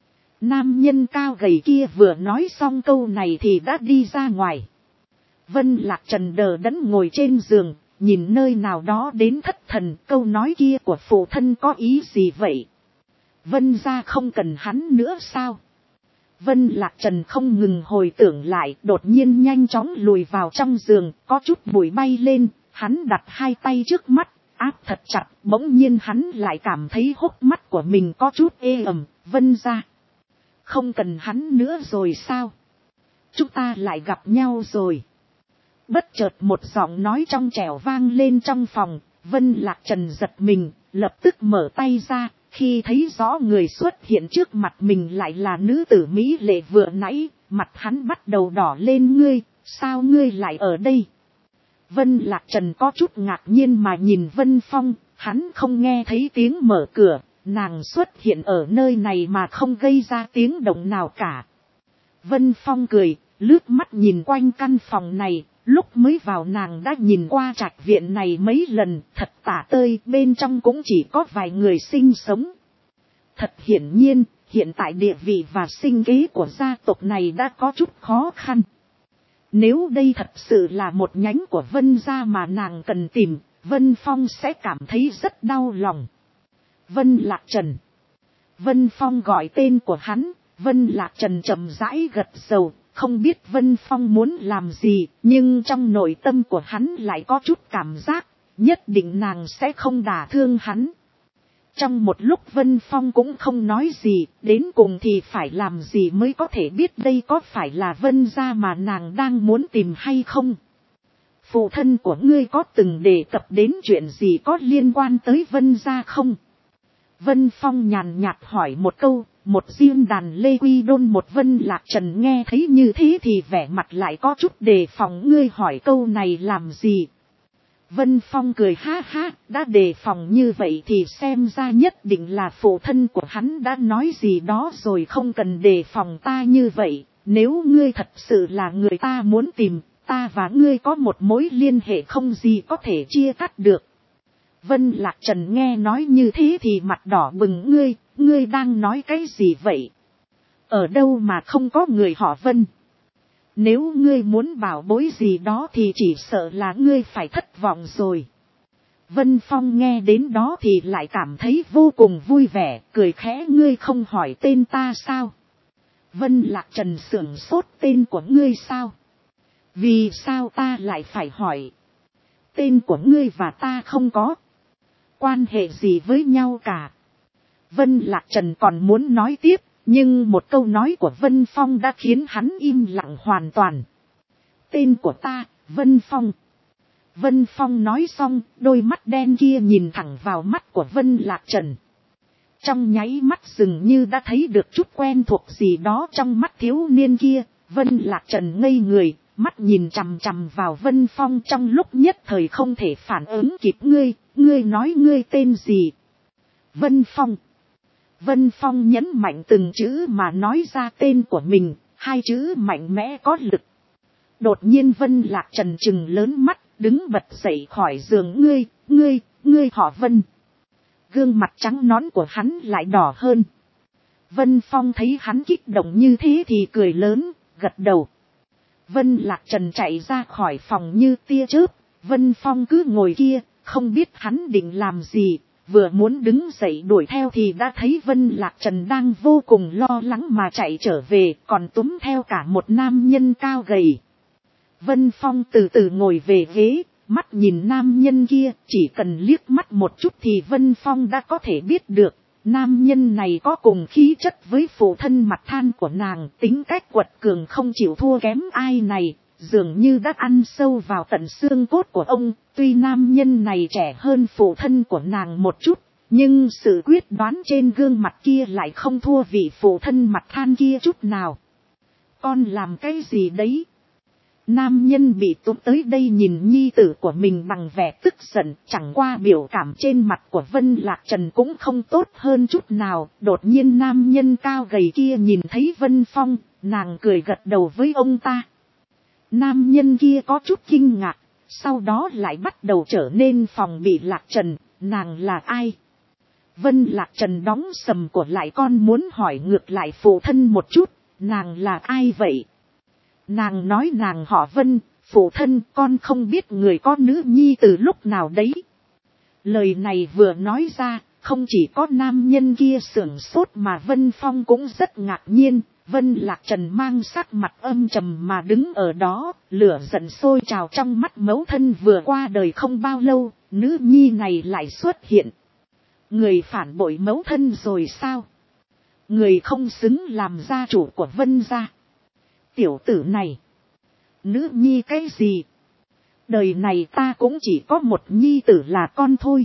Nam nhân cao gầy kia vừa nói xong câu này thì đã đi ra ngoài. Vân Lạc Trần đờ đẫn ngồi trên giường, nhìn nơi nào đó đến thất thần. Câu nói kia của phụ thân có ý gì vậy? Vân gia không cần hắn nữa sao? Vân Lạc Trần không ngừng hồi tưởng lại, đột nhiên nhanh chóng lùi vào trong giường, có chút bụi bay lên, hắn đặt hai tay trước mắt, áp thật chặt, bỗng nhiên hắn lại cảm thấy hốc mắt của mình có chút ê ẩm. Vân gia không cần hắn nữa rồi sao? Chúng ta lại gặp nhau rồi. Bất chợt một giọng nói trong trẻo vang lên trong phòng. Vân Lạc Trần giật mình, lập tức mở tay ra. Khi thấy rõ người xuất hiện trước mặt mình lại là nữ tử mỹ lệ vừa nãy, mặt hắn bắt đầu đỏ lên. Ngươi, sao ngươi lại ở đây? Vân Lạc Trần có chút ngạc nhiên mà nhìn Vân Phong, hắn không nghe thấy tiếng mở cửa, nàng xuất hiện ở nơi này mà không gây ra tiếng động nào cả. Vân Phong cười, lướt mắt nhìn quanh căn phòng này, lúc mới vào nàng đã nhìn qua trạch viện này mấy lần, thật tả tơi, bên trong cũng chỉ có vài người sinh sống. Thật hiển nhiên, hiện tại địa vị và sinh kế của gia tộc này đã có chút khó khăn. Nếu đây thật sự là một nhánh của Vân gia mà nàng cần tìm, Vân Phong sẽ cảm thấy rất đau lòng. Vân Lạc Trần. Vân Phong gọi tên của hắn, Vân Lạc Trần chậm rãi gật đầu, không biết Vân Phong muốn làm gì, nhưng trong nội tâm của hắn lại có chút cảm giác, nhất định nàng sẽ không đả thương hắn. Trong một lúc Vân Phong cũng không nói gì, đến cùng thì phải làm gì mới có thể biết đây có phải là Vân gia mà nàng đang muốn tìm hay không. Phụ thân của ngươi có từng đề cập đến chuyện gì có liên quan tới Vân gia không? Vân Phong nhàn nhạt hỏi một câu, một riêng đàn lê quy đôn một. Vân Lạc Trần nghe thấy như thế thì vẻ mặt lại có chút đề phòng. Ngươi hỏi câu này làm gì? Vân Phong cười ha ha, đã đề phòng như vậy thì xem ra nhất định là phụ thân của hắn đã nói gì đó rồi, không cần đề phòng ta như vậy. Nếu ngươi thật sự là người ta muốn tìm, ta và ngươi có một mối liên hệ không gì có thể chia cắt được. Vân Lạc Trần nghe nói như thế thì mặt đỏ bừng. Ngươi đang nói cái gì vậy? Ở đâu mà không có người họ Vân? Nếu ngươi muốn bảo bối gì đó thì chỉ sợ là ngươi phải thất vọng rồi. Vân Phong nghe đến đó thì lại cảm thấy vô cùng vui vẻ, cười khẽ. Ngươi không hỏi tên ta sao? Vân Lạc Trần sửng sốt. Tên của ngươi sao? Vì sao ta lại phải hỏi? Tên của ngươi và ta không có quan hệ gì với nhau cả. Vân Lạc Trần còn muốn nói tiếp, nhưng một câu nói của Vân Phong đã khiến hắn im lặng hoàn toàn. Tên của ta, Vân Phong. Vân Phong nói xong, đôi mắt đen kia nhìn thẳng vào mắt của Vân Lạc Trần. Trong nháy mắt dường như đã thấy được chút quen thuộc gì đó trong mắt thiếu niên kia. Vân Lạc Trần ngây người, mắt nhìn chằm chằm vào Vân Phong trong lúc nhất thời không thể phản ứng kịp. Ngươi nói ngươi tên gì? Vân Phong. Vân Phong nhấn mạnh từng chữ mà nói ra tên của mình, hai chữ mạnh mẽ có lực. Đột nhiên Vân Lạc Trần trừng lớn mắt, đứng bật dậy khỏi giường. Ngươi họ Vân. Gương mặt trắng nõn của hắn lại đỏ hơn. Vân Phong thấy hắn kích động như thế thì cười lớn, gật đầu. Vân Lạc Trần chạy ra khỏi phòng như tia chớp. Vân Phong cứ ngồi kia, không biết hắn định làm gì. Vừa muốn đứng dậy đuổi theo thì đã thấy Vân Lạc Trần đang vô cùng lo lắng mà chạy trở về, còn túm theo cả một nam nhân cao gầy. Vân Phong từ từ ngồi về ghế, mắt nhìn nam nhân kia, chỉ cần liếc mắt một chút thì Vân Phong đã có thể biết được. Nam nhân này có cùng khí chất với phụ thân mặt than của nàng, tính cách quật cường không chịu thua kém ai này, dường như đã ăn sâu vào tận xương cốt của ông. Tuy nam nhân này trẻ hơn phụ thân của nàng một chút, nhưng sự quyết đoán trên gương mặt kia lại không thua vị phụ thân mặt than kia chút nào. Con làm cái gì đấy? Nam nhân bị túm tới đây nhìn nhi tử của mình bằng vẻ tức giận, chẳng qua biểu cảm trên mặt của Vân Lạc Trần cũng không tốt hơn chút nào. Đột nhiên nam nhân cao gầy kia nhìn thấy Vân Phong, nàng cười gật đầu với ông ta. Nam nhân kia có chút kinh ngạc, sau đó lại bắt đầu trở nên phòng bị. Lạc Trần, nàng là ai? Vân Lạc Trần đóng sầm của lại, con muốn hỏi ngược lại phụ thân một chút, nàng là ai vậy? Nàng nói nàng họ Vân, phụ thân, con không biết người có nữ nhi từ lúc nào đấy. Lời này vừa nói ra, không chỉ có nam nhân kia sửng sốt mà Vân Phong cũng rất ngạc nhiên. Vân Lạc Trần mang sắc mặt âm trầm mà đứng ở đó, lửa giận sôi trào trong mắt. Mẫu thân vừa qua đời không bao lâu, nữ nhi này lại xuất hiện. Người phản bội mẫu thân rồi sao? Người không xứng làm gia chủ của Vân gia. Tiểu tử này, nữ nhi cái gì? Đời này ta cũng chỉ có một nhi tử là con thôi.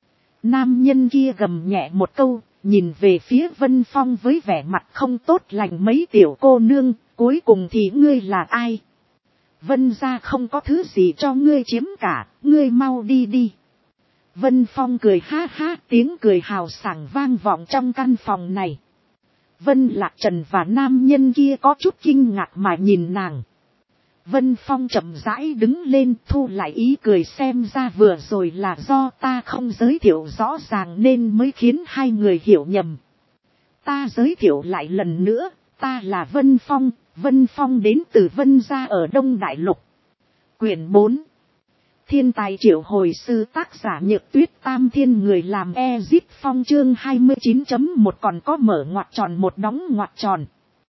Nam nhân kia gầm nhẹ một câu, nhìn về phía Vân Phong với vẻ mặt không tốt lành. Mấy tiểu cô nương, cuối cùng thì ngươi là ai? Vân gia không có thứ gì cho ngươi chiếm cả, ngươi mau đi đi. Vân Phong cười ha ha, tiếng cười hào sảng vang vọng trong căn phòng này. Vân Lạc Trần và nam nhân kia có chút kinh ngạc mà nhìn nàng. Vân Phong chậm rãi đứng lên, thu lại ý cười, xem ra vừa rồi là do ta không giới thiệu rõ ràng nên mới khiến hai người hiểu nhầm. Ta giới thiệu lại lần nữa, ta là Vân Phong. Vân Phong đến từ Vân gia ở Đông Đại Lục. Quyển 4. Thiên tài triệu hồi sư, tác giả Nhược Tuyết, Tam Thiên người làm Ezip Phong, chương 29.1 còn có mở ngoặc tròn một đóng ngoặc tròn.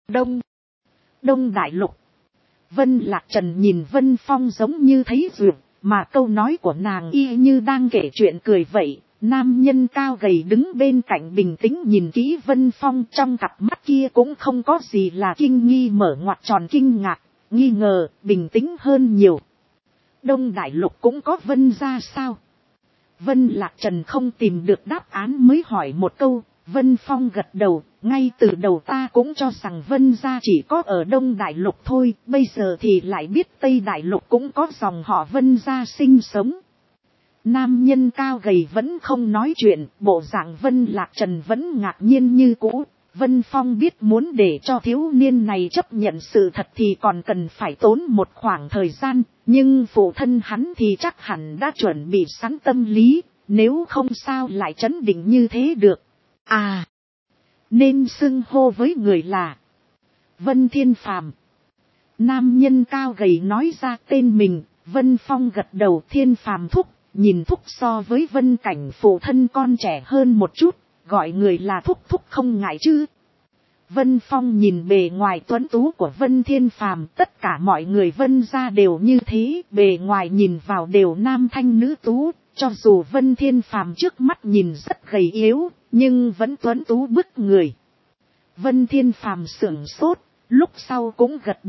Đông Đại Lục. Vân Lạc Trần nhìn Vân Phong giống như thấy duyệt, mà câu nói của nàng y như đang kể chuyện cười vậy. Nam nhân cao gầy đứng bên cạnh bình tĩnh nhìn kỹ Vân Phong, trong cặp mắt kia cũng không có gì là kinh nghi mở ngoặc tròn kinh ngạc, nghi ngờ, bình tĩnh hơn nhiều. Đông Đại Lục cũng có Vân gia sao? Vân Lạc Trần không tìm được đáp án mới hỏi một câu. Vân Phong gật đầu, ngay từ đầu ta cũng cho rằng Vân gia chỉ có ở Đông Đại Lục thôi, bây giờ thì lại biết Tây Đại Lục cũng có dòng họ Vân gia sinh sống. Nam nhân cao gầy vẫn không nói chuyện, bộ dạng Vân Lạc Trần vẫn ngạc nhiên như cũ. Vân Phong biết muốn để cho thiếu niên này chấp nhận sự thật thì còn cần phải tốn một khoảng thời gian, nhưng phụ thân hắn thì chắc hẳn đã chuẩn bị sẵn tâm lý, nếu không sao lại trấn định như thế được. À, nên xưng hô với người là Vân Thiên Phàm. Nam nhân cao gầy nói ra tên mình. Vân Phong gật đầu. Thiên Phàm thúc, nhìn thúc so với Vân Cảnh phụ thân con trẻ hơn một chút, gọi người là thúc thúc không ngại chứ. Vân Phong nhìn bề ngoài tuấn tú của Vân Thiên Phàm, tất cả mọi người Vân gia đều như thế, bề ngoài nhìn vào đều nam thanh nữ tú, cho dù Vân Thiên Phàm trước mắt nhìn rất gầy yếu, nhưng vẫn tuấn tú bức người. Vân Thiên Phàm sửng sốt, lúc sau cũng gật đầu.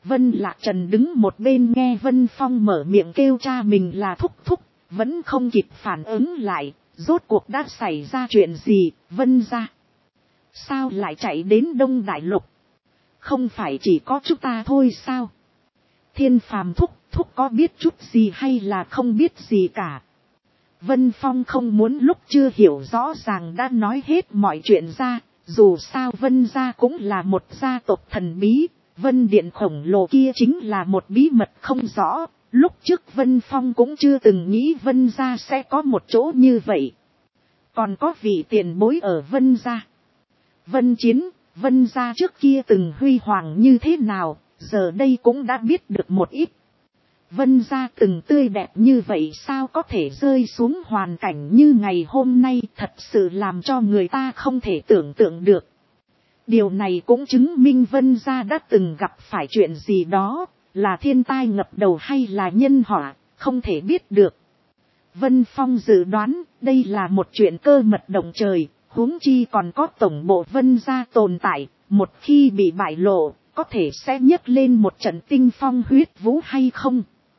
Vân Lạc Trần đứng một bên nghe Vân Phong mở miệng kêu cha mình là thúc thúc, vẫn không kịp phản ứng lại, rốt cuộc đã xảy ra chuyện gì, Vân gia. Sao lại chạy đến Đông Đại Lục? Không phải chỉ có chúng ta thôi sao? Thiên Phàm thúc thúc có biết chút gì hay là không biết gì cả? Vân Phong không muốn lúc chưa hiểu rõ ràng đã nói hết mọi chuyện ra, dù sao Vân gia cũng là một gia tộc thần bí, Vân Điện khổng lồ kia chính là một bí mật không rõ, lúc trước Vân Phong cũng chưa từng nghĩ Vân gia sẽ có một chỗ như vậy. Còn có vị tiền bối ở Vân gia. Vân Chiến, Vân gia trước kia từng huy hoàng như thế nào, giờ đây cũng đã biết được một ít. Vân gia từng tươi đẹp như vậy sao có thể rơi xuống hoàn cảnh như ngày hôm nay, thật sự làm cho người ta không thể tưởng tượng được. Điều này cũng chứng minh Vân gia đã từng gặp phải chuyện gì đó, là thiên tai ngập đầu hay là nhân họa, không thể biết được. Vân Phong dự đoán đây là một chuyện cơ mật động trời, huống chi còn có tổng bộ Vân gia tồn tại, một khi bị bại lộ, có thể sẽ nhấc lên một trận tinh phong huyết vũ hay không.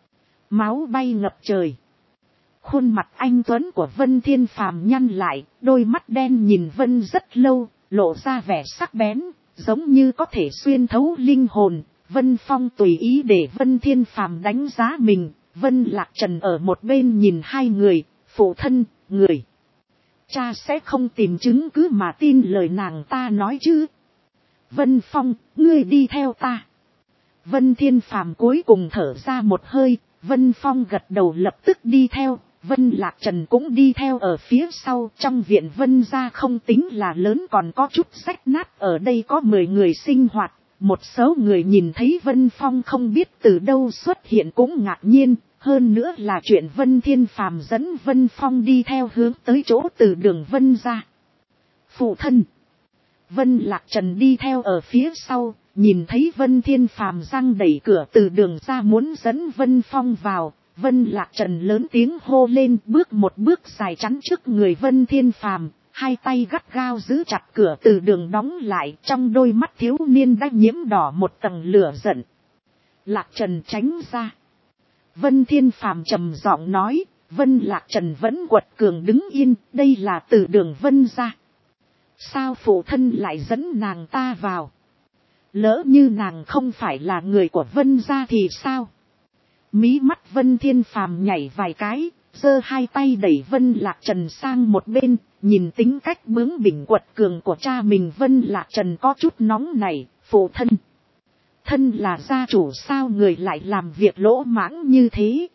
Máu bay ngập trời. Khuôn mặt anh tuấn của Vân Thiên Phàm nhăn lại, đôi mắt đen nhìn Vân rất lâu, lộ ra vẻ sắc bén, giống như có thể xuyên thấu linh hồn. Vân Phong tùy ý để Vân Thiên Phàm đánh giá mình, Vân Lạc Trần ở một bên nhìn hai người, phụ thân, người. Cha sẽ không tìm chứng cứ mà tin lời nàng ta nói chứ. Vân Phong, ngươi đi theo ta. Vân Thiên Phàm cuối cùng thở ra một hơi, Vân Phong gật đầu lập tức đi theo, Vân Lạc Trần cũng đi theo ở phía sau. Trong viện Vân gia không tính là lớn, còn có chút rách nát, ở đây có 10 người sinh hoạt. Một số người nhìn thấy Vân Phong không biết từ đâu xuất hiện cũng ngạc nhiên, hơn nữa là chuyện Vân Thiên Phàm dẫn Vân Phong đi theo hướng tới chỗ từ đường Vân gia. Phụ thân. Vân Lạc Trần đi theo ở phía sau, nhìn thấy Vân Thiên Phàm giăng đẩy cửa từ đường ra muốn dẫn Vân Phong vào, Vân Lạc Trần lớn tiếng hô lên, bước một bước dài chắn trước người Vân Thiên Phàm, hai tay gắt gao giữ chặt cửa từ đường đóng lại, trong đôi mắt thiếu niên đã nhiễm đỏ một tầng lửa giận. Lạc Trần tránh ra. Vân Thiên Phàm trầm giọng nói, Vân Lạc Trần vẫn quật cường đứng yên, đây là từ đường Vân gia. Sao phụ thân lại dẫn nàng ta vào? Lỡ như nàng không phải là người của Vân gia thì sao? Mí mắt Vân Thiên Phàm nhảy vài cái, giơ hai tay đẩy Vân Lạc Trần sang một bên, nhìn tính cách bướng bỉnh quật cường của cha mình. Vân Lạc Trần có chút nóng này, phụ thân. Thân là gia chủ sao người lại làm việc lỗ mãng như thế?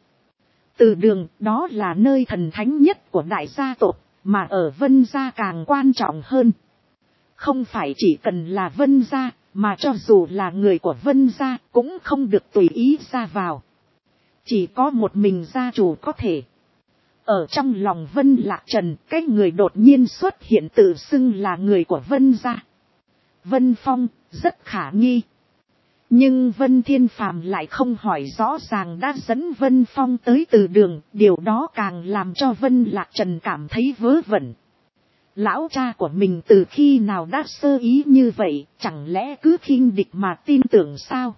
Từ đường đó là nơi thần thánh nhất của đại gia tộc, mà ở Vân gia càng quan trọng hơn. Không phải chỉ cần là Vân gia, mà cho dù là người của Vân gia cũng không được tùy ý ra vào. Chỉ có một mình gia chủ có thể. Ở trong lòng Vân Lạc Trần, cái người đột nhiên xuất hiện tự xưng là người của Vân gia. Vân Phong, rất khả nghi. Nhưng Vân Thiên Phàm lại không hỏi rõ ràng đã dẫn Vân Phong tới từ đường, điều đó càng làm cho Vân Lạc Trần cảm thấy vớ vẩn. Lão cha của mình từ khi nào đã sơ ý như vậy, chẳng lẽ cứ khinh địch mà tin tưởng sao?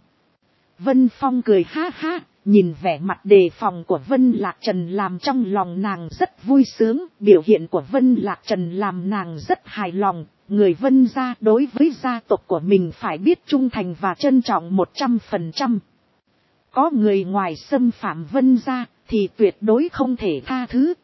Vân Phong cười ha ha, nhìn vẻ mặt đề phòng của Vân Lạc Trần làm trong lòng nàng rất vui sướng, biểu hiện của Vân Lạc Trần làm nàng rất hài lòng. Người Vân gia đối với gia tộc của mình phải biết trung thành và trân trọng 100%. Có người ngoài xâm phạm Vân gia thì tuyệt đối không thể tha thứ.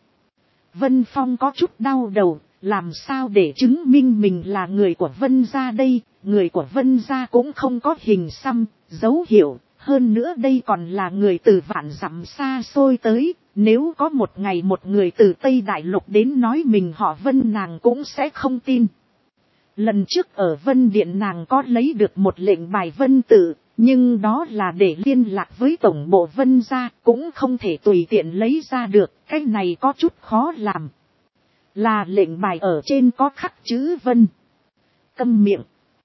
Vân Phong có chút đau đầu, làm sao để chứng minh mình là người của Vân gia đây? Người của Vân gia cũng không có hình xăm, dấu hiệu, hơn nữa đây còn là người từ vạn dặm xa xôi tới. Nếu có một ngày một người từ Tây Đại Lục đến nói mình họ Vân, nàng cũng sẽ không tin. Lần trước ở Vân Điện nàng có lấy được một lệnh bài Vân tự, nhưng đó là để liên lạc với tổng bộ Vân gia, cũng không thể tùy tiện lấy ra được, cái này có chút khó làm. Là lệnh bài ở trên có khắc chữ Vân. Câm miệng.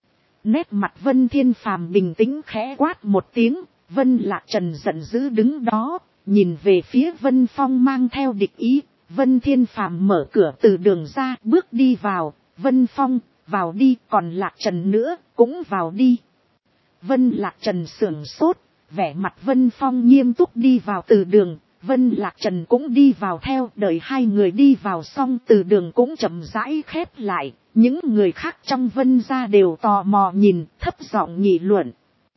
Nét mặt Vân Thiên Phàm bình tĩnh khẽ quát một tiếng, Vân Lạc Trần giận dữ đứng đó, nhìn về phía Vân Phong mang theo địch ý. Vân Thiên Phàm mở cửa từ đường ra, bước đi vào. Vân Phong, vào đi, còn Lạc Trần nữa, cũng vào đi. Vân Lạc Trần sưởng sốt, vẻ mặt Vân Phong nghiêm túc đi vào từ đường, Vân Lạc Trần cũng đi vào theo, đợi hai người đi vào xong từ đường cũng chậm rãi khép lại, những người khác trong Vân gia đều tò mò nhìn, thấp giọng nghị luận.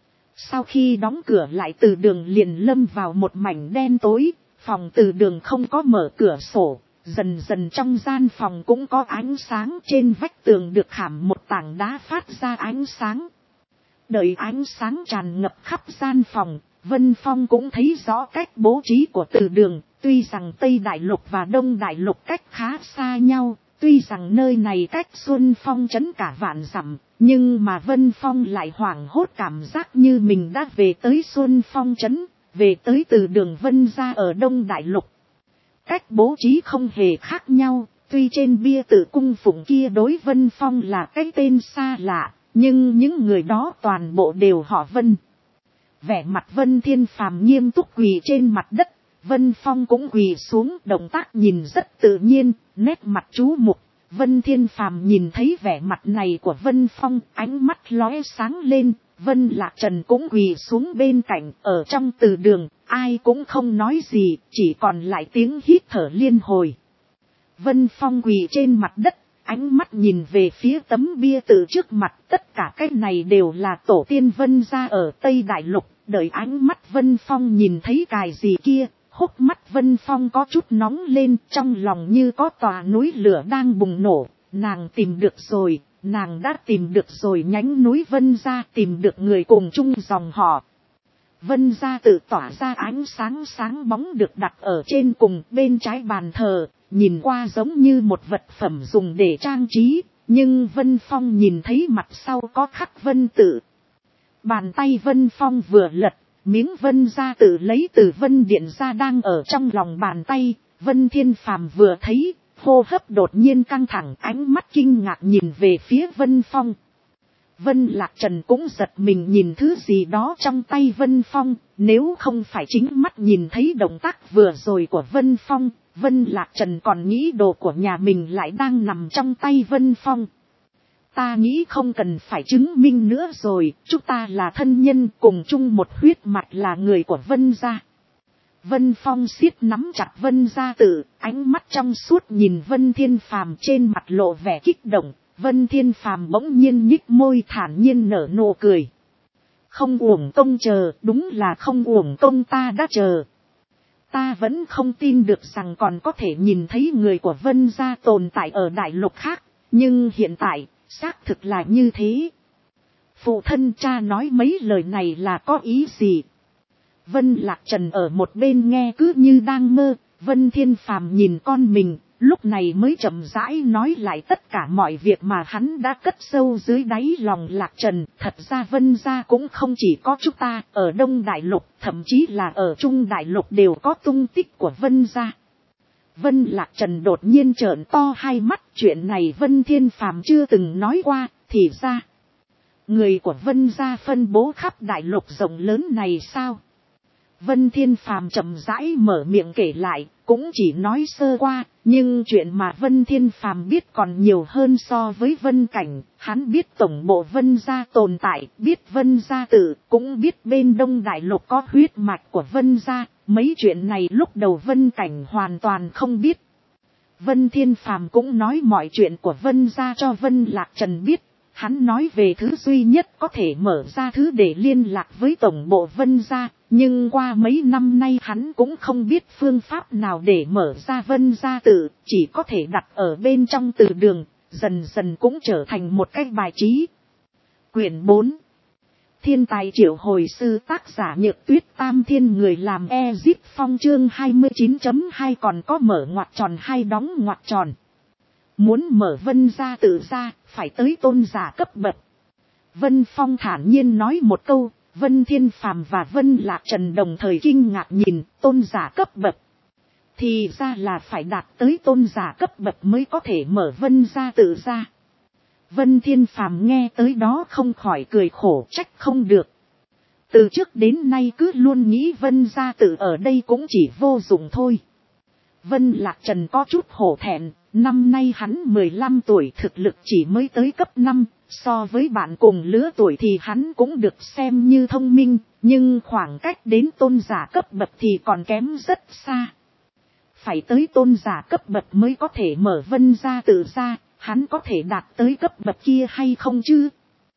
Sau khi đóng cửa lại từ đường liền lâm vào một mảnh đen tối, phòng từ đường không có mở cửa sổ, dần dần trong gian phòng cũng có ánh sáng, trên vách tường được khảm một tảng đá phát ra ánh sáng. Đợi ánh sáng tràn ngập khắp gian phòng, Vân Phong cũng thấy rõ cách bố trí của từ đường, tuy rằng Tây Đại Lục và Đông Đại Lục cách khá xa nhau, tuy rằng nơi này cách Xuân Phong trấn cả vạn dặm, nhưng mà Vân Phong lại hoảng hốt cảm giác như mình đã về tới Xuân Phong trấn, về tới từ đường Vân gia ở Đông Đại Lục. Cách bố trí không hề khác nhau, tuy trên bia tự cung phụng kia đối Vân Phong là cái tên xa lạ, nhưng những người đó toàn bộ đều họ Vân. Vẻ mặt Vân Thiên Phàm nghiêm túc quỳ trên mặt đất, Vân Phong cũng quỳ xuống, động tác nhìn rất tự nhiên, nét mặt chú mục. Vân Thiên Phàm nhìn thấy vẻ mặt này của Vân Phong, ánh mắt lóe sáng lên. Vân Lạc Trần cũng quỳ xuống bên cạnh, ở trong từ đường, ai cũng không nói gì, chỉ còn lại tiếng hít thở liên hồi. Vân Phong quỳ trên mặt đất, ánh mắt nhìn về phía tấm bia tự trước mặt, tất cả cái này đều là tổ tiên Vân gia ở Tây Đại Lục, đợi ánh mắt Vân Phong nhìn thấy cài gì kia, hốc mắt Vân Phong có chút nóng lên, trong lòng như có tòa núi lửa đang bùng nổ, nàng tìm được rồi, nàng đã tìm được rồi, nhánh núi Vân gia, tìm được người cùng chung dòng họ. Vân gia tự tỏa ra ánh sáng sáng bóng được đặt ở trên cùng bên trái bàn thờ, nhìn qua giống như một vật phẩm dùng để trang trí, nhưng Vân Phong nhìn thấy mặt sau có khắc Vân tự. Bàn tay Vân Phong vừa lật, miếng Vân gia tự lấy từ Vân Điện ra đang ở trong lòng bàn tay, Vân Thiên Phàm vừa thấy, hô hấp đột nhiên căng thẳng, ánh mắt kinh ngạc nhìn về phía Vân Phong. Vân Lạc Trần cũng giật mình nhìn thứ gì đó trong tay Vân Phong, nếu không phải chính mắt nhìn thấy động tác vừa rồi của Vân Phong, Vân Lạc Trần còn nghĩ đồ của nhà mình lại đang nằm trong tay Vân Phong. Ta nghĩ không cần phải chứng minh nữa rồi, chúng ta là thân nhân cùng chung một huyết mạch, là người của Vân gia. Vân Phong siết nắm chặt Vân gia tự, ánh mắt trong suốt nhìn Vân Thiên Phàm, trên mặt lộ vẻ kích động. Vân Thiên Phàm bỗng nhiên nhích môi thản nhiên nở nụ cười. Không uổng công chờ, đúng là không uổng công ta đã chờ. Ta vẫn không tin được rằng còn có thể nhìn thấy người của Vân gia tồn tại ở đại lục khác, nhưng hiện tại, xác thực là như thế. Phụ thân cha nói mấy lời này là có ý gì? Vân Lạc Trần ở một bên nghe cứ như đang mơ, Vân Thiên Phàm nhìn con mình, lúc này mới chậm rãi nói lại tất cả mọi việc mà hắn đã cất sâu dưới đáy lòng. Lạc Trần, thật ra Vân gia cũng không chỉ có chúng ta, ở Đông Đại Lục, thậm chí là ở Trung Đại Lục đều có tung tích của Vân gia. Vân Lạc Trần đột nhiên trợn to hai mắt, chuyện này Vân Thiên Phàm chưa từng nói qua, thì ra người của Vân gia phân bố khắp đại lục rộng lớn này sao? Vân Thiên Phàm chậm rãi mở miệng kể lại, cũng chỉ nói sơ qua, nhưng chuyện mà Vân Thiên Phàm biết còn nhiều hơn so với Vân Cảnh. Hắn biết tổng bộ Vân gia tồn tại, biết Vân gia tự, cũng biết bên Đông Đại Lục có huyết mạch của Vân gia. Mấy chuyện này lúc đầu Vân Cảnh hoàn toàn không biết. Vân Thiên Phàm cũng nói mọi chuyện của Vân gia cho Vân Lạc Trần biết. Hắn nói về thứ duy nhất có thể mở ra thứ để liên lạc với tổng bộ Vân gia, nhưng qua mấy năm nay hắn cũng không biết phương pháp nào để mở ra Vân gia tự, chỉ có thể đặt ở bên trong từ đường, dần dần cũng trở thành một cái bài trí. Quyển 4. Thiên tài triệu hồi sư, tác giả Nhược Tuyết, Tam Thiên người làm Ezip Phong, chương 29.2 còn có mở ngoặc tròn hay đóng ngoặc tròn. Muốn mở Vân gia tự ra, phải tới tôn giả cấp bậc. Vân Phong thản nhiên nói một câu, Vân Thiên Phàm và Vân Lạc Trần đồng thời kinh ngạc nhìn, tôn giả cấp bậc. Thì ra là phải đạt tới tôn giả cấp bậc mới có thể mở Vân gia tự ra. Vân Thiên Phàm nghe tới đó không khỏi cười khổ, trách không được. Từ trước đến nay cứ luôn nghĩ Vân gia tự ở đây cũng chỉ vô dụng thôi. Vân Lạc Trần có chút hổ thẹn, năm nay hắn 15 tuổi, thực lực chỉ mới tới cấp 5, So với bạn cùng lứa tuổi thì hắn cũng được xem như thông minh, nhưng khoảng cách đến tôn giả cấp bậc thì còn kém rất xa. Phải tới tôn giả cấp bậc mới có thể mở Vân gia tự ra, hắn có thể đạt tới cấp bậc kia hay không chứ?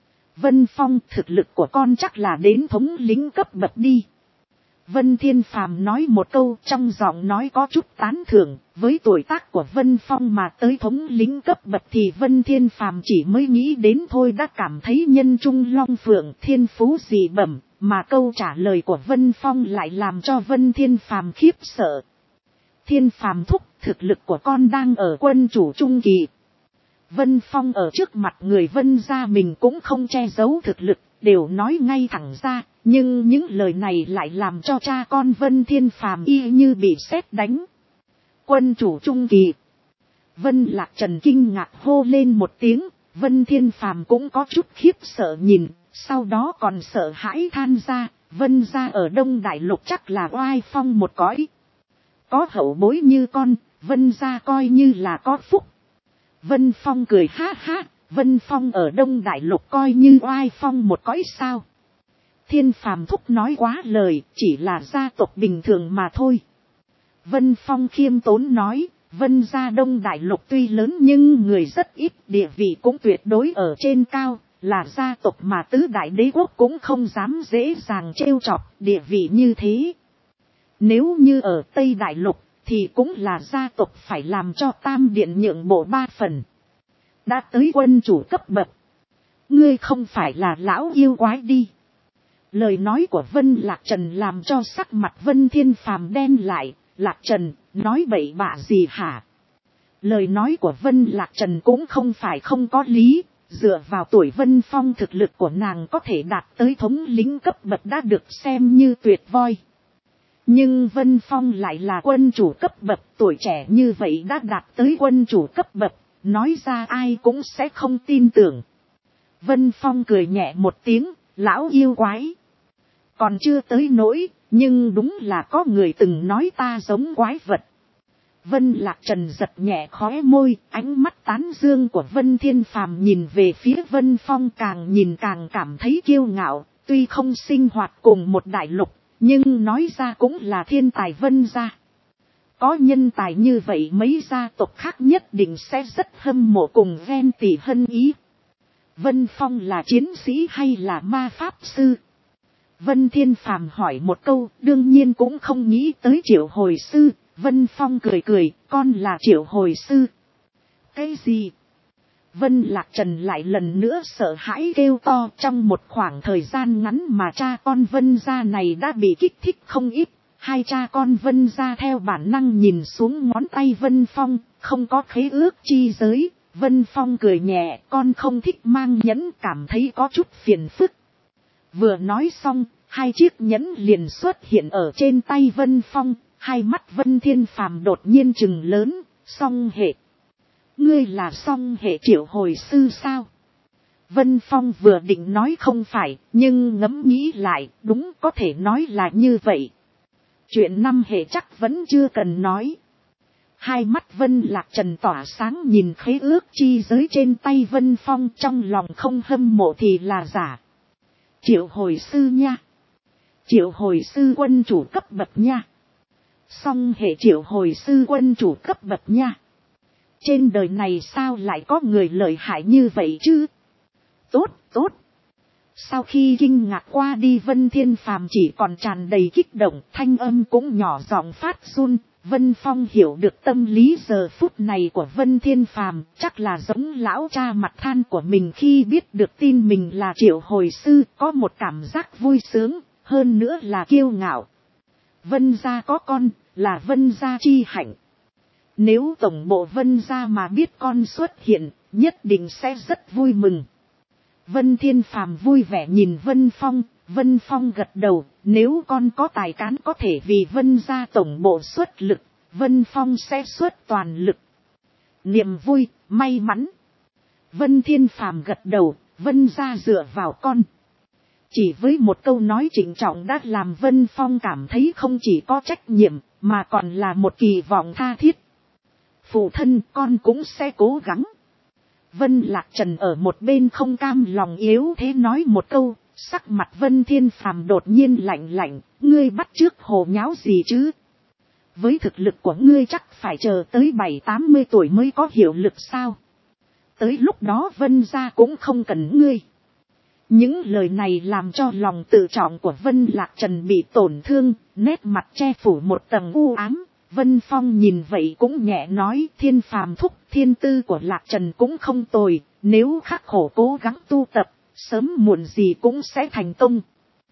Vân Phong, thực lực của con chắc là đến thống lĩnh cấp bậc đi. Vân Thiên Phàm nói một câu, trong giọng nói có chút tán thưởng. Với tuổi tác của Vân Phong mà tới thống lĩnh cấp bậc thì Vân Thiên Phàm chỉ mới nghĩ đến thôi đã cảm thấy nhân trung long phượng, thiên phú dị bẩm. Mà câu trả lời của Vân Phong lại làm cho Vân Thiên Phàm khiếp sợ. Thiên Phàm thúc, thực lực của con đang ở quân chủ trung kỳ. Vân Phong ở trước mặt người Vân gia mình cũng không che giấu thực lực, đều nói ngay thẳng ra, nhưng những lời này lại làm cho cha con Vân Thiên Phàm y như bị sét đánh. Quân chủ trung kỳ. Vân Lạc Trần kinh ngạc hô lên một tiếng, Vân Thiên Phàm cũng có chút khiếp sợ nhìn, sau đó còn sợ hãi than ra, Vân gia ở Đông Đại Lục chắc là oai phong một cõi. Có hậu bối như con, Vân gia coi như là có phúc. Vân Phong cười ha ha, Vân Phong ở Đông Đại Lục coi như oai phong một cõi sao. Thiên Phàm thúc nói quá lời, chỉ là gia tộc bình thường mà thôi. Vân Phong khiêm tốn nói, Vân gia Đông Đại Lục tuy lớn nhưng người rất ít, địa vị cũng tuyệt đối ở trên cao, là gia tộc mà tứ đại đế quốc cũng không dám dễ dàng trêu chọc, địa vị như thế. Nếu như ở Tây Đại Lục, thì cũng là gia tộc phải làm cho Tam Điện nhượng bộ 3 phần. Đã tới quân chủ cấp bậc. Ngươi không phải là lão yêu quái đi. Lời nói của Vân Lạc Trần làm cho sắc mặt Vân Thiên Phàm đen lại. Lạc Trần, nói bậy bạ gì hả? Lời nói của Vân Lạc Trần cũng không phải không có lý. Dựa vào tuổi Vân Phong thực lực của nàng có thể đạt tới thống lĩnh cấp bậc đã được xem như tuyệt voi. Nhưng Vân Phong lại là quân chủ cấp bậc, tuổi trẻ như vậy đã đạt tới quân chủ cấp bậc, nói ra ai cũng sẽ không tin tưởng. Vân Phong cười nhẹ một tiếng, lão yêu quái. Còn chưa tới nỗi, nhưng đúng là có người từng nói ta giống quái vật. Vân Lạc Trần giật nhẹ khóe môi, ánh mắt tán dương của Vân Thiên Phàm nhìn về phía Vân Phong càng nhìn càng cảm thấy kiêu ngạo, tuy không sinh hoạt cùng một đại lục. Nhưng nói ra cũng là thiên tài Vân gia. Có nhân tài như vậy mấy gia tộc khác nhất định sẽ rất hâm mộ cùng ghen tị hân ý. Vân Phong là chiến sĩ hay là ma pháp sư? Vân Thiên Phàm hỏi một câu, đương nhiên cũng không nghĩ tới Triệu Hồi sư. Vân Phong cười cười, con là Triệu Hồi sư. Cái gì? Vân Lạc Trần lại lần nữa sợ hãi kêu to, trong một khoảng thời gian ngắn mà cha con Vân gia này đã bị kích thích không ít. Hai cha con Vân gia theo bản năng nhìn xuống ngón tay Vân Phong, không có khế ước chi giới. Vân Phong cười nhẹ, con không thích mang nhẫn, cảm thấy có chút phiền phức. Vừa nói xong, hai chiếc nhẫn liền xuất hiện ở trên tay Vân Phong, hai mắt Vân Thiên Phàm đột nhiên trừng lớn, song hệ. Ngươi là song hệ Triệu Hồi sư sao? Vân Phong vừa định nói không phải, nhưng ngẫm nghĩ lại, đúng có thể nói là như vậy. Chuyện 5 hệ chắc vẫn chưa cần nói. Hai mắt Vân Lạc Trần tỏa sáng nhìn khế ước chi giới trên tay Vân Phong, trong lòng không hâm mộ thì là giả. Triệu Hồi sư nha. Triệu Hồi sư quân chủ cấp bậc nha. Song hệ Triệu Hồi sư quân chủ cấp bậc nha. Trên đời này sao lại có người lợi hại như vậy chứ? Tốt, tốt. Sau khi kinh ngạc qua đi Vân Thiên Phàm chỉ còn tràn đầy kích động, thanh âm cũng nhỏ giọng phát run. Vân Phong hiểu được tâm lý giờ phút này của Vân Thiên Phàm, chắc là giống lão cha mặt than của mình khi biết được tin mình là Triệu Hồi sư, có một cảm giác vui sướng, hơn nữa là kiêu ngạo. Vân gia có con, là Vân gia chi hạnh. Nếu tổng bộ Vân gia mà biết con xuất hiện, nhất định sẽ rất vui mừng. Vân Thiên Phàm vui vẻ nhìn Vân Phong, Vân Phong gật đầu, nếu con có tài cán có thể vì Vân gia tổng bộ xuất lực, Vân Phong sẽ xuất toàn lực. Niềm vui, may mắn. Vân Thiên Phàm gật đầu, Vân gia dựa vào con. Chỉ với một câu nói trịnh trọng đã làm Vân Phong cảm thấy không chỉ có trách nhiệm, mà còn là một kỳ vọng tha thiết. Phụ thân, con cũng sẽ cố gắng. Vân Lạc Trần ở một bên không cam lòng yếu thế nói một câu, sắc mặt Vân Thiên Phàm đột nhiên lạnh lạnh, ngươi bắt chước hồ nháo gì chứ? Với thực lực của ngươi chắc phải chờ tới 70-80 tuổi mới có hiệu lực sao? Tới lúc đó Vân gia cũng không cần ngươi. Những lời này làm cho lòng tự trọng của Vân Lạc Trần bị tổn thương, nét mặt che phủ một tầng u ám. Vân Phong nhìn vậy cũng nhẹ nói, Thiên Phàm thúc, thiên tư của Lạc Trần cũng không tồi, nếu khắc khổ cố gắng tu tập, sớm muộn gì cũng sẽ thành công.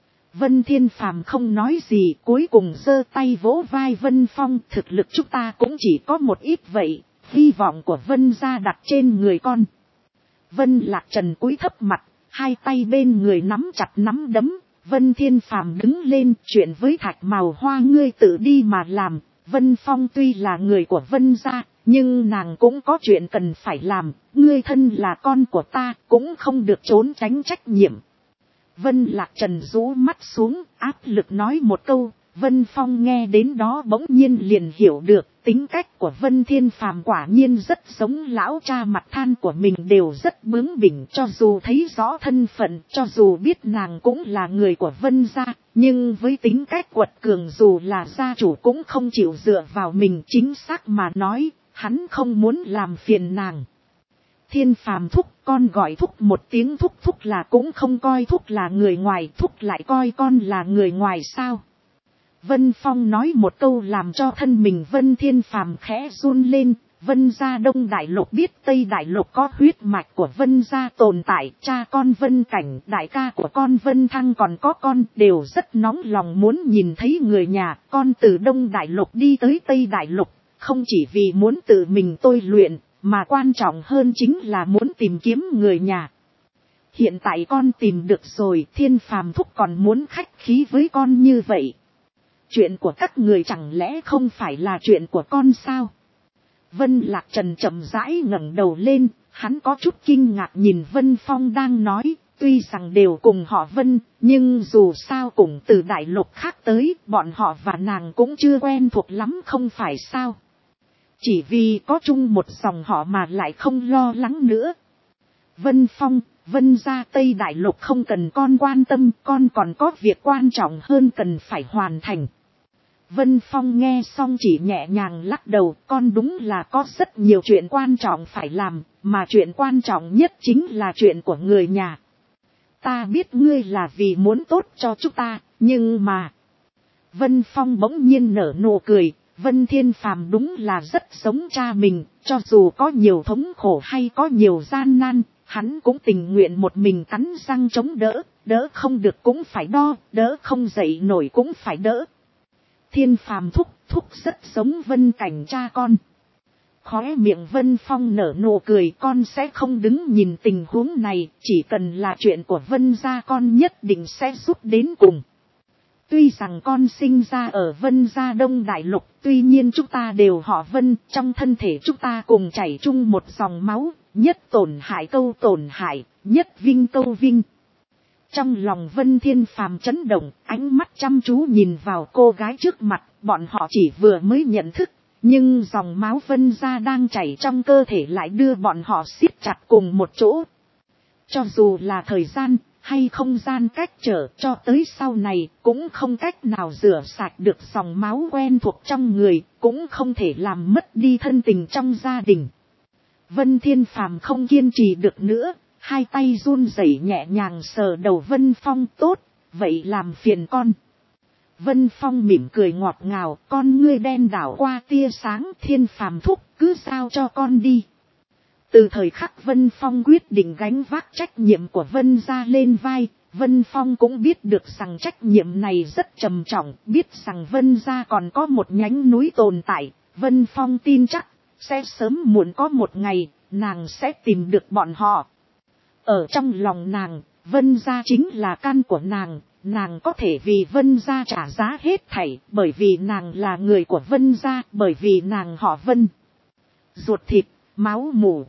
Vân Thiên Phàm không nói gì, cuối cùng giơ tay vỗ vai Vân Phong, thực lực chúng ta cũng chỉ có một ít vậy, hy vọng của Vân gia đặt trên người con. Vân Lạc Trần cúi thấp mặt, hai tay bên người nắm chặt nắm đấm. Vân Thiên Phàm đứng lên, chuyện với Thạch Màu Hoa ngươi tự đi mà làm. Vân Phong tuy là người của Vân gia, nhưng nàng cũng có chuyện cần phải làm, ngươi thân là con của ta, cũng không được trốn tránh trách nhiệm. Vân Lạc Trần rũ mắt xuống, áp lực nói một câu. Vân Phong nghe đến đó bỗng nhiên liền hiểu được, tính cách của Vân Thiên Phàm quả nhiên rất giống lão cha mặt than của mình, đều rất bướng bỉnh, cho dù thấy rõ thân phận, cho dù biết nàng cũng là người của Vân gia, nhưng với tính cách quật cường dù là gia chủ cũng không chịu dựa vào mình, chính xác mà nói, hắn không muốn làm phiền nàng. Thiên Phàm thúc, con gọi thúc một tiếng thúc, thúc là cũng không coi thúc là người ngoài, thúc lại coi con là người ngoài sao? Vân Phong nói một câu làm cho thân mình Vân Thiên Phàm khẽ run lên. Vân gia Đông Đại Lục biết Tây Đại Lục có huyết mạch của Vân gia tồn tại, cha con Vân Cảnh, đại ca của con Vân Thăng còn có con, đều rất nóng lòng muốn nhìn thấy người nhà. Con từ Đông Đại Lục đi tới Tây Đại Lục, không chỉ vì muốn tự mình tôi luyện, mà quan trọng hơn chính là muốn tìm kiếm người nhà. Hiện tại con tìm được rồi, Thiên Phàm thúc còn muốn khách khí với con như vậy. Chuyện của các người chẳng lẽ không phải là chuyện của con sao? Vân Lạc Trần chậm rãi ngẩng đầu lên, hắn có chút kinh ngạc nhìn Vân Phong đang nói, tuy rằng đều cùng họ Vân, nhưng dù sao cũng từ đại lục khác tới, bọn họ và nàng cũng chưa quen thuộc lắm không phải sao? Chỉ vì có chung một dòng họ mà lại không lo lắng nữa. Vân Phong, Vân gia Tây Đại Lục không cần con quan tâm, con còn có việc quan trọng hơn cần phải hoàn thành. Vân Phong nghe xong chỉ nhẹ nhàng lắc đầu, con đúng là có rất nhiều chuyện quan trọng phải làm, mà chuyện quan trọng nhất chính là chuyện của người nhà. Ta biết ngươi là vì muốn tốt cho chúng ta, nhưng mà... Vân Phong bỗng nhiên nở nụ cười, Vân Thiên Phàm đúng là rất giống cha mình, cho dù có nhiều thống khổ hay có nhiều gian nan, hắn cũng tình nguyện một mình cắn răng chống đỡ, đỡ không được cũng phải đo, đỡ không dậy nổi cũng phải đỡ. Thiên Phàm thúc rất giống Vân Cảnh cha con. Khóe miệng Vân Phong nở nụ cười, con sẽ không đứng nhìn tình huống này, chỉ cần là chuyện của Vân gia con nhất định sẽ giúp đến cùng. Tuy rằng con sinh ra ở Vân gia Đông Đại Lục, tuy nhiên chúng ta đều họ Vân, trong thân thể chúng ta cùng chảy chung một dòng máu, nhất tổn hại câu tổn hại, nhất vinh câu vinh. Trong lòng Vân Thiên Phàm chấn động, ánh mắt chăm chú nhìn vào cô gái trước mặt, bọn họ chỉ vừa mới nhận thức, nhưng dòng máu Vân gia đang chảy trong cơ thể lại đưa bọn họ siết chặt cùng một chỗ. Cho dù là thời gian hay không gian cách trở, cho tới sau này cũng không cách nào rửa sạch được dòng máu quen thuộc trong người, cũng không thể làm mất đi thân tình trong gia đình. Vân Thiên Phàm không kiên trì được nữa, hai tay run rẩy nhẹ nhàng sờ đầu Vân Phong, tốt, vậy làm phiền con. Vân Phong mỉm cười ngọt ngào, con ngươi đen đảo qua tia sáng, Thiên Phàm thúc cứ giao cho con đi. Từ thời khắc Vân Phong quyết định gánh vác trách nhiệm của Vân gia lên vai, Vân Phong cũng biết được rằng trách nhiệm này rất trầm trọng, biết rằng Vân gia còn có một nhánh núi tồn tại, Vân Phong tin chắc, sẽ sớm muộn có một ngày, nàng sẽ tìm được bọn họ. Ở trong lòng nàng, Vân gia chính là căn của nàng có thể vì Vân gia trả giá hết thảy, bởi vì nàng là người của Vân gia, bởi vì nàng họ Vân. Ruột thịt, máu mủ.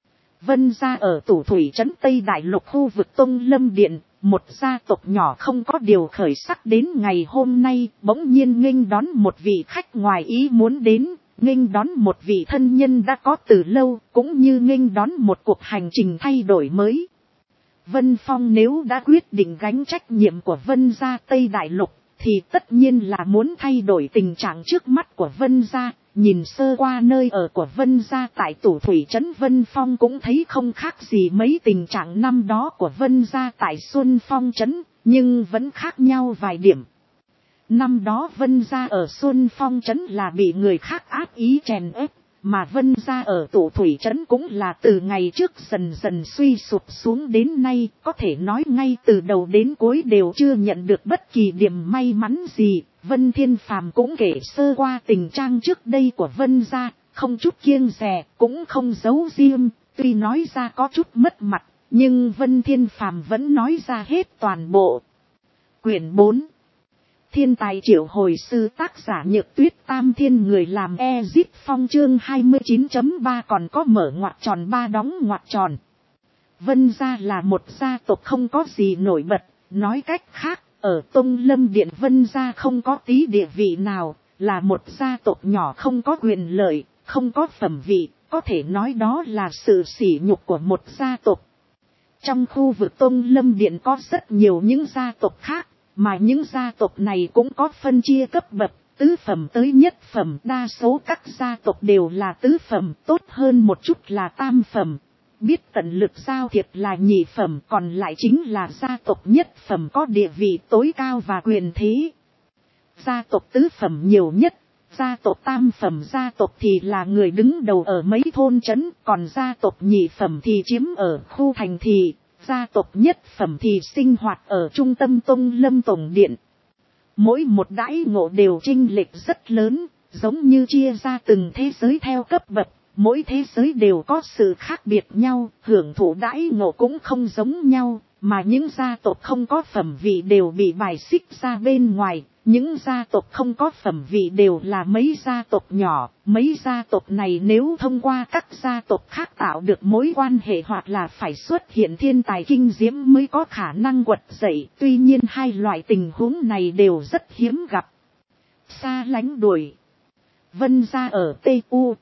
Vân gia ở Tủ Thủy trấn Tây Đại Lục khu vực Tông Lâm Điện, một gia tộc nhỏ không có điều khởi sắc đến ngày hôm nay, bỗng nhiên nghênh đón một vị khách ngoài ý muốn đến, nghênh đón một vị thân nhân đã có từ lâu, cũng như nghênh đón một cuộc hành trình thay đổi mới. Vân Phong nếu đã quyết định gánh trách nhiệm của Vân gia Tây Đại Lục, thì tất nhiên là muốn thay đổi tình trạng trước mắt của Vân gia. Nhìn sơ qua nơi ở của Vân gia tại Tủ Thủy trấn, Vân Phong cũng thấy không khác gì mấy tình trạng năm đó của Vân gia tại Xuân Phong trấn, nhưng vẫn khác nhau vài điểm. Năm đó Vân gia ở Xuân Phong trấn là bị người khác áp ý chèn ép, mà Vân gia ở Tủ Thủy trấn cũng là từ ngày trước dần dần suy sụp xuống đến nay, có thể nói ngay từ đầu đến cuối đều chưa nhận được bất kỳ điểm may mắn gì. Vân Thiên Phàm cũng kể sơ qua tình trạng trước đây của Vân gia, không chút kiêng dè, cũng không giấu riêng, tuy nói ra có chút mất mặt, nhưng Vân Thiên Phàm vẫn nói ra hết toàn bộ. Quyển 4 Thiên tài triệu hồi sư, tác giả Nhược Tuyết, Tam Thiên người làm Ezip Phong, chương 29.3 còn có mở ngoặc tròn 3 đóng ngoặc tròn. Vân gia là một gia tộc không có gì nổi bật, nói cách khác, ở Tông Lâm Điện Vân gia không có tí địa vị nào, là một gia tộc nhỏ không có quyền lợi, không có phẩm vị, có thể nói đó là sự sỉ nhục của một gia tộc. Trong khu vực Tông Lâm Điện có rất nhiều những gia tộc khác, mà những gia tộc này cũng có phân chia cấp bậc, tứ phẩm tới nhất phẩm, đa số các gia tộc đều là tứ phẩm, tốt hơn một chút là tam phẩm. Biết tận lực giao thiệp là nhị phẩm, còn lại chính là gia tộc nhất phẩm có địa vị tối cao và quyền thế. Gia tộc tứ phẩm nhiều nhất, gia tộc tam phẩm gia tộc thì là người đứng đầu ở mấy thôn trấn, còn gia tộc nhị phẩm thì chiếm ở khu thành thị, gia tộc nhất phẩm thì sinh hoạt ở trung tâm Tông Lâm Tổng Điện. Mỗi một đãi ngộ đều chênh lệch rất lớn, giống như chia ra từng thế giới theo cấp bậc. Mỗi thế giới đều có sự khác biệt nhau, hưởng thụ đãi ngộ cũng không giống nhau, mà những gia tộc không có phẩm vị đều bị bài xích ra bên ngoài. Những gia tộc không có phẩm vị đều là mấy gia tộc nhỏ, mấy gia tộc này nếu thông qua các gia tộc khác tạo được mối quan hệ hoặc là phải xuất hiện thiên tài kinh diễm mới có khả năng quật dậy. Tuy nhiên hai loại tình huống này đều rất hiếm gặp. Xa lánh đuổi. Vân gia ở TU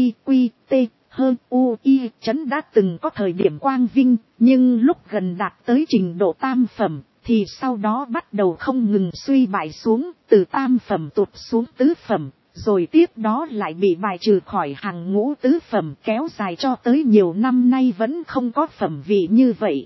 T hơn UI trấn đã từng có thời điểm quang vinh, nhưng lúc gần đạt tới trình độ tam phẩm, thì sau đó bắt đầu không ngừng suy bại xuống, từ tam phẩm tụt xuống tứ phẩm, rồi tiếp đó lại bị bài trừ khỏi hàng ngũ tứ phẩm, kéo dài cho tới nhiều năm nay vẫn không có phẩm vị như vậy.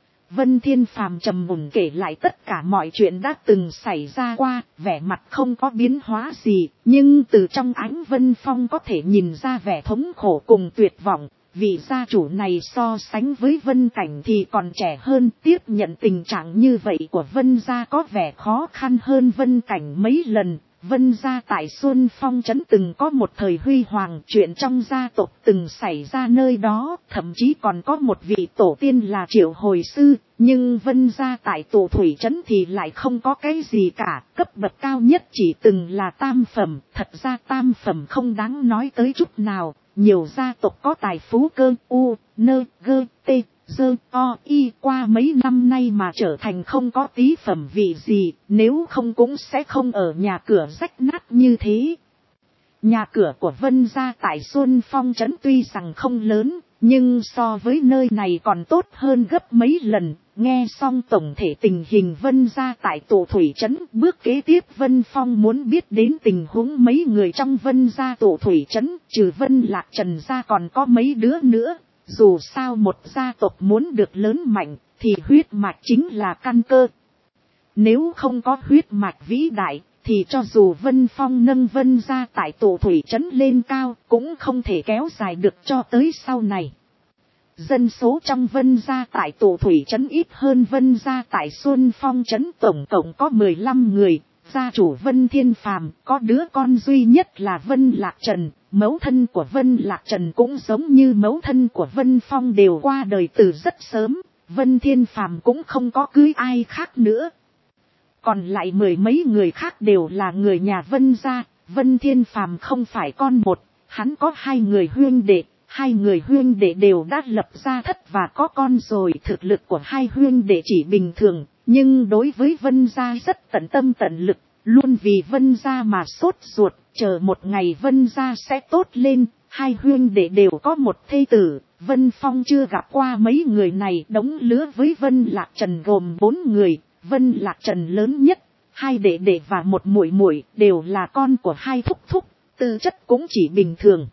Vân Thiên Phàm trầm mùng kể lại tất cả mọi chuyện đã từng xảy ra qua, vẻ mặt không có biến hóa gì, nhưng từ trong ánh Vân Phong có thể nhìn ra vẻ thống khổ cùng tuyệt vọng. Vị gia chủ này so sánh với Vân Cảnh thì còn trẻ hơn, tiếp nhận tình trạng như vậy của Vân gia có vẻ khó khăn hơn Vân Cảnh mấy lần. Vân gia tại Xuân Phong trấn từng có một thời huy hoàng, chuyện trong gia tộc từng xảy ra nơi đó, thậm chí còn có một vị tổ tiên là triệu hồi sư, nhưng Vân gia tại Tủ Thủy trấn thì lại không có cái gì cả, cấp bậc cao nhất chỉ từng là tam phẩm, thật ra tam phẩm không đáng nói tới chút nào, nhiều gia tộc có tài phú cơ u, nơ, gơ, tê. Dơ o y qua mấy năm nay mà trở thành không có tí phẩm vị gì, nếu không cũng sẽ không ở nhà cửa rách nát như thế. Nhà cửa của Vân gia tại Xuân Phong trấn tuy rằng không lớn, nhưng so với nơi này còn tốt hơn gấp mấy lần. Nghe xong tổng thể tình hình Vân gia tại Tủ Thủy trấn, bước kế tiếp Vân Phong muốn biết đến tình huống mấy người trong Vân gia Tủ Thủy trấn, trừ Vân Lạc Trần gia còn có mấy đứa nữa. Dù sao một gia tộc muốn được lớn mạnh, thì huyết mạch chính là căn cơ. Nếu không có huyết mạch vĩ đại, thì cho dù Vân Phong nâng Vân gia tại Tủ Thủy trấn lên cao, cũng không thể kéo dài được cho tới sau này. Dân số trong Vân gia tại Tủ Thủy trấn ít hơn Vân gia tại Xuân Phong trấn, tổng cộng có 15 người. Gia chủ Vân Thiên Phàm có đứa con duy nhất là Vân Lạc Trần, mẫu thân của Vân Lạc Trần cũng giống như mẫu thân của Vân Phong đều qua đời từ rất sớm, Vân Thiên Phàm cũng không có cưới ai khác nữa. Còn lại mười mấy người khác đều là người nhà Vân gia, Vân Thiên Phàm không phải con một, hắn có hai người huynh đệ. Hai người huynh đệ đều đã lập gia thất và có con rồi, thực lực của hai huynh đệ chỉ bình thường, nhưng đối với Vân gia rất tận tâm tận lực, luôn vì Vân gia mà sốt ruột, chờ một ngày Vân gia sẽ tốt lên. Hai huynh đệ đều có một thê tử, Vân Phong chưa gặp qua mấy người này, đống lứa với Vân Lạc Trần gồm 4 người, Vân Lạc Trần lớn nhất, hai đệ đệ và một muội muội đều là con của hai thúc thúc, tư chất cũng chỉ bình thường.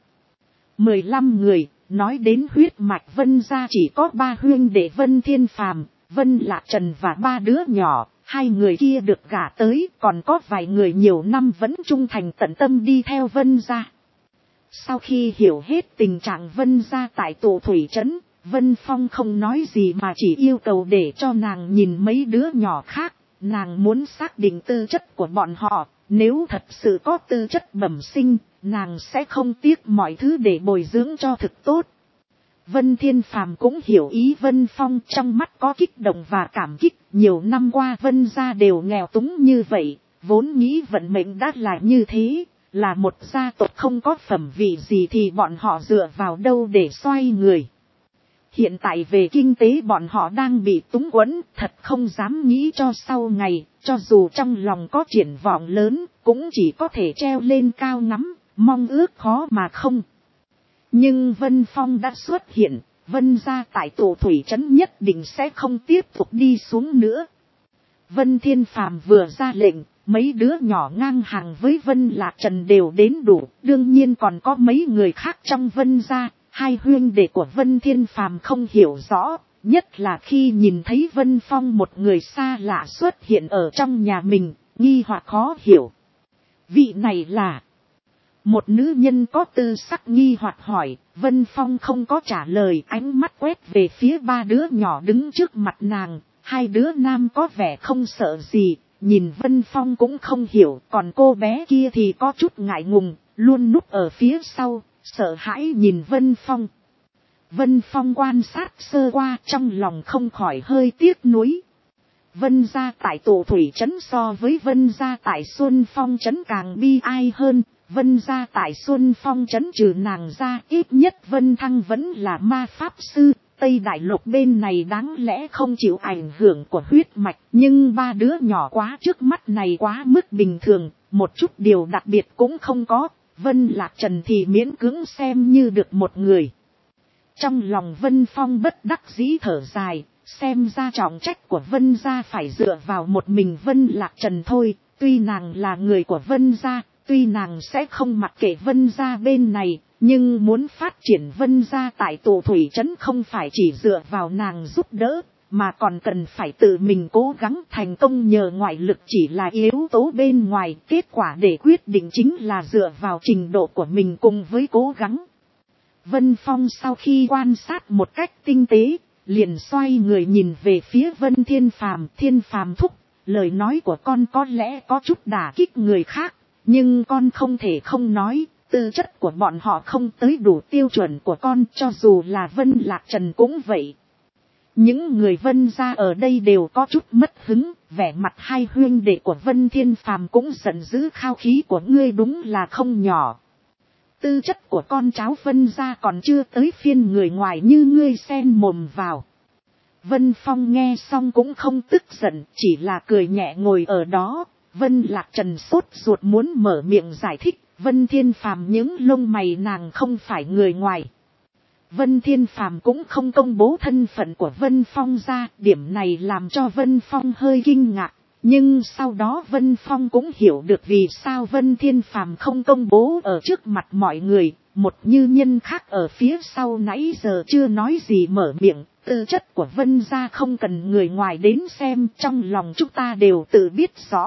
15 người, nói đến huyết mạch Vân gia chỉ có 3 huynh đệ Vân Thiên Phàm, Vân Lạc Trần và 3 đứa nhỏ, 2 người kia được gả tới, còn có vài người nhiều năm vẫn trung thành tận tâm đi theo Vân gia. Sau khi hiểu hết tình trạng Vân gia tại Tụ Thủy Trấn, Vân Phong không nói gì mà chỉ yêu cầu để cho nàng nhìn mấy đứa nhỏ khác, nàng muốn xác định tư chất của bọn họ, nếu thật sự có tư chất bẩm sinh, nàng sẽ không tiếc mọi thứ để bồi dưỡng cho thực tốt. Vân Thiên Phàm cũng hiểu ý Vân Phong, trong mắt có kích động và cảm kích, nhiều năm qua Vân gia đều nghèo túng như vậy, vốn nghĩ vận mệnh đã là như thế. Là một gia tộc không có phẩm vị gì thì bọn họ dựa vào đâu để xoay người. Hiện tại về kinh tế bọn họ đang bị túng quẫn, thật không dám nghĩ cho sau ngày, cho dù trong lòng có triển vọng lớn, cũng chỉ có thể treo lên cao ngắm, mong ước khó mà không. Nhưng Vân Phong đã xuất hiện, Vân gia tại Tụ Thủy Trấn nhất định sẽ không tiếp tục đi xuống nữa. Vân Thiên Phàm vừa ra lệnh, mấy đứa nhỏ ngang hàng với Vân Lạc Trần đều đến đủ, đương nhiên còn có mấy người khác trong Vân gia, hai huynh đệ của Vân Thiên Phàm không hiểu rõ, nhất là khi nhìn thấy Vân Phong một người xa lạ xuất hiện ở trong nhà mình, nghi hoặc khó hiểu. Vị này là... Một nữ nhân có tư sắc nghi hoặc hỏi, Vân Phong không có trả lời, ánh mắt quét về phía 3 đứa nhỏ đứng trước mặt nàng, 2 đứa nam có vẻ không sợ gì. Nhìn Vân Phong cũng không hiểu, còn cô bé kia thì có chút ngại ngùng, luôn núp ở phía sau, sợ hãi nhìn Vân Phong. Vân Phong quan sát sơ qua, trong lòng không khỏi hơi tiếc nuối. Vân gia tại Tụ Thủy Trấn so với Vân gia tại Xuân Phong Trấn càng bi ai hơn. Vân gia tại Xuân Phong Trấn trừ nàng ra, ít nhất Vân Thăng vẫn là ma pháp sư. Tây Đại Lục bên này đáng lẽ không chịu ảnh hưởng của huyết mạch, nhưng 3 đứa nhỏ quá trước mắt này quá mức bình thường, một chút điều đặc biệt cũng không có. Vân Lạc Trần thì miễn cưỡng xem như được một người. Trong lòng Vân Phong bất đắc dĩ thở dài, xem ra trọng trách của Vân gia phải dựa vào một mình Vân Lạc Trần thôi. Tuy nàng là người của Vân gia, tuy nàng sẽ không mặc kệ Vân gia bên này, nhưng muốn phát triển Vân gia tại Tụ Thủy Trấn không phải chỉ dựa vào nàng giúp đỡ, mà còn cần phải tự mình cố gắng. Thành công nhờ ngoại lực chỉ là yếu tố bên ngoài, kết quả để quyết định chính là dựa vào trình độ của mình cùng với cố gắng. Vân Phong sau khi quan sát một cách tinh tế, liền xoay người nhìn về phía Vân Thiên Phàm. Thiên Phàm thúc, lời nói của con có lẽ có chút đả kích người khác, nhưng con không thể không nói, tư chất của bọn họ không tới đủ tiêu chuẩn của con, cho dù là Vân Lạc Trần cũng vậy. Những người Vân gia ở đây đều có chút mất hứng, vẻ mặt hai huynh đệ của Vân Thiên Phàm cũng giận dữ, khao khí của ngươi đúng là không nhỏ. Tư chất của con cháu Vân gia còn chưa tới phiên người ngoài như ngươi xen mồm vào. Vân Phong nghe xong cũng không tức giận, chỉ là cười nhẹ ngồi ở đó. Vân Lạc Trần sốt ruột muốn mở miệng giải thích, Vân Thiên Phàm những lông mày nàng không phải người ngoài. Vân Thiên Phàm cũng không công bố thân phận của Vân Phong ra, điểm này làm cho Vân Phong hơi kinh ngạc. Nhưng sau đó Vân Phong cũng hiểu được vì sao Vân Thiên Phàm không công bố ở trước mặt mọi người. Một như nhân khác ở phía sau nãy giờ chưa nói gì mở miệng, tư chất của Vân gia không cần người ngoài đến xem, trong lòng chúng ta đều tự biết rõ.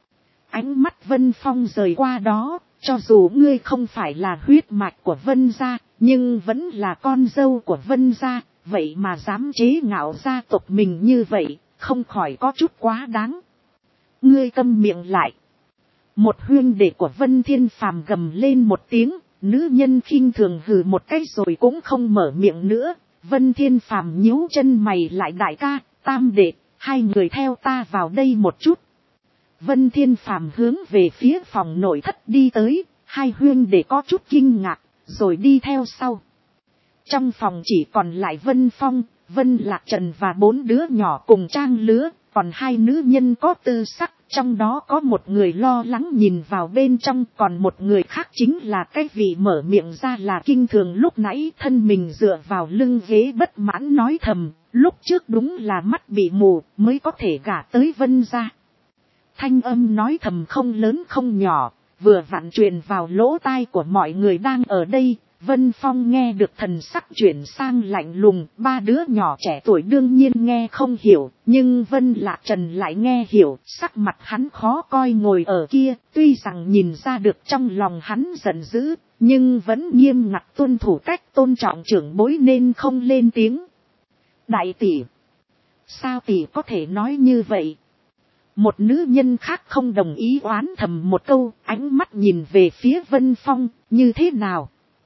Ánh mắt Vân Phong rời qua đó, cho dù ngươi không phải là huyết mạch của Vân gia, nhưng vẫn là con dâu của Vân gia, vậy mà dám chế ngạo gia tộc mình như vậy, không khỏi có chút quá đáng. Ngươi câm miệng lại. Một huynh đệ của Vân Thiên Phàm gầm lên một tiếng, nữ nhân khinh thường hừ một cái rồi cũng không mở miệng nữa. Vân Thiên Phàm nhíu chân mày lại, đại ca, tam đệ, hai người theo ta vào đây một chút. Vân Thiên Phàm hướng về phía phòng nội thất đi tới, hai huynh đệ có chút kinh ngạc, rồi đi theo sau. Trong phòng chỉ còn lại Vân Phong, Vân Lạc Trần và 4 đứa nhỏ cùng trang lứa, còn 2 nữ nhân có tư sắc, trong đó có một người lo lắng nhìn vào bên trong, còn một người khác chính là cái vị mở miệng ra là kinh thường lúc nãy thân mình dựa vào lưng ghế bất mãn nói thầm, lúc trước đúng là mắt bị mù mới có thể gả tới Vân gia. Thanh âm nói thầm không lớn không nhỏ, vừa vặn truyền vào lỗ tai của mọi người đang ở đây. Vân Phong nghe được thần sắc chuyển sang lạnh lùng, ba đứa nhỏ trẻ tuổi đương nhiên nghe không hiểu, nhưng Vân Lạc Trần lại nghe hiểu, sắc mặt hắn khó coi ngồi ở kia, tuy rằng nhìn ra được trong lòng hắn giận dữ, nhưng vẫn nghiêm ngặt tuân thủ cách tôn trọng trưởng bối nên không lên tiếng. Đại tỷ, sao tỷ có thể nói như vậy? Một nữ nhân khác không đồng ý oán thầm một câu, ánh mắt nhìn về phía Vân Phong, như thế nào?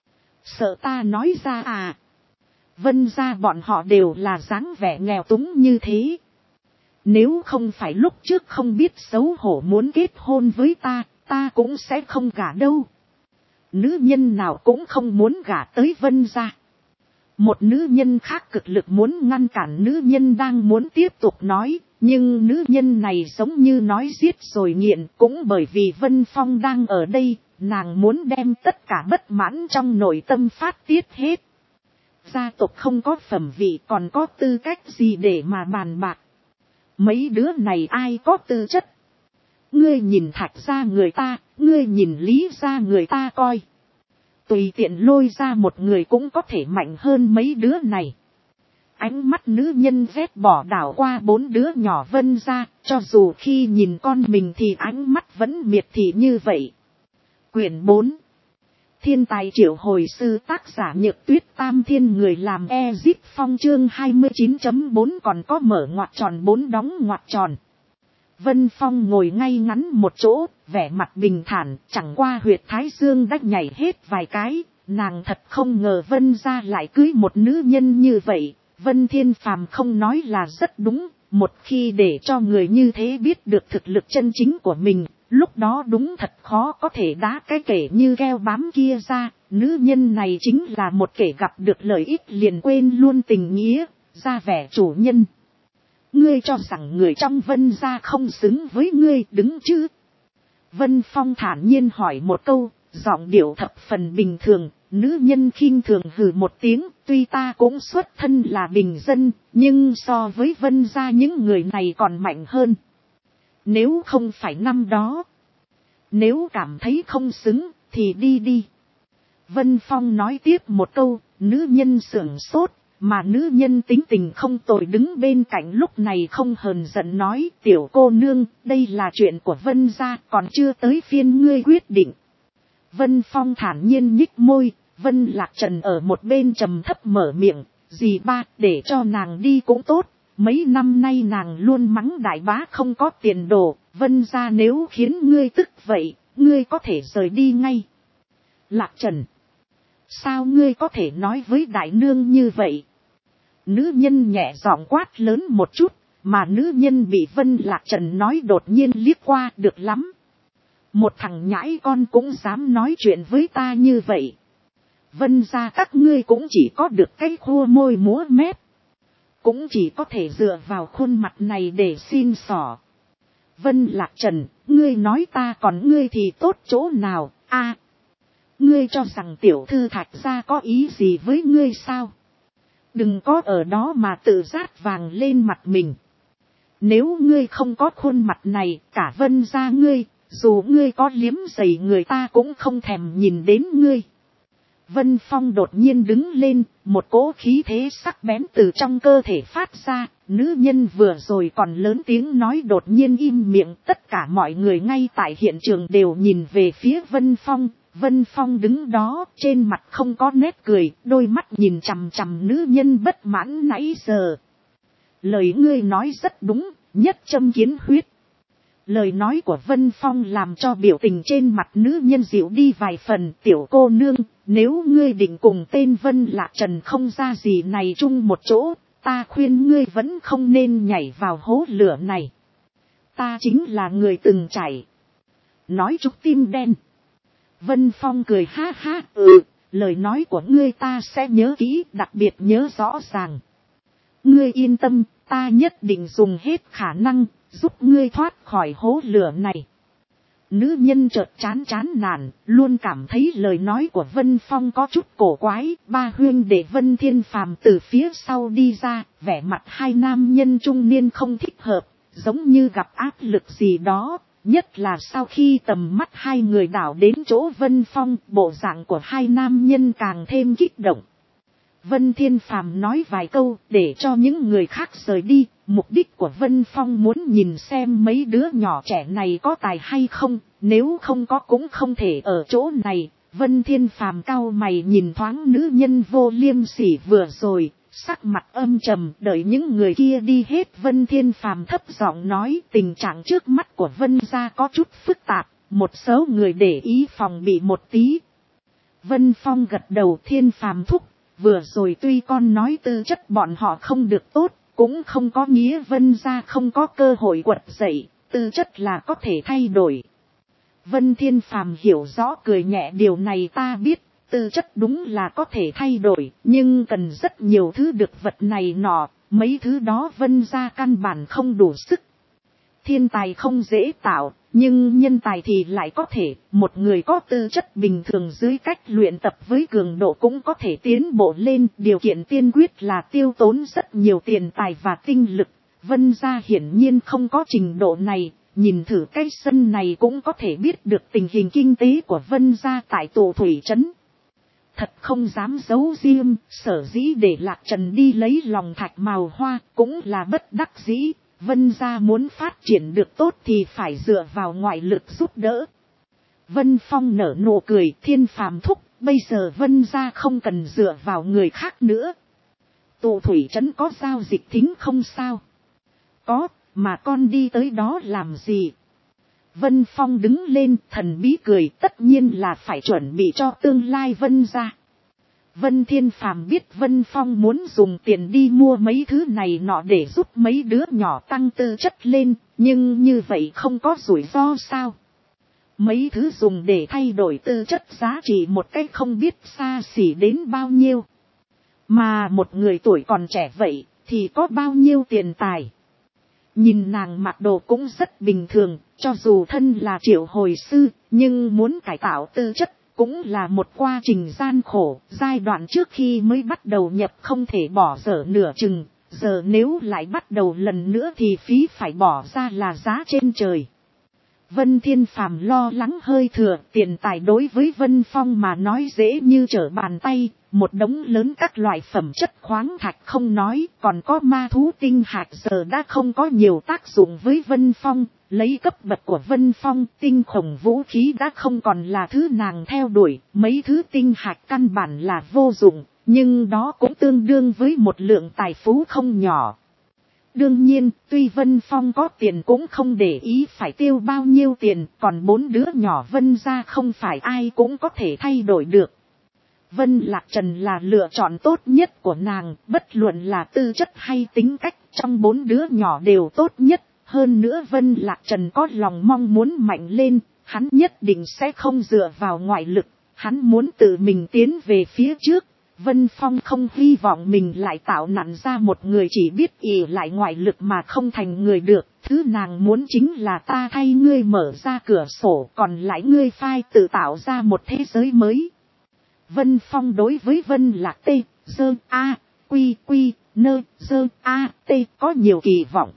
Sợ ta nói ra à? Vân gia bọn họ đều là dáng vẻ nghèo túng như thế. Nếu không phải lúc trước không biết xấu hổ muốn kết hôn với ta cũng sẽ không gả đâu. Nữ nhân nào cũng không muốn gả tới Vân gia. Một nữ nhân khác cực lực muốn ngăn cản nữ nhân đang muốn tiếp tục nói, nhưng nữ nhân này giống như nói giết rồi nghiện, cũng bởi vì Vân Phong đang ở đây, nàng muốn đem tất cả bất mãn trong nội tâm phát tiết hết. Gia tộc không có phẩm vị còn có tư cách gì để mà bàn bạc. Mấy đứa này ai có tư chất? Ngươi nhìn Thạch gia người ta, ngươi nhìn Lý gia người ta coi. Tùy tiện lôi ra một người cũng có thể mạnh hơn mấy đứa này. Ánh mắt nữ nhân vét bỏ đảo qua bốn đứa nhỏ Vân gia, cho dù khi nhìn con mình thì ánh mắt vẫn miệt thị như vậy. Quyển 4. Thiên tài triệu hồi sư, tác giả Nhược Tuyết, Tam Thiên người làm Ezip Phong, chương 29.4 còn có mở ngoặc tròn 4 đóng ngoặc tròn. Vân Phong ngồi ngay ngắn một chỗ, vẻ mặt bình thản, chẳng qua huyệt thái dương đã nhảy hết vài cái, nàng thật không ngờ Vân gia lại cưới một nữ nhân như vậy. Vân Thiên Phàm không nói là rất đúng, một khi để cho người như thế biết được thực lực chân chính của mình, lúc đó đúng thật khó có thể đá cái kẻ như keo bám kia ra. Nữ nhân này chính là một kẻ gặp được lợi ích liền quên luôn tình nghĩa, ra vẻ chủ nhân. Ngươi cho rằng người trong Vân gia không xứng với ngươi đứng chứ? Vân Phong thản nhiên hỏi một câu, giọng điệu thập phần bình thường. Nữ nhân khinh thường hừ một tiếng, tuy ta cũng xuất thân là bình dân, nhưng so với Vân gia những người này còn mạnh hơn. Nếu không phải năm đó, nếu cảm thấy không xứng, thì đi đi. Vân Phong nói tiếp một câu, nữ nhân sửng sốt, mà nữ nhân tính tình không tồi đứng bên cạnh lúc này không hờn giận nói, tiểu cô nương, đây là chuyện của Vân gia, còn chưa tới phiên ngươi quyết định. Vân Phong thản nhiên nhích môi, Vân Lạc Trần ở một bên trầm thấp mở miệng, dì ba, để cho nàng đi cũng tốt, mấy năm nay nàng luôn mắng đại bá không có tiền đồ, Vân gia nếu khiến ngươi tức vậy, ngươi có thể rời đi ngay. Lạc Trần, sao ngươi có thể nói với đại nương như vậy? Nữ nhân nhẹ giọng quát lớn một chút, mà nữ nhân bị Vân Lạc Trần nói đột nhiên liếc qua, được lắm. Một thằng nhãi con cũng dám nói chuyện với ta như vậy. Vân gia các ngươi cũng chỉ có được cái khua môi múa mép. Cũng chỉ có thể dựa vào khuôn mặt này để xin xỏ. Vân Lạc Trần, ngươi nói ta còn ngươi thì tốt chỗ nào, a? Ngươi cho rằng tiểu thư Thạch gia có ý gì với ngươi sao? Đừng có ở đó mà tự rát vàng lên mặt mình. Nếu ngươi không có khuôn mặt này, cả Vân gia ngươi, dù ngươi có liếm giày người ta cũng không thèm nhìn đến ngươi. Vân Phong đột nhiên đứng lên, một cỗ khí thế sắc bén từ trong cơ thể phát ra, nữ nhân vừa rồi còn lớn tiếng nói đột nhiên im miệng, tất cả mọi người ngay tại hiện trường đều nhìn về phía Vân Phong. Vân Phong đứng đó, trên mặt không có nét cười, đôi mắt nhìn chằm chằm nữ nhân bất mãn nãy giờ. Lời ngươi nói rất đúng, nhất châm kiến huyết. Lời nói của Vân Phong làm cho biểu tình trên mặt nữ nhân dịu đi vài phần. Tiểu cô nương, nếu ngươi định cùng tên Vân Lạc Trần không ra gì này chung một chỗ, ta khuyên ngươi vẫn không nên nhảy vào hố lửa này. Ta chính là người từng chảy. Nói chút tim đen. Vân Phong cười ha ha, lời nói của ngươi ta sẽ nhớ kỹ, đặc biệt nhớ rõ ràng. Ngươi yên tâm, ta nhất định dùng hết khả năng, giúp ngươi thoát khỏi hố lửa này. Nữ nhân chợt chán nản, luôn cảm thấy lời nói của Vân Phong có chút cổ quái. Ba huynh đệ Vân Thiên Phàm từ phía sau đi ra, vẻ mặt hai nam nhân trung niên không thích hợp, giống như gặp áp lực gì đó. Nhất là sau khi tầm mắt hai người đảo đến chỗ Vân Phong, bộ dạng của hai nam nhân càng thêm kích động. Vân Thiên Phàm nói vài câu để cho những người khác rời đi. Mục đích của Vân Phong muốn nhìn xem mấy đứa nhỏ trẻ này có tài hay không, nếu không có cũng không thể ở chỗ này. Vân Thiên Phàm cau mày nhìn thoáng nữ nhân vô liêm sỉ vừa rồi, sắc mặt âm trầm. Đợi những người kia đi hết, Vân Thiên Phàm thấp giọng nói, tình trạng trước mắt của Vân gia có chút phức tạp, một số người để ý phòng bị một tí. Vân Phong gật đầu. Thiên Phàm thúc, vừa rồi tuy con nói tư chất bọn họ không được tốt, cũng không có nghĩa Vân gia không có cơ hội quật dậy, tư chất là có thể thay đổi. Vân Thiên Phàm hiểu rõ cười nhẹ, điều này ta biết, tư chất đúng là có thể thay đổi, nhưng cần rất nhiều thứ được vật này nọ, mấy thứ đó Vân gia căn bản không đủ sức. Thiên tài không dễ tạo, nhưng nhân tài thì lại có thể. Một người có tư chất bình thường dưới cách luyện tập với cường độ cũng có thể tiến bộ lên. Điều kiện tiên quyết là tiêu tốn rất nhiều tiền tài và tinh lực. Vân gia hiển nhiên không có trình độ này. Nhìn thử cái sân này cũng có thể biết được tình hình kinh tế của Vân gia tại Tụ Thủy Trấn. Thật không dám giấu riêng, sở dĩ để Lạc Trần đi lấy lòng thạch màu hoa cũng là bất đắc dĩ. Vân gia muốn phát triển được tốt thì phải dựa vào ngoại lực giúp đỡ. Vân Phong nở nụ cười, Thiên Phàm thúc, bây giờ Vân gia không cần dựa vào người khác nữa. Tụ Thủy Trấn có giao dịch thính không sao? Có, mà con đi tới đó làm gì? Vân Phong đứng lên, thần bí cười, tất nhiên là phải chuẩn bị cho tương lai Vân gia. Vân Thiên Phàm biết Vân Phong muốn dùng tiền đi mua mấy thứ này nọ để giúp mấy đứa nhỏ tăng tư chất lên, nhưng như vậy không có rủi ro sao? Mấy thứ dùng để thay đổi tư chất giá trị một cách không biết xa xỉ đến bao nhiêu. Mà một người tuổi còn trẻ vậy thì có bao nhiêu tiền tài? Nhìn nàng mặc đồ cũng rất bình thường, cho dù thân là triệu hồi sư, nhưng muốn cải tạo tư chất cũng là một quá trình gian khổ. Giai đoạn trước khi mới bắt đầu nhập không thể bỏ dở nửa chừng, giờ nếu lại bắt đầu lần nữa thì phí phải bỏ ra là giá trên trời. Vân Thiên Phàm lo lắng hơi thừa, tiền tài đối với Vân Phong mà nói dễ như trở bàn tay, một đống lớn các loại phẩm chất khoáng thạch không nói, còn có ma thú tinh hạt giờ đã không có nhiều tác dụng với Vân Phong. Lấy cấp bậc của Vân Phong, tinh khổng vũ khí đã không còn là thứ nàng theo đuổi, mấy thứ tinh hạt căn bản là vô dụng, nhưng đó cũng tương đương với một lượng tài phú không nhỏ. Đương nhiên, tuy Vân Phong có tiền cũng không để ý phải tiêu bao nhiêu tiền, còn 4 đứa nhỏ Vân gia không phải ai cũng có thể thay đổi được. Vân Lạc Trần là lựa chọn tốt nhất của nàng, bất luận là tư chất hay tính cách, trong 4 đứa nhỏ đều tốt nhất. Hơn nữa Vân Lạc Trần có lòng mong muốn mạnh lên, hắn nhất định sẽ không dựa vào ngoại lực, hắn muốn tự mình tiến về phía trước. Vân Phong không hy vọng mình lại tạo nặn ra một người chỉ biết ỷ lại ngoại lực mà không thành người được. Thứ nàng muốn chính là ta thay ngươi mở ra cửa sổ, còn lại ngươi phai tự tạo ra một thế giới mới. Vân Phong đối với Vân Lạc Tê, Dơ A, Quy Quy, Nơ, Dơ A, Tê có nhiều kỳ vọng.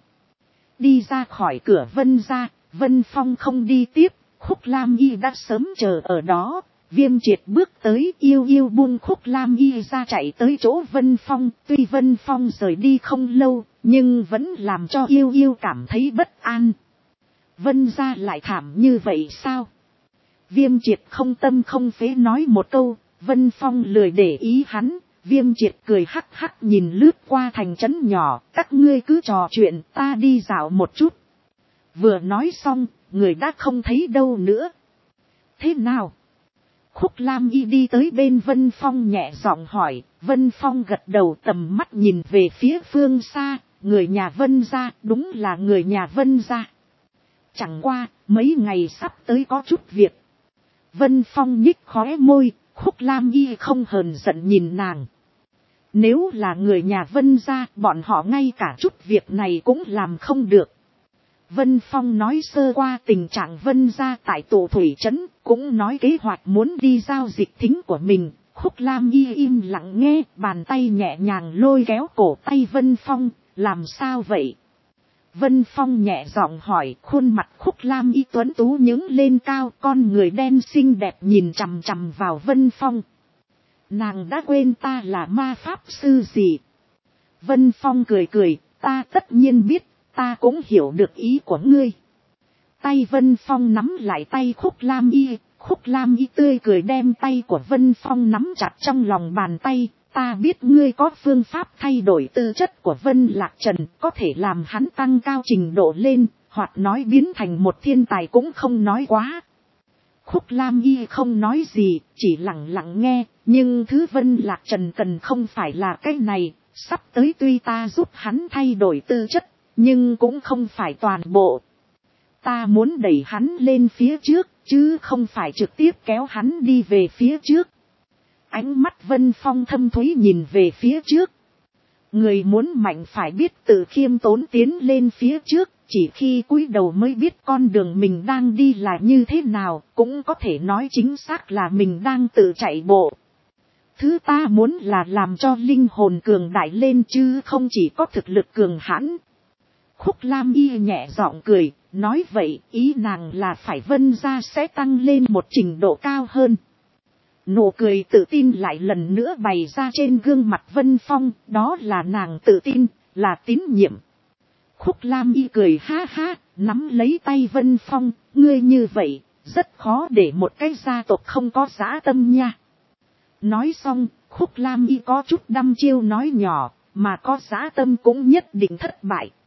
Đi ra khỏi cửa Vân gia, Vân Phong không đi tiếp, Khúc Lam Y đã sớm chờ ở đó. Viêm Triệt bước tới, yêu buông Khúc Lam Y ra chạy tới chỗ Vân Phong. Tuy Vân Phong rời đi không lâu, nhưng vẫn làm cho yêu cảm thấy bất an. Vân gia lại thảm như vậy sao? Viêm Triệt không tâm không phế nói một câu. Vân Phong lười để ý hắn. Viêm Triệt cười hắc hắc nhìn lướt qua thành trấn nhỏ, các ngươi cứ trò chuyện, ta đi dạo một chút. Vừa nói xong, người đã không thấy đâu nữa. Thế nào? Khúc Lam Y đi tới bên Vân Phong nhẹ giọng hỏi. Vân Phong gật đầu, tầm mắt nhìn về phía phương xa. Người nhà Vân gia, đúng là người nhà Vân gia. Chẳng qua, mấy ngày sắp tới có chút việc. Vân Phong nhích khóe môi, Khúc Lam Y không hờn giận nhìn nàng. Nếu là người nhà Vân gia, bọn họ ngay cả chút việc này cũng làm không được. Vân Phong nói sơ qua tình trạng Vân gia tại tụ thủy trấn, cũng nói kế hoạch muốn đi giao dịch thính của mình. Khúc Lam Y im lặng nghe, bàn tay nhẹ nhàng lôi kéo cổ tay Vân Phong, làm sao vậy? Vân Phong nhẹ giọng hỏi, khuôn mặt Khúc Lam Y tuấn tú nhướng lên cao, con người đen xinh đẹp nhìn chằm chằm vào Vân Phong. Nàng đã quên ta là ma pháp sư gì? Vân Phong cười cười, ta tất nhiên biết, ta cũng hiểu được ý của ngươi. Tay Vân Phong nắm lại tay Khúc Lam Y tươi cười đem tay của Vân Phong nắm chặt trong lòng bàn tay. Ta biết ngươi có phương pháp thay đổi tư chất của Vân Lạc Trần, có thể làm hắn tăng cao trình độ lên, hoặc nói biến thành một thiên tài cũng không nói quá. Khúc Lam Y không nói gì, chỉ lặng lặng nghe, nhưng thứ Vân Lạc Trần cần không phải là cái này, sắp tới tuy ta giúp hắn thay đổi tư chất, nhưng cũng không phải toàn bộ. Ta muốn đẩy hắn lên phía trước, chứ không phải trực tiếp kéo hắn đi về phía trước. Ánh mắt Vân Phong thâm thúy nhìn về phía trước. Người muốn mạnh phải biết tự khiêm tốn tiến lên phía trước, chỉ khi cúi đầu mới biết con đường mình đang đi là như thế nào, cũng có thể nói chính xác là mình đang tự chạy bộ. Thứ ta muốn là làm cho linh hồn cường đại lên chứ không chỉ có thực lực cường hãn. Khúc Lam Y nhẹ giọng cười, nói vậy ý nàng là phải Vân gia sẽ tăng lên một trình độ cao hơn. Nụ cười tự tin lại lần nữa bày ra trên gương mặt Vân Phong, đó là nàng tự tin, là tín nhiệm. Khúc Lam Y cười ha ha, nắm lấy tay Vân Phong, ngươi như vậy, rất khó để một cái gia tộc không có dã tâm nha. Nói xong, Khúc Lam Y có chút đăm chiêu nói nhỏ, mà có dã tâm cũng nhất định thất bại.